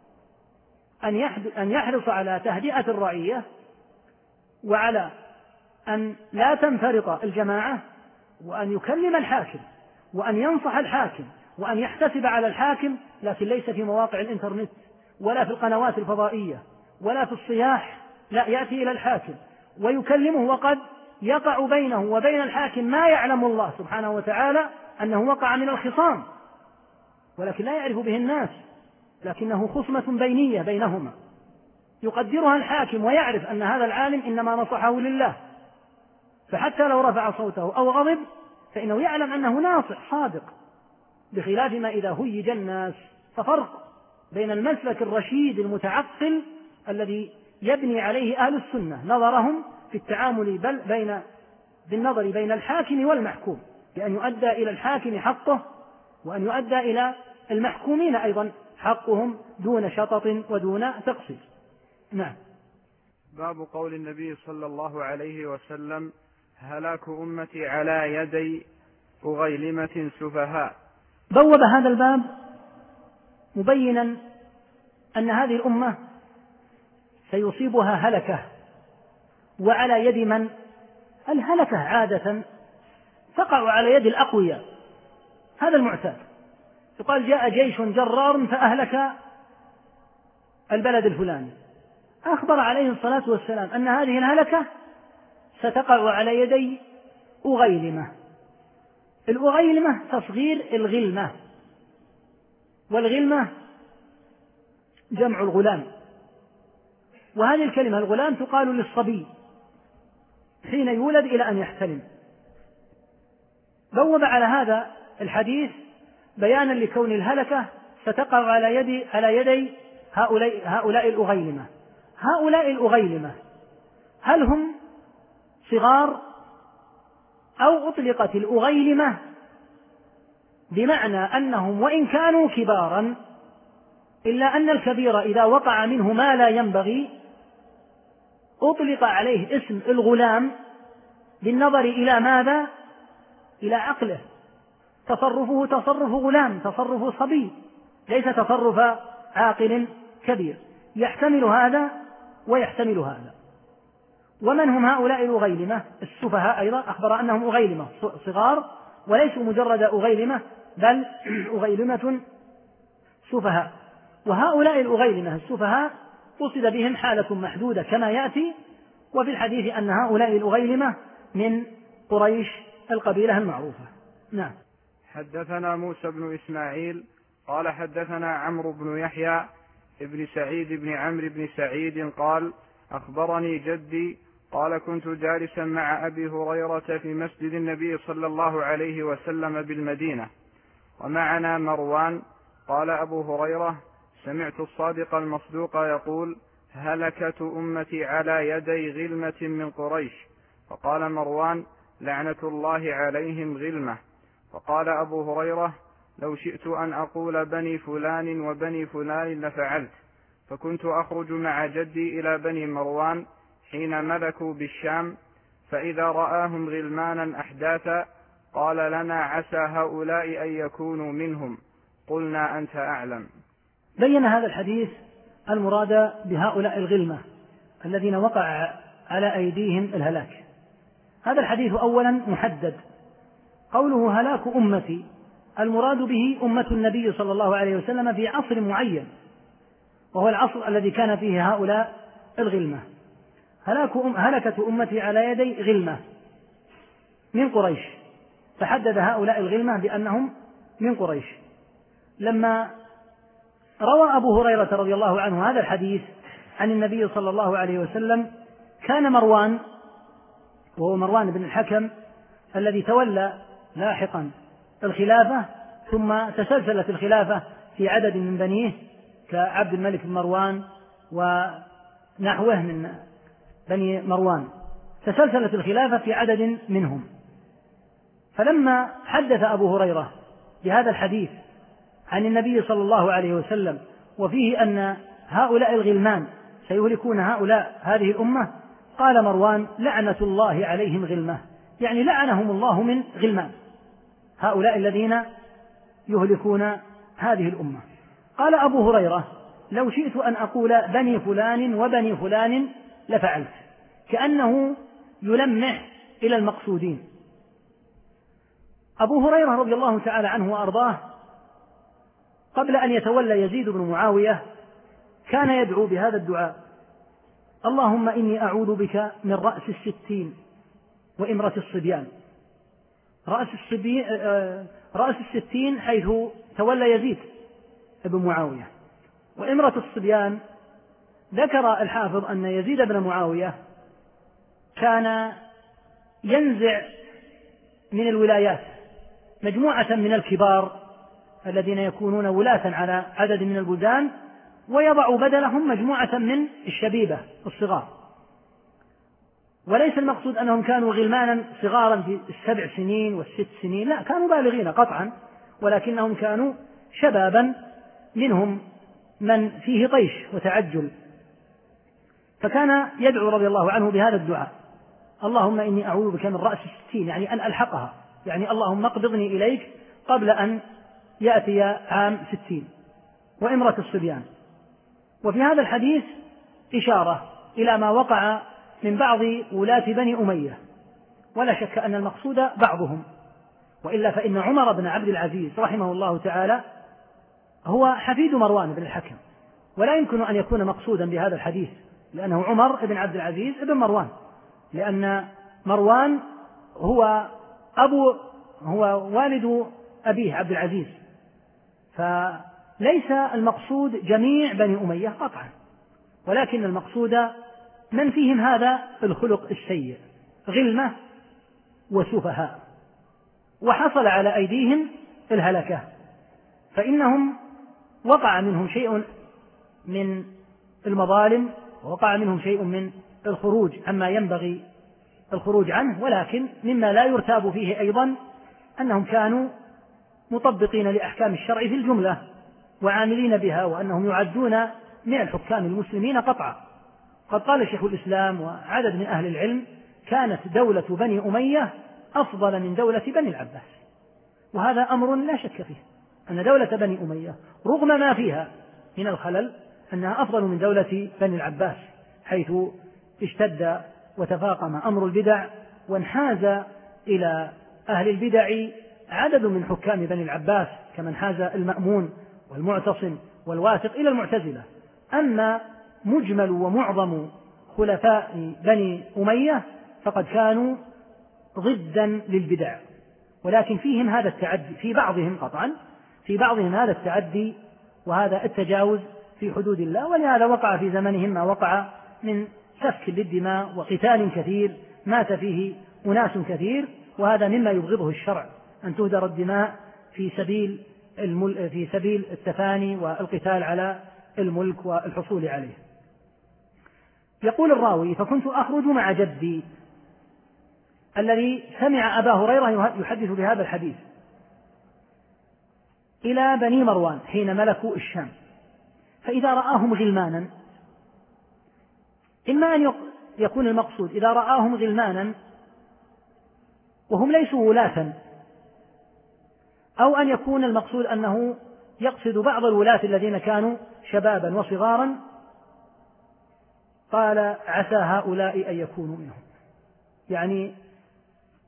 أن يحرص على تهدئة الرعية وعلى أن لا تنفرط الجماعة وأن يكلم الحاكم وأن ينصح الحاكم وأن يحتسب على الحاكم، لكن ليس في مواقع الإنترنت ولا في القنوات الفضائية ولا في الصياح، لا، يأتي إلى الحاكم ويكلمه وقد يقع بينه وبين الحاكم ما يعلم الله سبحانه وتعالى أنه وقع من الخصام ولكن لا يعرف به الناس، لكنه خصمة بينية بينهما يقدرها الحاكم ويعرف أن هذا العالم إنما نصحه لله، فحتى لو رفع صوته أو غضب فإنه يعلم أنه ناصح صادق، بخلاف ما إذا هيج الناس. ففرق بين المسلك الرشيد المتعقل الذي يبني عليه أهل السنة نظرهم في التعامل بالنظر بين الحاكم والمحكوم، بأن يؤدى إلى الحاكم حقه وأن يؤدى إلى المحكومين أيضا حقهم دون شطط ودون تقصير. نعم. باب قول النبي صلى الله عليه وسلم: هلاك أمتي على يدي أغيلمة سفهاء. بوب هذا الباب مبينا أن هذه الأمة سيصيبها هلكة، وعلى يد من؟ الهلكة عادة تقع على يد الأقوياء، هذا المعتاد. يقال جاء جيش جرار فأهلك البلد الفلاني، أخبر عليه الصلاة والسلام أن هذه الهلكة ستقع على يدي أغيلمة. الأغيلمة تصغير الغلمة، والغلمة جمع الغلام، وهذه الكلمة الغلام تقال للصبي حين يولد إلى أن يحتلم. بوب على هذا الحديث بيانا لكون الهلكة ستقع على يدي هؤلاء الأغيلمة. هؤلاء الأغيلمة هل هم صغار أو أطلقت الأغيلمة بمعنى أنهم وإن كانوا كبارا إلا أن الكبير إذا وقع منه ما لا ينبغي أطلق عليه اسم الغلام بالنظر إلى ماذا؟ إلى عقله، تصرفه تصرف غلام، تصرف صبي، ليس تصرف عاقل كبير، يحتمل هذا ويحتمل هذا. ومن هم هؤلاء الأغيلمة؟ السفهاء أيضا أخبر أنهم أغيلمة صغار وليسوا مجرد أغيلمة بل أغيلمة سفهاء. وهؤلاء الأغيلمة السفهاء قصد بهم حالة محدودة كما يأتي، وفي الحديث أن هؤلاء الأغيلمة من قريش القبيلة المعروفة. نعم. حدثنا موسى بن إسماعيل قال حدثنا عمرو بن يحيى ابن سعيد بن عمرو بن سعيد قال أخبرني جدي قال كنت جالسا مع أبي هريرة في مسجد النبي صلى الله عليه وسلم بالمدينة ومعنا مروان. قال أبو هريرة: سمعت الصادق المصدوق يقول: هلكت أمتي على يدي غلمة من قريش. فقال مروان: لعنة الله عليهم غلمة. فقال أبو هريرة: لو شئت أن أقول بني فلان وبني فلان لفعلت. فكنت أخرج مع جدي إلى بني مروان حين ملكوا بالشام، فإذا رآهم غلمانا أحداثا قال لنا: عسى هؤلاء أن يكونوا منهم. قلنا: أنت أعلم. بين هذا الحديث المراد بهؤلاء الغلمة الذين وقع على أيديهم الهلاك. هذا الحديث أولا محدد، قوله هلاك أمتي المراد به أمة النبي صلى الله عليه وسلم في عصر معين، وهو العصر الذي كان فيه هؤلاء الغلمة. هلكة أمتي على يدي غلمة من قريش، فحدد هؤلاء الغلمة بأنهم من قريش. لما روى أبو هريرة رضي الله عنه هذا الحديث عن النبي صلى الله عليه وسلم، كان مروان، وهو مروان بن الحكم الذي تولى لاحقا الخلافة، ثم تسلسلت الخلافة في عدد من بنيه كعبد الملك بن مروان ونحوه من بني مروان، تسلسلت الخلافة في عدد منهم. فلما حدث أبو هريرة بهذا الحديث عن النبي صلى الله عليه وسلم وفيه أن هؤلاء الغلمان سيهلكون هذه الأمة، قال مروان لعنة الله عليهم غلمة، يعني لعنهم الله من غلمان هؤلاء الذين يهلكون هذه الأمة. قال أبو هريرة لو شئت أن أقول بني فلان وبني فلان لفعلت، كأنه يلمح إلى المقصودين. أبو هريرة رضي الله تعالى عنه وأرضاه قبل أن يتولى يزيد بن معاوية كان يدعو بهذا الدعاء: اللهم إني أعوذ بك من رأس الستين وإمرة الصبيان. رأس الستين حيث تولى يزيد بن معاوية، وإمرة الصبيان ذكر الحافظ أن يزيد بن معاوية كان ينزع من الولايات مجموعة من الكبار الذين يكونون ولاة على عدد من البلدان، ويضع بدلهم مجموعة من الشبيبة الصغار. وليس المقصود أنهم كانوا غلمانا صغارا في 7 سنين و6 سنين، لا، كانوا بالغين قطعا، ولكنهم كانوا شبابا منهم من فيه طيش وتعجل. فكان يدعو رضي الله عنه بهذا الدعاء: اللهم إني أعوذ بك من رأس الستين، يعني أن ألحقها، يعني اللهم اقبضني إليك قبل أن يأتي عام 60، وإمرة الصبيان. وفي هذا الحديث إشارة إلى ما وقع من بعض ولاة بني أمية، ولا شك أن المقصود بعضهم، وإلا فإن عمر بن عبد العزيز رحمه الله تعالى هو حفيد مروان بن الحكم، ولا يمكن أن يكون مقصودا بهذا الحديث، لأنه عمر بن عبد العزيز ابن مروان، لأن مروان هو والد أبيه عبد العزيز، فليس المقصود جميع بني أمية قطعا، ولكن المقصود من فيهم هذا الخلق السيء، غلمة وسفهاء، وحصل على أيديهم الهلكة، فإنهم وقع منهم شيء من المظالم، ووقع منهم شيء من الخروج عما ينبغي الخروج عنه، ولكن مما لا يرتاب فيه أيضا أنهم كانوا مطبقين لأحكام الشرع في الجملة وعاملين بها، وأنهم يعدون من الحكام المسلمين قطعا. قد قال شيخ الإسلام وعدد من أهل العلم: كانت دولة بني أمية أفضل من دولة بني العباس، وهذا أمر لا شك فيه، أن دولة بني أمية رغم ما فيها من الخلل أنها أفضل من دولة بني العباس، حيث اشتد وتفاقم أمر البدع، وانحاز إلى أهل البدع عدد من حكام بني العباس، كمن حاز المأمون والمعتصم والواثق إلى المعتزلة. أما مجمل ومعظم خلفاء بني أمية فقد كانوا ضدا للبدع، ولكن فيهم هذا التعدي، في بعضهم قطعا، في بعضهم هذا التعدي وهذا التجاوز في حدود الله، ولهذا وقع في زمنهم ما وقع من سفك للدماء وقتال كثير مات فيه أناس كثير، وهذا مما يبغضه الشرع، أن تهدر الدماء في سبيل التفاني والقتال على الملك والحصول عليه. يقول الراوي: فكنت أخرج مع جدي الذي سمع أبا هريرة يحدث بهذا الحديث إلى بني مروان حين ملكوا الشام، فإذا رآهم غلمانا، إما أن يكون المقصود إذا رآهم غلمانا وهم ليسوا ولاة، أو أن يكون المقصود أنه يقصد بعض الولاة الذين كانوا شبابا وصغارا، قال: عسى هؤلاء أن يكونوا منهم، يعني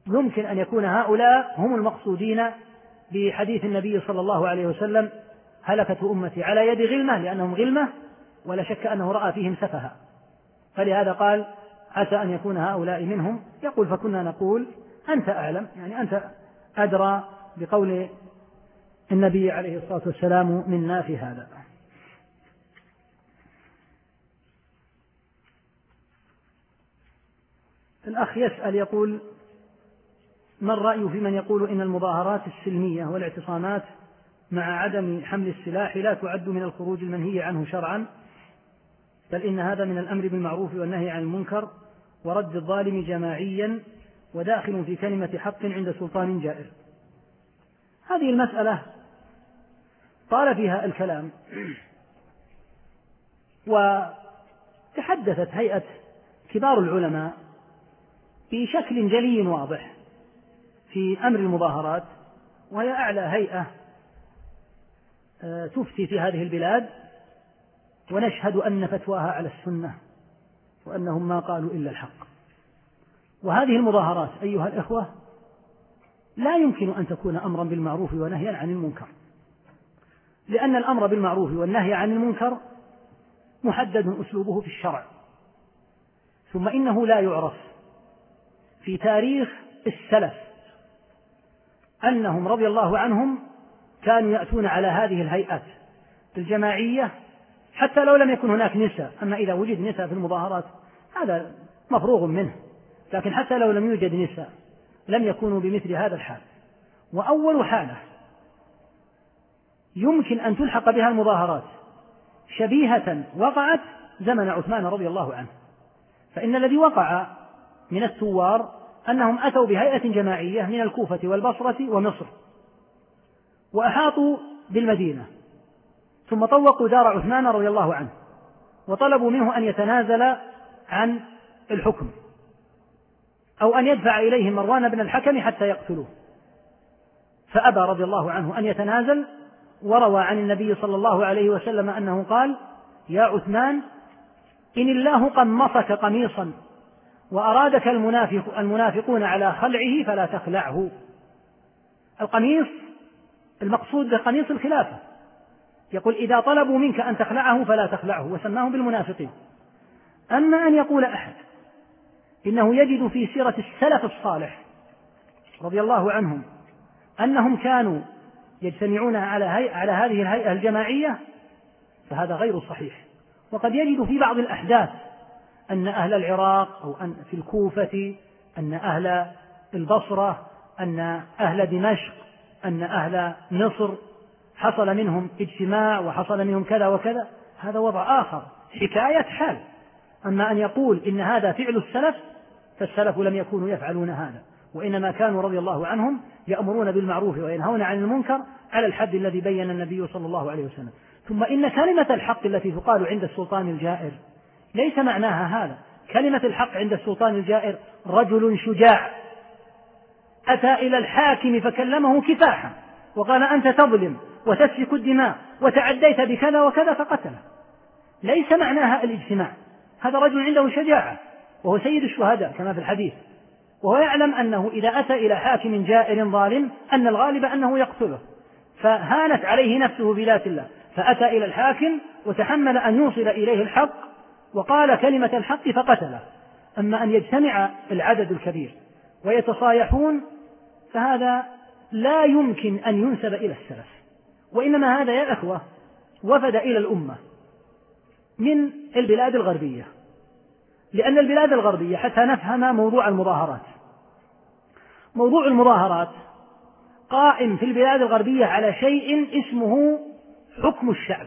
يمكن أن يكون هؤلاء هم المقصودين بحديث النبي صلى الله عليه وسلم: هلكة أمتي على يد غلمة، لأنهم غلمة ولا شك أنه رأى فيهم سفها، فلهذا قال: عسى أن يكون هؤلاء منهم. يقول: فكنا نقول أنت أعلم، يعني أنت أدرى بقول النبي عليه الصلاة والسلام منا في هذا. الأخ يسأل يقول: ما الرأي في من يقول إن المظاهرات السلمية والاعتصامات مع عدم حمل السلاح لا تعد من الخروج المنهي عنه شرعا، بل إن هذا من الأمر بالمعروف والنهي عن المنكر ورد الظالم جماعيا وداخل في كلمة حق عند سلطان جائر؟ هذه المسألة طال فيها الكلام، وتحدثت هيئة كبار العلماء بشكل جلي واضح في أمر المظاهرات، وهي أعلى هيئة تفتي في هذه البلاد، ونشهد أن فتواها على السنة وأنهم ما قالوا إلا الحق. وهذه المظاهرات أيها الإخوة لا يمكن أن تكون أمرا بالمعروف ونهيا عن المنكر، لأن الأمر بالمعروف والنهي عن المنكر محدد أسلوبه في الشرع، ثم إنه لا يعرف في تاريخ السلف أنهم رضي الله عنهم كانوا يأتون على هذه الهيئات الجماعية حتى لو لم يكن هناك نساء. أما إذا وجد نساء في المظاهرات هذا مفروغ منه، لكن حتى لو لم يوجد نساء لم يكونوا بمثل هذا الحال. وأول حالة يمكن أن تلحق بها المظاهرات شبيهة وقعت زمن عثمان رضي الله عنه، فإن الذي وقع من الثوار أنهم أتوا بهيئة جماعية من الكوفة والبصرة ومصر وأحاطوا بالمدينة، ثم طوقوا دار عثمان رضي الله عنه وطلبوا منه أن يتنازل عن الحكم أو أن يدفع إليه مروان بن الحكم حتى يقتلوه، فأبى رضي الله عنه أن يتنازل، وروى عن النبي صلى الله عليه وسلم أنه قال: يا عثمان، إن الله قمصك قميصا وأرادك المنافقون على خلعه فلا تخلعه. القميص المقصود بقميص الخلافة، يقول: إذا طلبوا منك أن تخلعه فلا تخلعه، وسماهم بالمنافقين. أما أن يقول أحد إنه يجد في سيرة السلف الصالح رضي الله عنهم أنهم كانوا يجتمعون على هذه الهيئة الجماعية، فهذا غير صحيح. وقد يجد في بعض الأحداث أن أهل العراق أو أن في الكوفة، أن أهل البصرة، أن أهل دمشق، أن أهل مصر حصل منهم اجتماع وحصل منهم كذا وكذا، هذا وضع آخر، حكاية حال. أما أن يقول إن هذا فعل السلف، فالسلف لم يكونوا يفعلون هذا، وإنما كانوا رضي الله عنهم يأمرون بالمعروف وينهون عن المنكر على الحد الذي بين النبي صلى الله عليه وسلم. ثم إن كلمة الحق التي تقال عند السلطان الجائر ليس معناها هذا. كلمة الحق عند السلطان الجائر رجل شجاع أتى إلى الحاكم فكلمه كفاحا وقال: أنت تظلم وتسفك الدماء وتعديت بكذا وكذا فقتله. ليس معناها الاجتماع، هذا رجل عنده شجاعة وهو سيد الشهداء كما في الحديث، وهو يعلم أنه إذا أتى إلى حاكم جائر ظالم أن الغالب أنه يقتله، فهانت عليه نفسه بذات الله، فأتى إلى الحاكم وتحمل أن يوصل إليه الحق وقال كلمة الحق فقتله. أما أن يجتمع العدد الكبير ويتصايحون فهذا لا يمكن أن ينسب إلى السلف، وإنما هذا يا أخوة وفد إلى الأمة من البلاد الغربية، لأن البلاد الغربية حتى نفهم موضوع المظاهرات، موضوع المظاهرات قائم في البلاد الغربية على شيء اسمه حكم الشعب.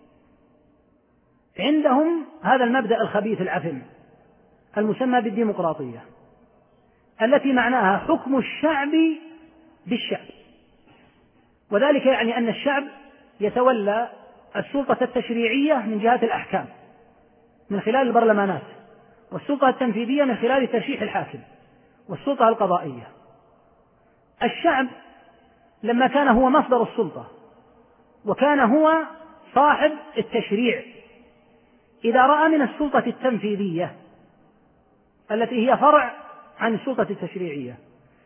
عندهم هذا المبدأ الخبيث العفن المسمى بالديمقراطية، التي معناها حكم الشعب بالشعب، وذلك يعني أن الشعب يتولى السلطة التشريعية من جهة الأحكام من خلال البرلمانات، والسلطة التنفيذية من خلال ترشيح الحاكم، والسلطة القضائية. الشعب لما كان هو مصدر السلطة وكان هو صاحب التشريع، إذا رأى من السلطة التنفيذية التي هي فرع عن السلطة التشريعية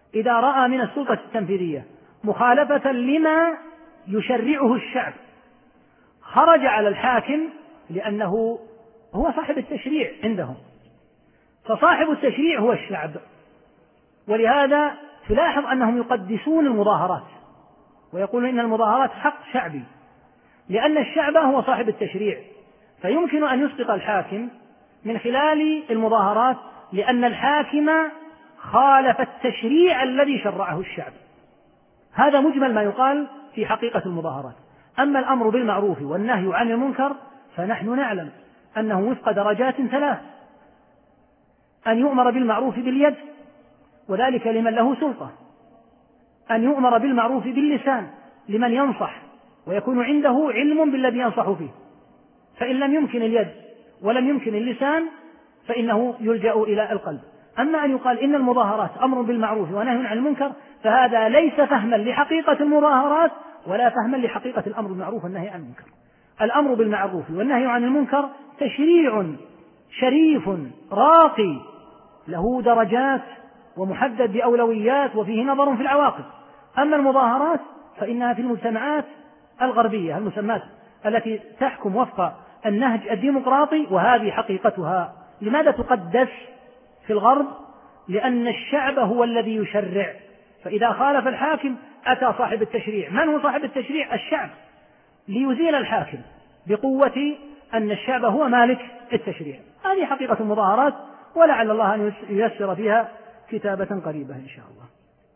إذا رأى من السلطة التنفيذية مخالفة لما يشرعه الشعب خرج على الحاكم، لأنه هو صاحب التشريع عندهم، فصاحب التشريع هو الشعب. ولهذا تلاحظ أنهم يقدسون المظاهرات ويقولون إن المظاهرات حق شعبي، لأن الشعب هو صاحب التشريع، فيمكن أن يسقط الحاكم من خلال المظاهرات، لأن الحاكم خالف التشريع الذي شرعه الشعب. هذا مجمل ما يقال في حقيقة المظاهرات. أما الأمر بالمعروف والنهي عن المنكر فنحن نعلم أنه وفق درجات ثلاث: أن يؤمر بالمعروف باليد وذلك لمن له سلطة، أن يؤمر بالمعروف باللسان لمن ينصح ويكون عنده علم بالذي ينصح فيه، فإن لم يمكن اليد ولم يمكن اللسان فإنه يلجأ إلى القلب. أما أن يقال إن المظاهرات أمر بالمعروف ونهي عن المنكر فهذا ليس فهما لحقيقة المظاهرات ولا فهما لحقيقة الأمر بالمعروف والنهي عن المنكر. الأمر بالمعروف والنهي عن المنكر تشريع شريف راقي له درجات ومحدد بأولويات وفيه نظر في العواقب. أما المظاهرات فإنها في المجتمعات الغربية المسمات التي تحكم وفق النهج الديمقراطي، وهذه حقيقتها. لماذا تقدس في الغرب؟ لأن الشعب هو الذي يشرع، فإذا خالف الحاكم أتى صاحب التشريع. من هو صاحب التشريع؟ الشعب، ليزيل الحاكم بقوة أن الشعب هو مالك التشريع. هذه حقيقة المظاهرات، ولعل الله أن ييسر فيها كتابة قريبة إن شاء الله.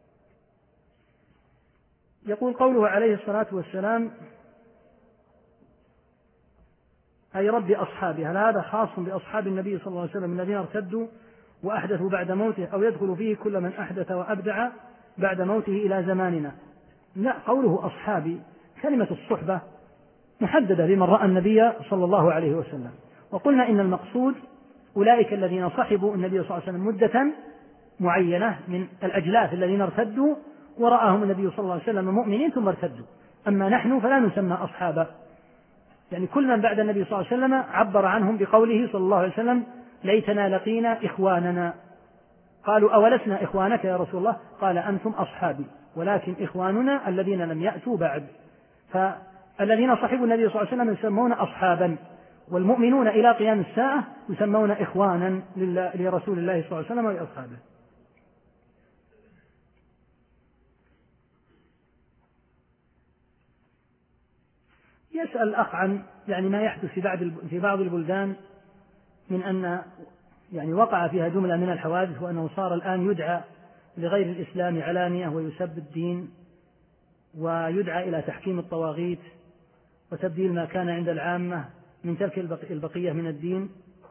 يقول قوله عليه الصلاة والسلام: أي رب أصحابه، هل هذا خاص بأصحاب النبي صلى الله عليه وسلم الذين ارتدوا وأحدثوا بعد موته، أو يدخل فيه كل من أحدث وأبدع بعد موته إلى زماننا؟ لا، قوله أصحابي كلمة الصحبة محددة لمن رأى النبي صلى الله عليه وسلم، وقلنا إن المقصود أولئك الذين صحبوا النبي صلى الله عليه وسلم مدة معينة من الأجلاف الذين ارتدوا ورآهم النبي صلى الله عليه وسلم مؤمنين ثم ارتدوا. أما نحن فلا نسمى أصحابا، يعني كل من بعد النبي صلى الله عليه وسلم عبر عنهم بقوله صلى الله عليه وسلم: ليتنا لقينا إخواننا. قالوا: أولسنا إخوانك يا رسول الله؟ قال: أنتم أصحابي ولكن إخواننا الذين لم يأتوا بعد. فالذين صحبوا النبي صلى الله عليه وسلم يسمون أصحابا، والمؤمنون إلى قيام الساعة يسمون إخوانا لرسول الله صلى الله عليه وسلم وأصحابه. يسأل الأخ عن ما يحدث في بعض البلدان من أن وقع فيها جملة من الحوادث، وأنه صار الآن يدعى لغير الإسلام علانية ويسب الدين ويدعى إلى تحكيم الطواغيت وتبديل ما كان عند العامة من ترك البقية من الدين،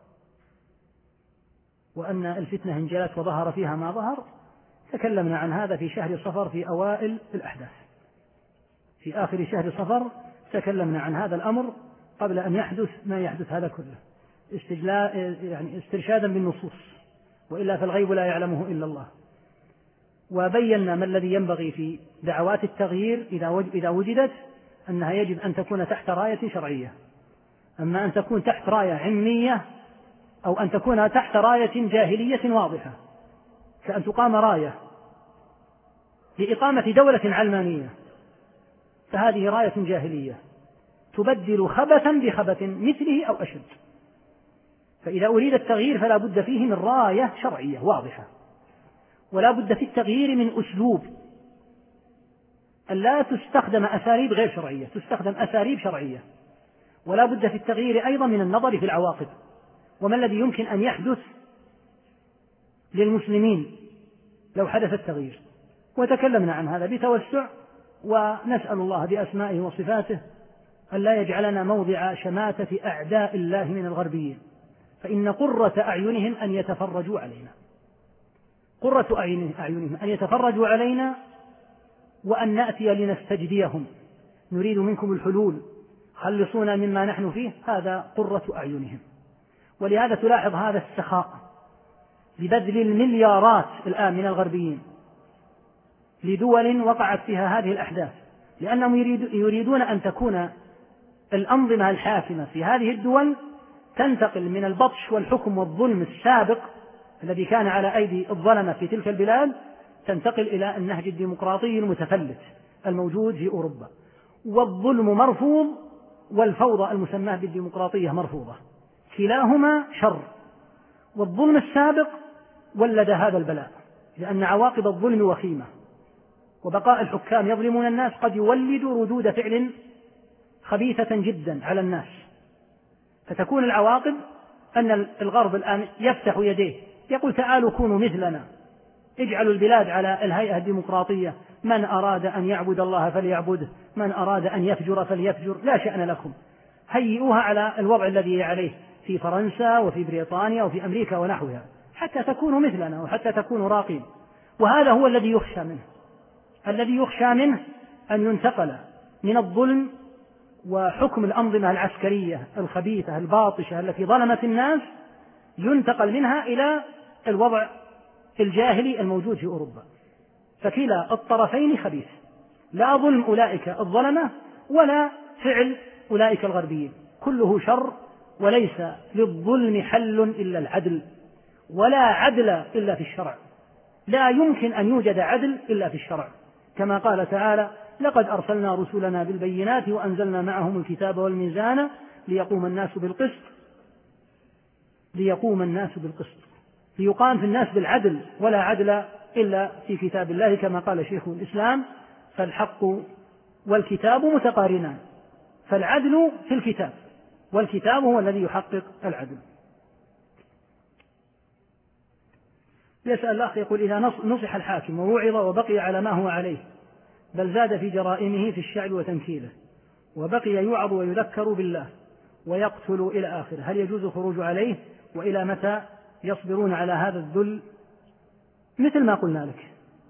وأن الفتنة انجلت وظهر فيها ما ظهر. تكلمنا عن هذا في شهر صفر في أوائل الأحداث، في آخر شهر صفر تكلمنا عن هذا الأمر قبل أن يحدث ما يحدث هذا كله، استرشادا بالنصوص، وإلا فالغيب لا يعلمه إلا الله. وبينا ما الذي ينبغي في دعوات التغيير إذا وجدت، أنها يجب أن تكون تحت راية شرعية. أما أن تكون تحت راية علمية أو أن تكون تحت راية جاهلية واضحة، كأن تقام راية لإقامة دولة علمانية، فهذه راية جاهلية تبدل خبثا بخبث مثله أو أشد. فإذا أريد التغيير فلا بد فيه من راية شرعية واضحة، ولا بد في التغيير من أسلوب، أن لا تستخدم أساليب غير شرعية، تستخدم أساليب شرعية. ولا بد في التغيير أيضا من النظر في العواقب، وما الذي يمكن أن يحدث للمسلمين لو حدث التغيير. وتكلمنا عن هذا بتوسع، ونسأل الله بأسمائه وصفاته أن لا يجعلنا موضع شماتة أعداء الله من الغربيين، فإن قرة أعينهم أن يتفرجوا علينا، قرة أعينهم أن يتفرجوا علينا وأن نأتي لنستجديهم، نريد منكم الحلول، خلصونا مما نحن فيه، هذا قرة أعينهم. ولهذا تلاحظ هذا السخاء ببذل المليارات الآن من الغربيين لدول وقعت فيها هذه الأحداث، لأنهم يريدون أن تكون الأنظمة الحاكمة في هذه الدول تنتقل من البطش والحكم والظلم السابق الذي كان على أيدي الظلمة في تلك البلاد تنتقل إلى النهج الديمقراطي المتفلت الموجود في أوروبا. والظلم مرفوض والفوضى المسماة بالديمقراطية مرفوضة، كلاهما شر. والظلم السابق ولد هذا البلاء، لأن عواقب الظلم وخيمة، وبقاء الحكام يظلمون الناس قد يولد ردود فعل خبيثة جدا على الناس، فتكون العواقب أن الغرب الآن يفتح يديه يقول تعالوا كونوا مثلنا، اجعلوا البلاد على الهيئة الديمقراطية، من أراد أن يعبد الله فليعبده، من أراد أن يفجر فليفجر، لا شأن لكم، هيئوها على الوضع الذي عليه في فرنسا وفي بريطانيا وفي أمريكا ونحوها، حتى تكونوا مثلنا وحتى تكونوا راقين. وهذا هو الذي يخشى منه، الذي يخشى منه أن ينتقل من الظلم وحكم الأنظمة العسكرية الخبيثة الباطشة التي ظلمت الناس، ينتقل منها إلى الوضع الجاهلي الموجود في أوروبا. فكلا الطرفين خبيث، لا ظلم أولئك الظلمة ولا فعل أولئك الغربيين، كله شر، وليس للظلم حل إلا العدل، ولا عدل إلا في الشرع، لا يمكن أن يوجد عدل إلا في الشرع، كما قال تعالى لقد أرسلنا رسلنا بالبينات وأنزلنا معهم الكتاب والميزان ليقوم الناس بالقسط، ليقام في الناس بالعدل، ولا عدل إلا في كتاب الله، كما قال شيخ الإسلام فالحق والكتاب متقارنان، فالعدل في الكتاب، والكتاب هو الذي يحقق العدل. يسأل الأخ يقول إذا نصح الحاكم ووعظ وبقي على ما هو عليه بل زاد في جرائمه في الشعب وتنكيله، وبقي يوعظ ويذكر بالله ويقتل إلى آخره، هل يجوز الخروج عليه؟ وإلى متى يصبرون على هذا الذل؟ مثل ما قلنا لك،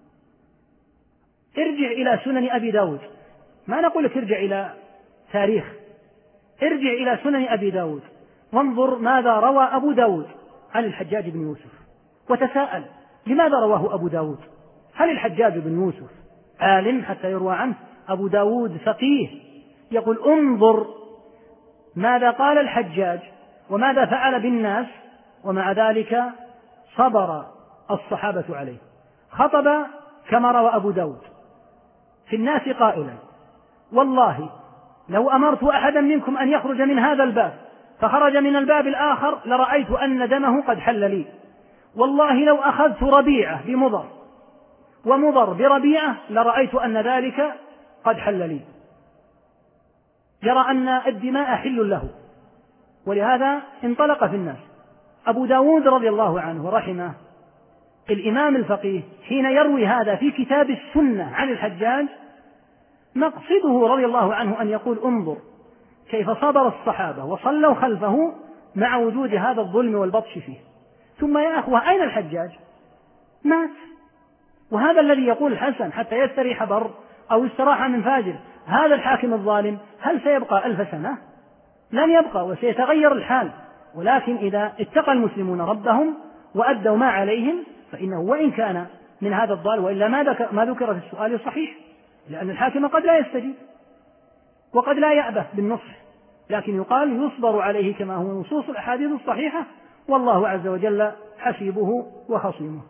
ارجع إلى سنن أبي داود، ما نقول لك ارجع إلى تاريخ، ارجع إلى سنن أبي داود وانظر ماذا روى أبو داود عن الحجاج بن يوسف، وتساءل لماذا رواه أبو داود؟ هل الحجاج بن يوسف عالم حتى يروى عنه؟ أبو داود فقيه، يقول انظر ماذا قال الحجاج وماذا فعل بالناس، ومع ذلك صبر الصحابة عليه. خطب كما روى أبو داود في الناس قائلا والله لو أمرت أحدا منكم أن يخرج من هذا الباب فخرج من الباب الآخر لرأيت أن دمه قد حل لي، والله لو أخذت ربيعة بمضر ومضر بربيعة لرأيت أن ذلك قد حل لي، يرى أن الدماء حل له، ولهذا انطلق في الناس. أبو داود رضي الله عنه ورحمه الإمام الفقيه حين يروي هذا في كتاب السنة عن الحجاج مقصده رضي الله عنه أن يقول انظر كيف صبر الصحابة وصلوا خلفه مع وجود هذا الظلم والبطش فيه. ثم يا أخوة أين الحجاج؟ مات. وهذا الذي يقول الحسن حتى يستريح بر أو استراح من فاجر، هذا الحاكم الظالم هل سيبقى 1000 سنة؟ لن يبقى، وسيتغير الحال. ولكن إذا اتقى المسلمون ربهم وأدوا ما عليهم فإنه وإن كان من هذا الضال، وإلا ما ذكر في السؤال صحيح، لأن الحاكم قد لا يستجيب وقد لا يأبه بالنصح، لكن يقال يصبر عليه كما هو نصوص الأحاديث الصحيحة، والله عز وجل حسيبه وخصيمه.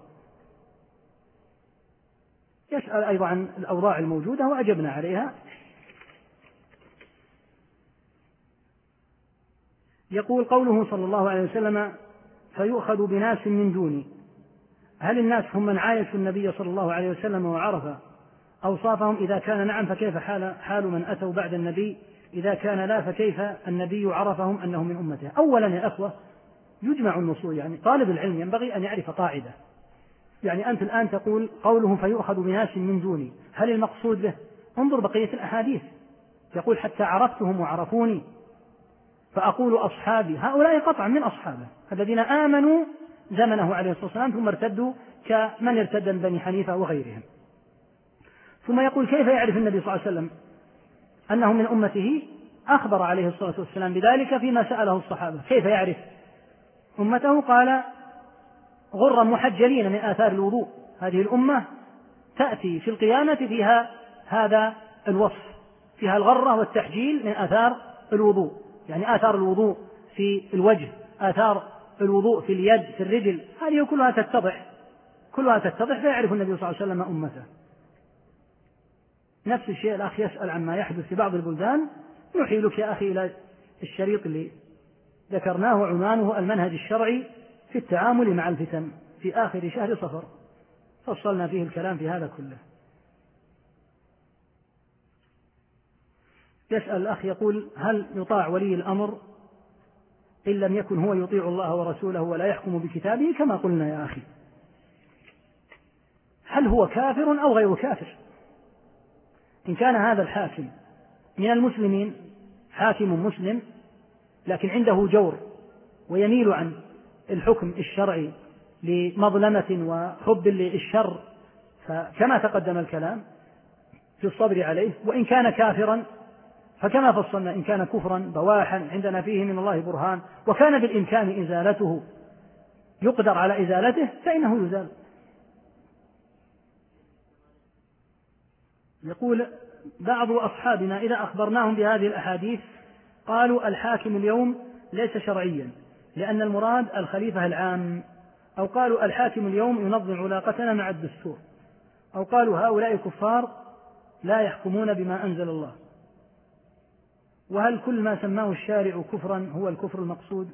يسأل أيضا عن الأوضاع الموجودة وأجبنا عليها. يقول قوله صلى الله عليه وسلم فيؤخذ بناس من دوني، هل الناس هم من عايشوا النبي صلى الله عليه وسلم وعرف أوصافهم؟ إذا كان نعم فكيف حال من أتوا بعد النبي؟ إذا كان لا فكيف النبي عرفهم أنهم من أمته؟ أولا يا أخوة يجمع النصوص، يعني طالب العلم ينبغي أن يعرف قاعدة، يعني أنت الآن تقول قوله فيؤخذ بناس من دوني، هل المقصود به؟ انظر بقية الأحاديث، يقول حتى عرفتهم وعرفوني فأقول أصحابي، هؤلاء قطعا من أصحابه الذين آمنوا زمنه عليه الصلاة والسلام ثم ارتدوا كمن ارتد من بني حنيفة وغيرهم. ثم يقول كيف يعرف النبي صلى الله عليه وسلم أنه من أمته؟ أخبر عليه الصلاة والسلام بذلك فيما سأله الصحابة، كيف يعرف أمته؟ قال غرا محجلين من آثار الوضوء، هذه الأمة تأتي في القيامة فيها هذا الوصف، فيها الغرة والتحجيل من آثار الوضوء، يعني آثار الوضوء في الوجه، آثار الوضوء في اليد في الرجل، هذه كلها كلها تتضح فيعرف النبي صلى الله عليه وسلم أمته. نفس الشيء الأخ يسأل عما يحدث في بعض البلدان، نحيلك يا أخي إلى الشريط اللي ذكرناه عنوانه المنهج الشرعي في التعامل مع الفتن في آخر شهر صفر، فصلنا فيه الكلام في هذا كله. يسأل الأخ يقول: هل يطاع ولي الأمر إن لم يكن هو يطيع الله ورسوله ولا يحكم بكتابه؟ كما قلنا يا أخي، هل هو كافر أو غير كافر؟ إن كان هذا الحاكم من المسلمين، حاكم مسلم لكن عنده جور ويميل عن الحكم الشرعي لمظلمة وحب للشر، فكما تقدم الكلام في الصبر عليه. وإن كان كافرا فكما فصلنا، إن كان كفرا بواحا عندنا فيه من الله برهان وكان بالإمكان إزالته، يقدر على إزالته، فإنه يزال. يقول: بعض أصحابنا إذا أخبرناهم بهذه الأحاديث قالوا الحاكم اليوم ليس شرعيا لأن المراد الخليفة العام، أو قالوا الحاكم اليوم ينظم علاقتنا مع الدستور، أو قالوا هؤلاء كفار لا يحكمون بما أنزل الله. وهل كل ما سماه الشارع كفرا هو الكفر المقصود؟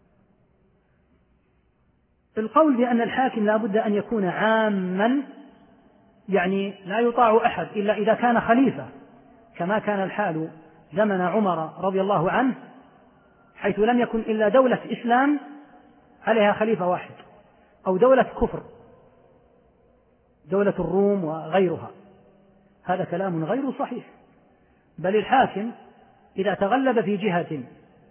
القول بأن الحاكم لا بد أن يكون عاما، يعني لا يطاع أحد إلا إذا كان خليفة، كما كان الحال زمن عمر رضي الله عنه، حيث لم يكن إلا دولة إسلام عليها خليفة واحد، أو دولة كفر، دولة الروم وغيرها. هذا كلام غير صحيح، بل الحاكم إذا تغلب في جهة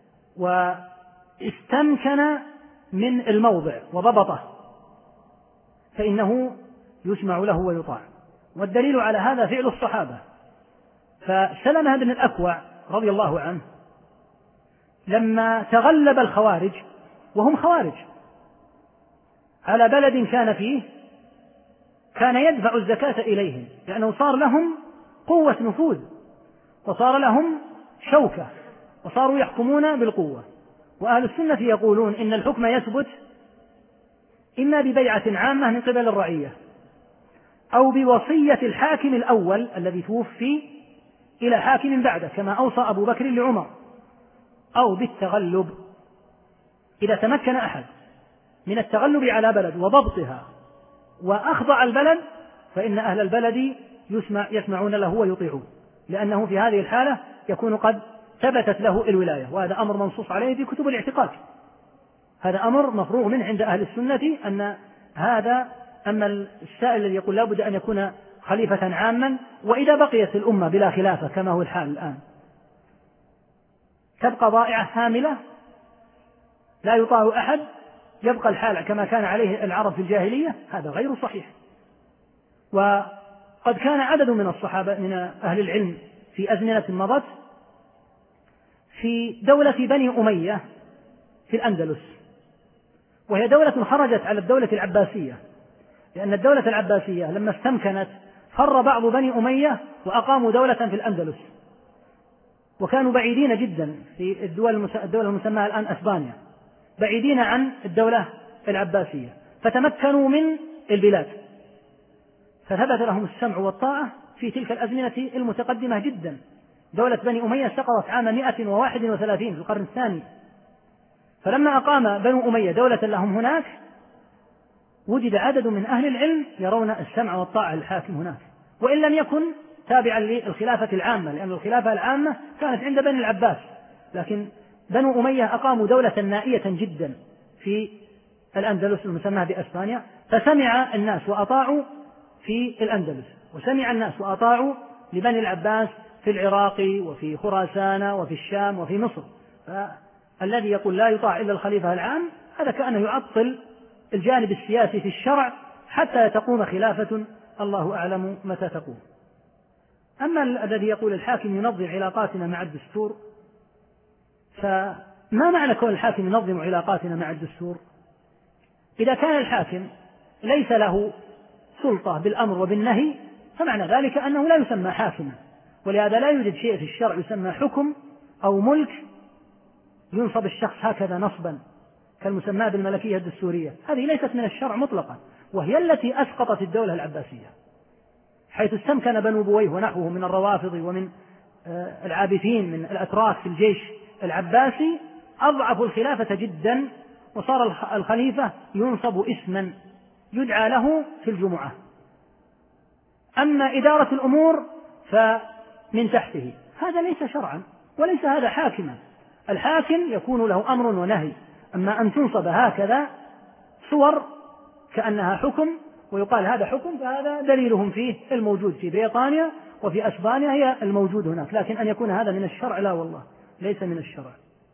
واستمكن من الموضع وضبطه فإنه يسمع له ويطاع. والدليل على هذا فعل الصحابة. فسلمة بن الأكوع رضي الله عنه لما تغلب الخوارج، وهم خوارج، على بلد كان فيه، كان يدفع الزكاة إليهم لأنه صار لهم قوة نفوذ وصار لهم شوكة وصاروا يحكمون بالقوة. وأهل السنة يقولون إن الحكم يثبت إما ببيعة عامة من قبل الرعية، أو بوصية الحاكم الأول الذي توفي إلى حاكم بعده كما أوصى أبو بكر لعمر، أو بالتغلب. إذا تمكن أحد من التغلب على بلد وضبطها وأخضع البلد فإن أهل البلد يسمعون له ويطيعون، لأنه في هذه الحالة يكون قد ثبتت له الولاية. وهذا أمر منصوص عليه في كتب الاعتقاد، هذا أمر مفروغ منه عند أهل السنة أن هذا. أما السائل الذي يقول لا بد أن يكون خليفة عاما، وإذا بقيت الأمة بلا خلافة كما هو الحال الآن تبقى ضائعة هاملة لا يطاع أحد، يبقى الحال كما كان عليه العرب في الجاهلية، هذا غير صحيح. وقد كان عدد من الصحابة من أهل العلم في أزمنة مضت في دولة بني أمية في الأندلس، وهي دولة خرجت على الدولة العباسية، لأن الدولة العباسية لما استمكنت فر بعض بني أمية وأقاموا دولة في الأندلس، وكانوا بعيدين جدا في الدولة المسماة الآن أسبانيا، بعيدين عن الدولة العباسية، فتمكنوا من البلاد، فثبت لهم السمع والطاعة في تلك الأزمنة المتقدمة جدا. دولة بني أمية سقطت عام 131 في القرن الثاني، فلما أقام بنو أمية دولة لهم هناك وجد عدد من أهل العلم يرون السمع والطاعة للحاكم هناك، وإن لم يكن تابعا للخلافة العامة، لأن الخلافة العامة كانت عند بني العباس، لكن بنو أمية أقاموا دولة نائية جدا في الأندلس المسمى بأسبانيا، فسمع الناس وأطاعوا في الأندلس، وسمع الناس وأطاعوا لبني العباس في العراق وفي خراسان وفي الشام وفي مصر. فالذي يقول لا يطاع إلا الخليفة العام هذا كأنه يعطل الجانب السياسي في الشرع حتى تقوم خلافة، الله أعلم متى تقوم. أما الذي يقول الحاكم ينظم علاقاتنا مع الدستور، فما معنى كون الحاكم ينظم علاقاتنا مع الدستور؟ إذا كان الحاكم ليس له سلطة بالأمر وبالنهي فمعنى ذلك أنه لا يسمى حاكما، ولهذا لا يوجد شيء في الشرع يسمى حكم أو ملك ينصب الشخص هكذا نصبا كالمسمى بالملكية الدستورية، هذه ليست من الشرع مطلقا، وهي التي أسقطت الدولة العباسية، حيث استمكن بنو بويه ونحوه من الروافض ومن العابثين من الأتراك في الجيش العباسي، أضعفوا الخلافة جدا، وصار الخليفة ينصب اسما يدعى له في الجمعة. أما إدارة الأمور فمن تحته، هذا ليس شرعا وليس هذا حاكما. الحاكم يكون له أمر ونهي، أما أن تنصب هكذا صور كأنها حكم ويقال هذا حكم، فهذا دليلهم فيه الموجود في بريطانيا وفي أسبانيا هي الموجود هناك، لكن أن يكون هذا من الشرع لا والله، ليس من الشرع.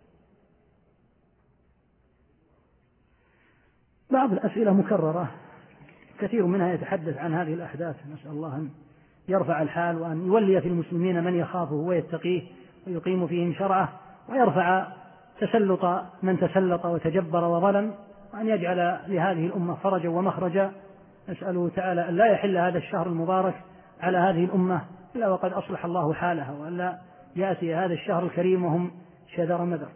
بعض الأسئلة مكررة كثير منها يتحدث عن هذه الأحداث، نسأل الله أن يرفع الحال وأن يولي في المسلمين من يخافه ويتقيه ويقيم فيهم شرعه، ويرفع تسلط من تسلط وتجبر وظلم، وأن يجعل لهذه الأمة فرجا ومخرجا. نسأله تعالى أن لا يحل هذا الشهر المبارك على هذه الأمة إلا وقد أصلح الله حالها، وأن لا يأتي هذا الشهر الكريم وهم شذر مذر.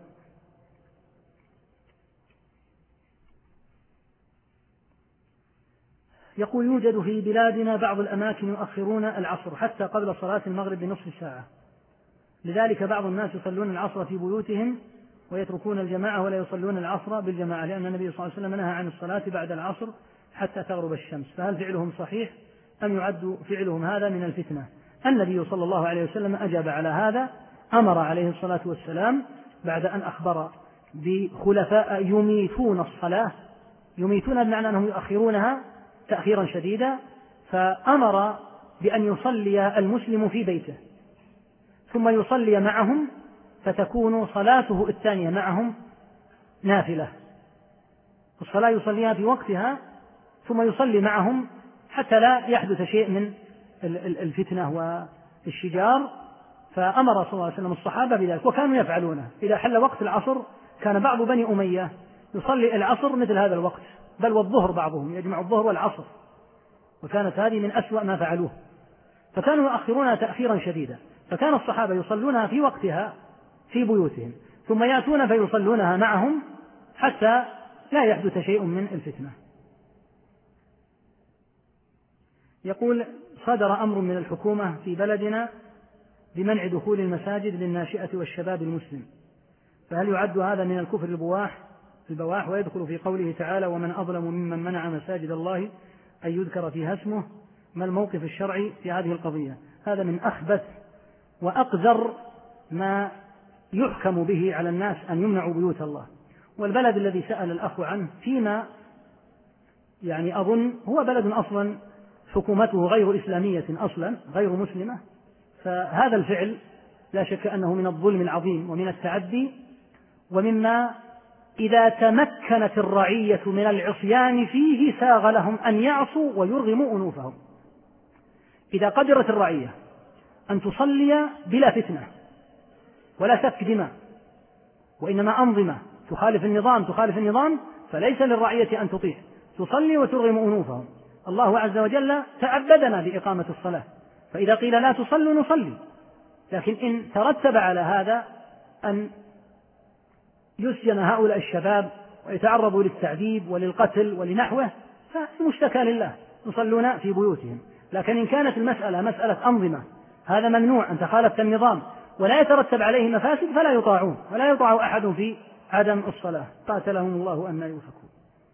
يقول يوجد في بلادنا بعض الأماكن يؤخرون العصر حتى قبل صلاة المغرب بنصف ساعة، لذلك بعض الناس يصلون العصر في بيوتهم ويتركون الجماعة ولا يصلون العصر بالجماعة، لأن النبي صلى الله عليه وسلم نهى عن الصلاة بعد العصر حتى تغرب الشمس، فهل فعلهم صحيح أم يعد فعلهم هذا من الفتنة؟ النبي صلى الله عليه وسلم أجاب على هذا، أمر عليه الصلاة والسلام بعد أن أخبر بخلفاء يميتون الصلاة، يميتون بمعنى أنهم يؤخرونها تأخيرا شديدا، فأمر بأن يصلي المسلم في بيته ثم يصلي معهم، فتكون صلاته الثانية معهم نافلة، الصلاة يصليها في وقتها ثم يصلي معهم حتى لا يحدث شيء من الفتنة والشجار. فأمر صلى الله عليه وسلم الصحابة بذلك وكانوا يفعلونه. إذا حل وقت العصر كان بعض بني أمية يصلي العصر مثل هذا الوقت، بل والظهر بعضهم يجمع الظهر والعصر، وكانت هذه من أسوأ ما فعلوه، فكانوا يؤخرونها تأخيرا شديدا، فكان الصحابة يصلونها في وقتها في بيوتهم ثم يأتون فيصلونها معهم حتى لا يحدث شيء من الفتنة. يقول صدر أمر من الحكومة في بلدنا بمنع دخول المساجد للناشئة والشباب المسلم، فهل يعد هذا من الكفر البواح ويدخل في قوله تعالى ومن أظلم ممن منع مساجد الله أن يذكر فيها اسمه؟ ما الموقف الشرعي في هذه القضية؟ هذا من أخبث وأقذر ما يحكم به على الناس أن يمنعوا بيوت الله. والبلد الذي سأل الأخ عنه فيما يعني أظن هو بلد أصلا حكومته غير إسلامية أصلا، غير مسلمة، فهذا الفعل لا شك أنه من الظلم العظيم ومن التعدي، ومما إذا تمكنت الرعية من العصيان فيه ساغ لهم أن يعصوا ويرغموا أنوفهم. إذا قدرت الرعية أن تصلي بلا فتنة ولا سفك دماء، وإنما أنظمة تخالف النظام، فليس للرعية أن تطيع، تصلي وترغم أنوفهم. الله عز وجل تعبدنا بإقامة الصلاة، فإذا قيل لا تصلوا نصلي، لكن إن ترتب على هذا أن يسجن هؤلاء الشباب ويتعرضوا للتعذيب وللقتل ولنحوه فمشتكى لله، يصلون في بيوتهم. لكن إن كانت المسألة مسألة أنظمة، هذا ممنوع، أن تخالف النظام ولا يترتب عليه مفاسد فلا يطاعون، ولا يطاع أحد في عدم الصلاة، قاتلهم الله أن يؤفكون.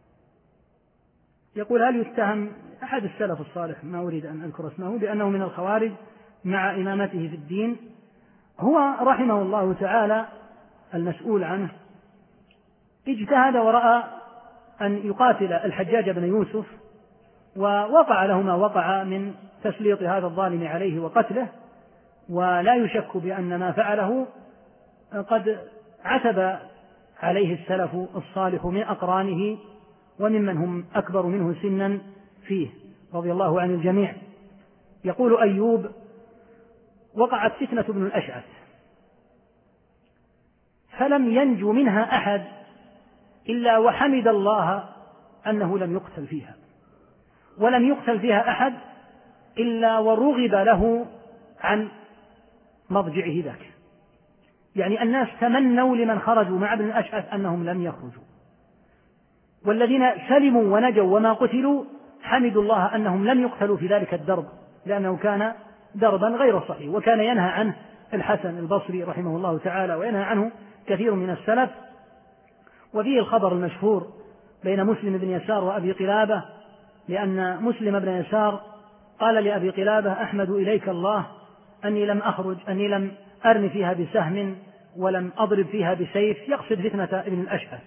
يقول هل يتهم أحد السلف الصالح، ما أريد أن أذكر اسمه، بأنه من الخوارج مع إمامته في الدين؟ هو رحمه الله تعالى المسؤول عنه اجتهد ورأى أن يقاتل الحجاج بن يوسف، ووقع له ما وقع من تسليط هذا الظالم عليه وقتله، ولا يشك بأن ما فعله قد عتب عليه السلف الصالح من أقرانه وممن هم أكبر منه سنا فيه رضي الله عن الجميع. يقول أيوب وقعت فتنة بن الأشعث فلم ينجو منها أحد إلا وحمد الله أنه لم يقتل فيها، ولم يقتل فيها أحد إلا ورغب له عن مضجعه ذاك. يعني الناس تمنوا لمن خرجوا مع ابن الأشعث أنهم لم يخرجوا، والذين سلموا ونجوا وما قتلوا حمدوا الله أنهم لم يقتلوا في ذلك الدرب، لأنه كان دربا غير صحيح، وكان ينهى عنه الحسن البصري رحمه الله تعالى، وينهى عنه كثير من السلف. وفيه الخبر المشهور بين مسلم بن يسار وأبي قلابة، لأن مسلم بن يسار قال لأبي قلابة: أحمد إليك الله أني لم أرم فيها بسهم ولم أضرب فيها بسيف، يقصد فتنة ابن الأشعث.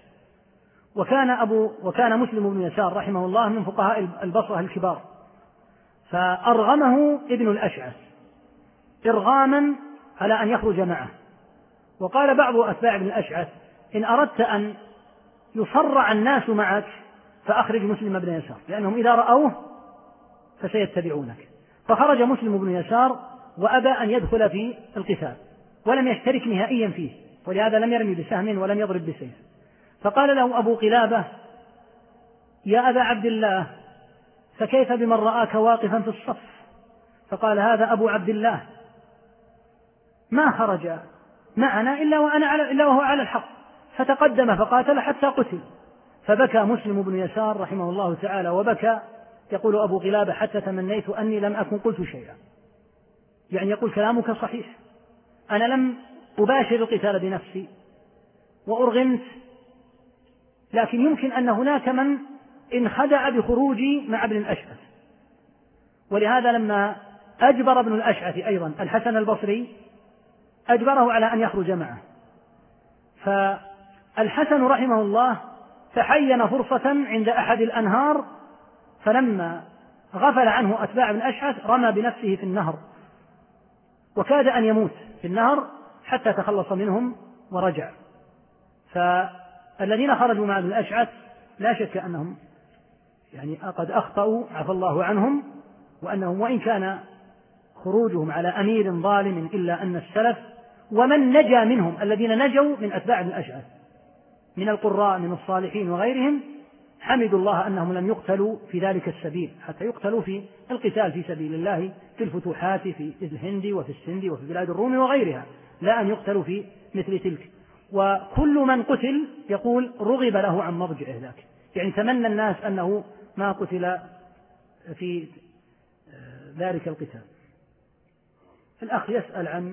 وكان مسلم بن يسار رحمه الله من فقهاء البصرة الكبار، فأرغمه ابن الأشعث إرغاما على أن يخرج معه. وقال بعض أتباع ابن الأشعث: إن أردت أن يصرع الناس معك فأخرج مسلم بن يسار، لأنهم إذا رأوه فسيتبعونك. فخرج مسلم بن يسار وأبى أن يدخل في القتال، ولم يشترك نهائيا فيه، ولهذا لم يرمي بسهم ولم يضرب بسيف. فقال له أبو قلابة: يا أبا عبد الله، فكيف بمن رآك واقفا في الصف؟ فقال: هذا أبو عبد الله ما خرج معنا إلا وهو على الحق، فتقدم فقاتل حتى قتل. فبكى مسلم بن يسار رحمه الله تعالى وبكى، يقول أبو قلابة: حتى تمنيت أني لم أكن قلت شيئا. يعني يقول: كلامك صحيح، أنا لم أباشر القتال بنفسي وأرغمت، لكن يمكن أن هناك من انخدع بخروجي مع ابن الأشعث. ولهذا لما أجبر ابن الأشعث أيضا الحسن البصري أجبره على أن يخرج معه، فالحسن رحمه الله تحين فرصة عند أحد الأنهار، فلما غفل عنه أتباع ابن الأشعث رمى بنفسه في النهر، وكاد أن يموت في النهر حتى تخلص منهم ورجع. فالذين خرجوا مع ابن الأشعث لا شك أنهم قد أخطأوا، عفى الله عنهم، وأنهم وإن كان خروجهم على أمير ظالم إلا أن السلف ومن نجا منهم الذين نجوا من أتباع ابن الأشعث من القراء من الصالحين وغيرهم حمدوا الله أنهم لم يقتلوا في ذلك السبيل، حتى يقتلوا في القتال في سبيل الله في الفتوحات في الهند وفي السند وفي بلاد الروم وغيرها، لا أن يقتلوا في مثل تلك. وكل من قتل يقول رغب له عن مضجعه ذاك، يعني تمنى الناس أنه ما قتل في ذلك القتال. الأخ يسأل عن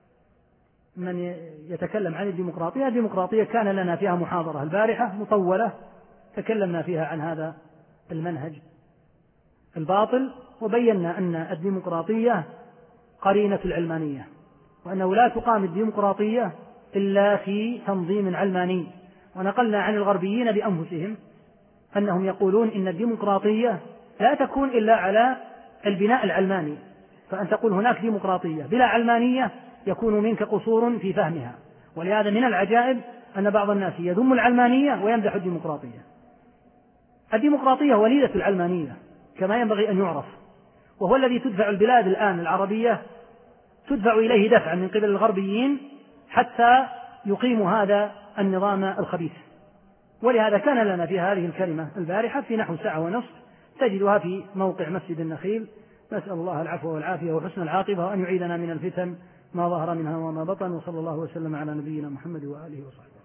من يتكلم عن الديمقراطية. الديمقراطية كان لنا فيها محاضرة البارحة مطولة تكلمنا فيها عن هذا المنهج الباطل، وبينا أن الديمقراطية قرينة العلمانية، وأنه لا تقام الديمقراطية إلا في تنظيم علماني. ونقلنا عن الغربيين بأنفسهم أنهم يقولون إن الديمقراطية لا تكون إلا على البناء العلماني، فأن تقول هناك ديمقراطية بلا علمانية يكون منك قصور في فهمها. ولهذا من العجائب أن بعض الناس يذم العلمانية ويمدح الديمقراطية. الديمقراطية وليدة العلمانية كما ينبغي أن يعرف، وهو الذي تدفع البلاد الآن العربية تدفع إليه دفعا من قبل الغربيين حتى يقيموا هذا النظام الخبيث. ولهذا كان لنا في هذه الكلمة البارحة في نحو ساعة ونصف، تجدها في موقع مسجد النخيل. نسأل الله العفو والعافية وحسن العاقبة، وأن يعيذنا من الفتن ما ظهر منها وما بطن، وصلى الله وسلم على نبينا محمد وآله وصحبه.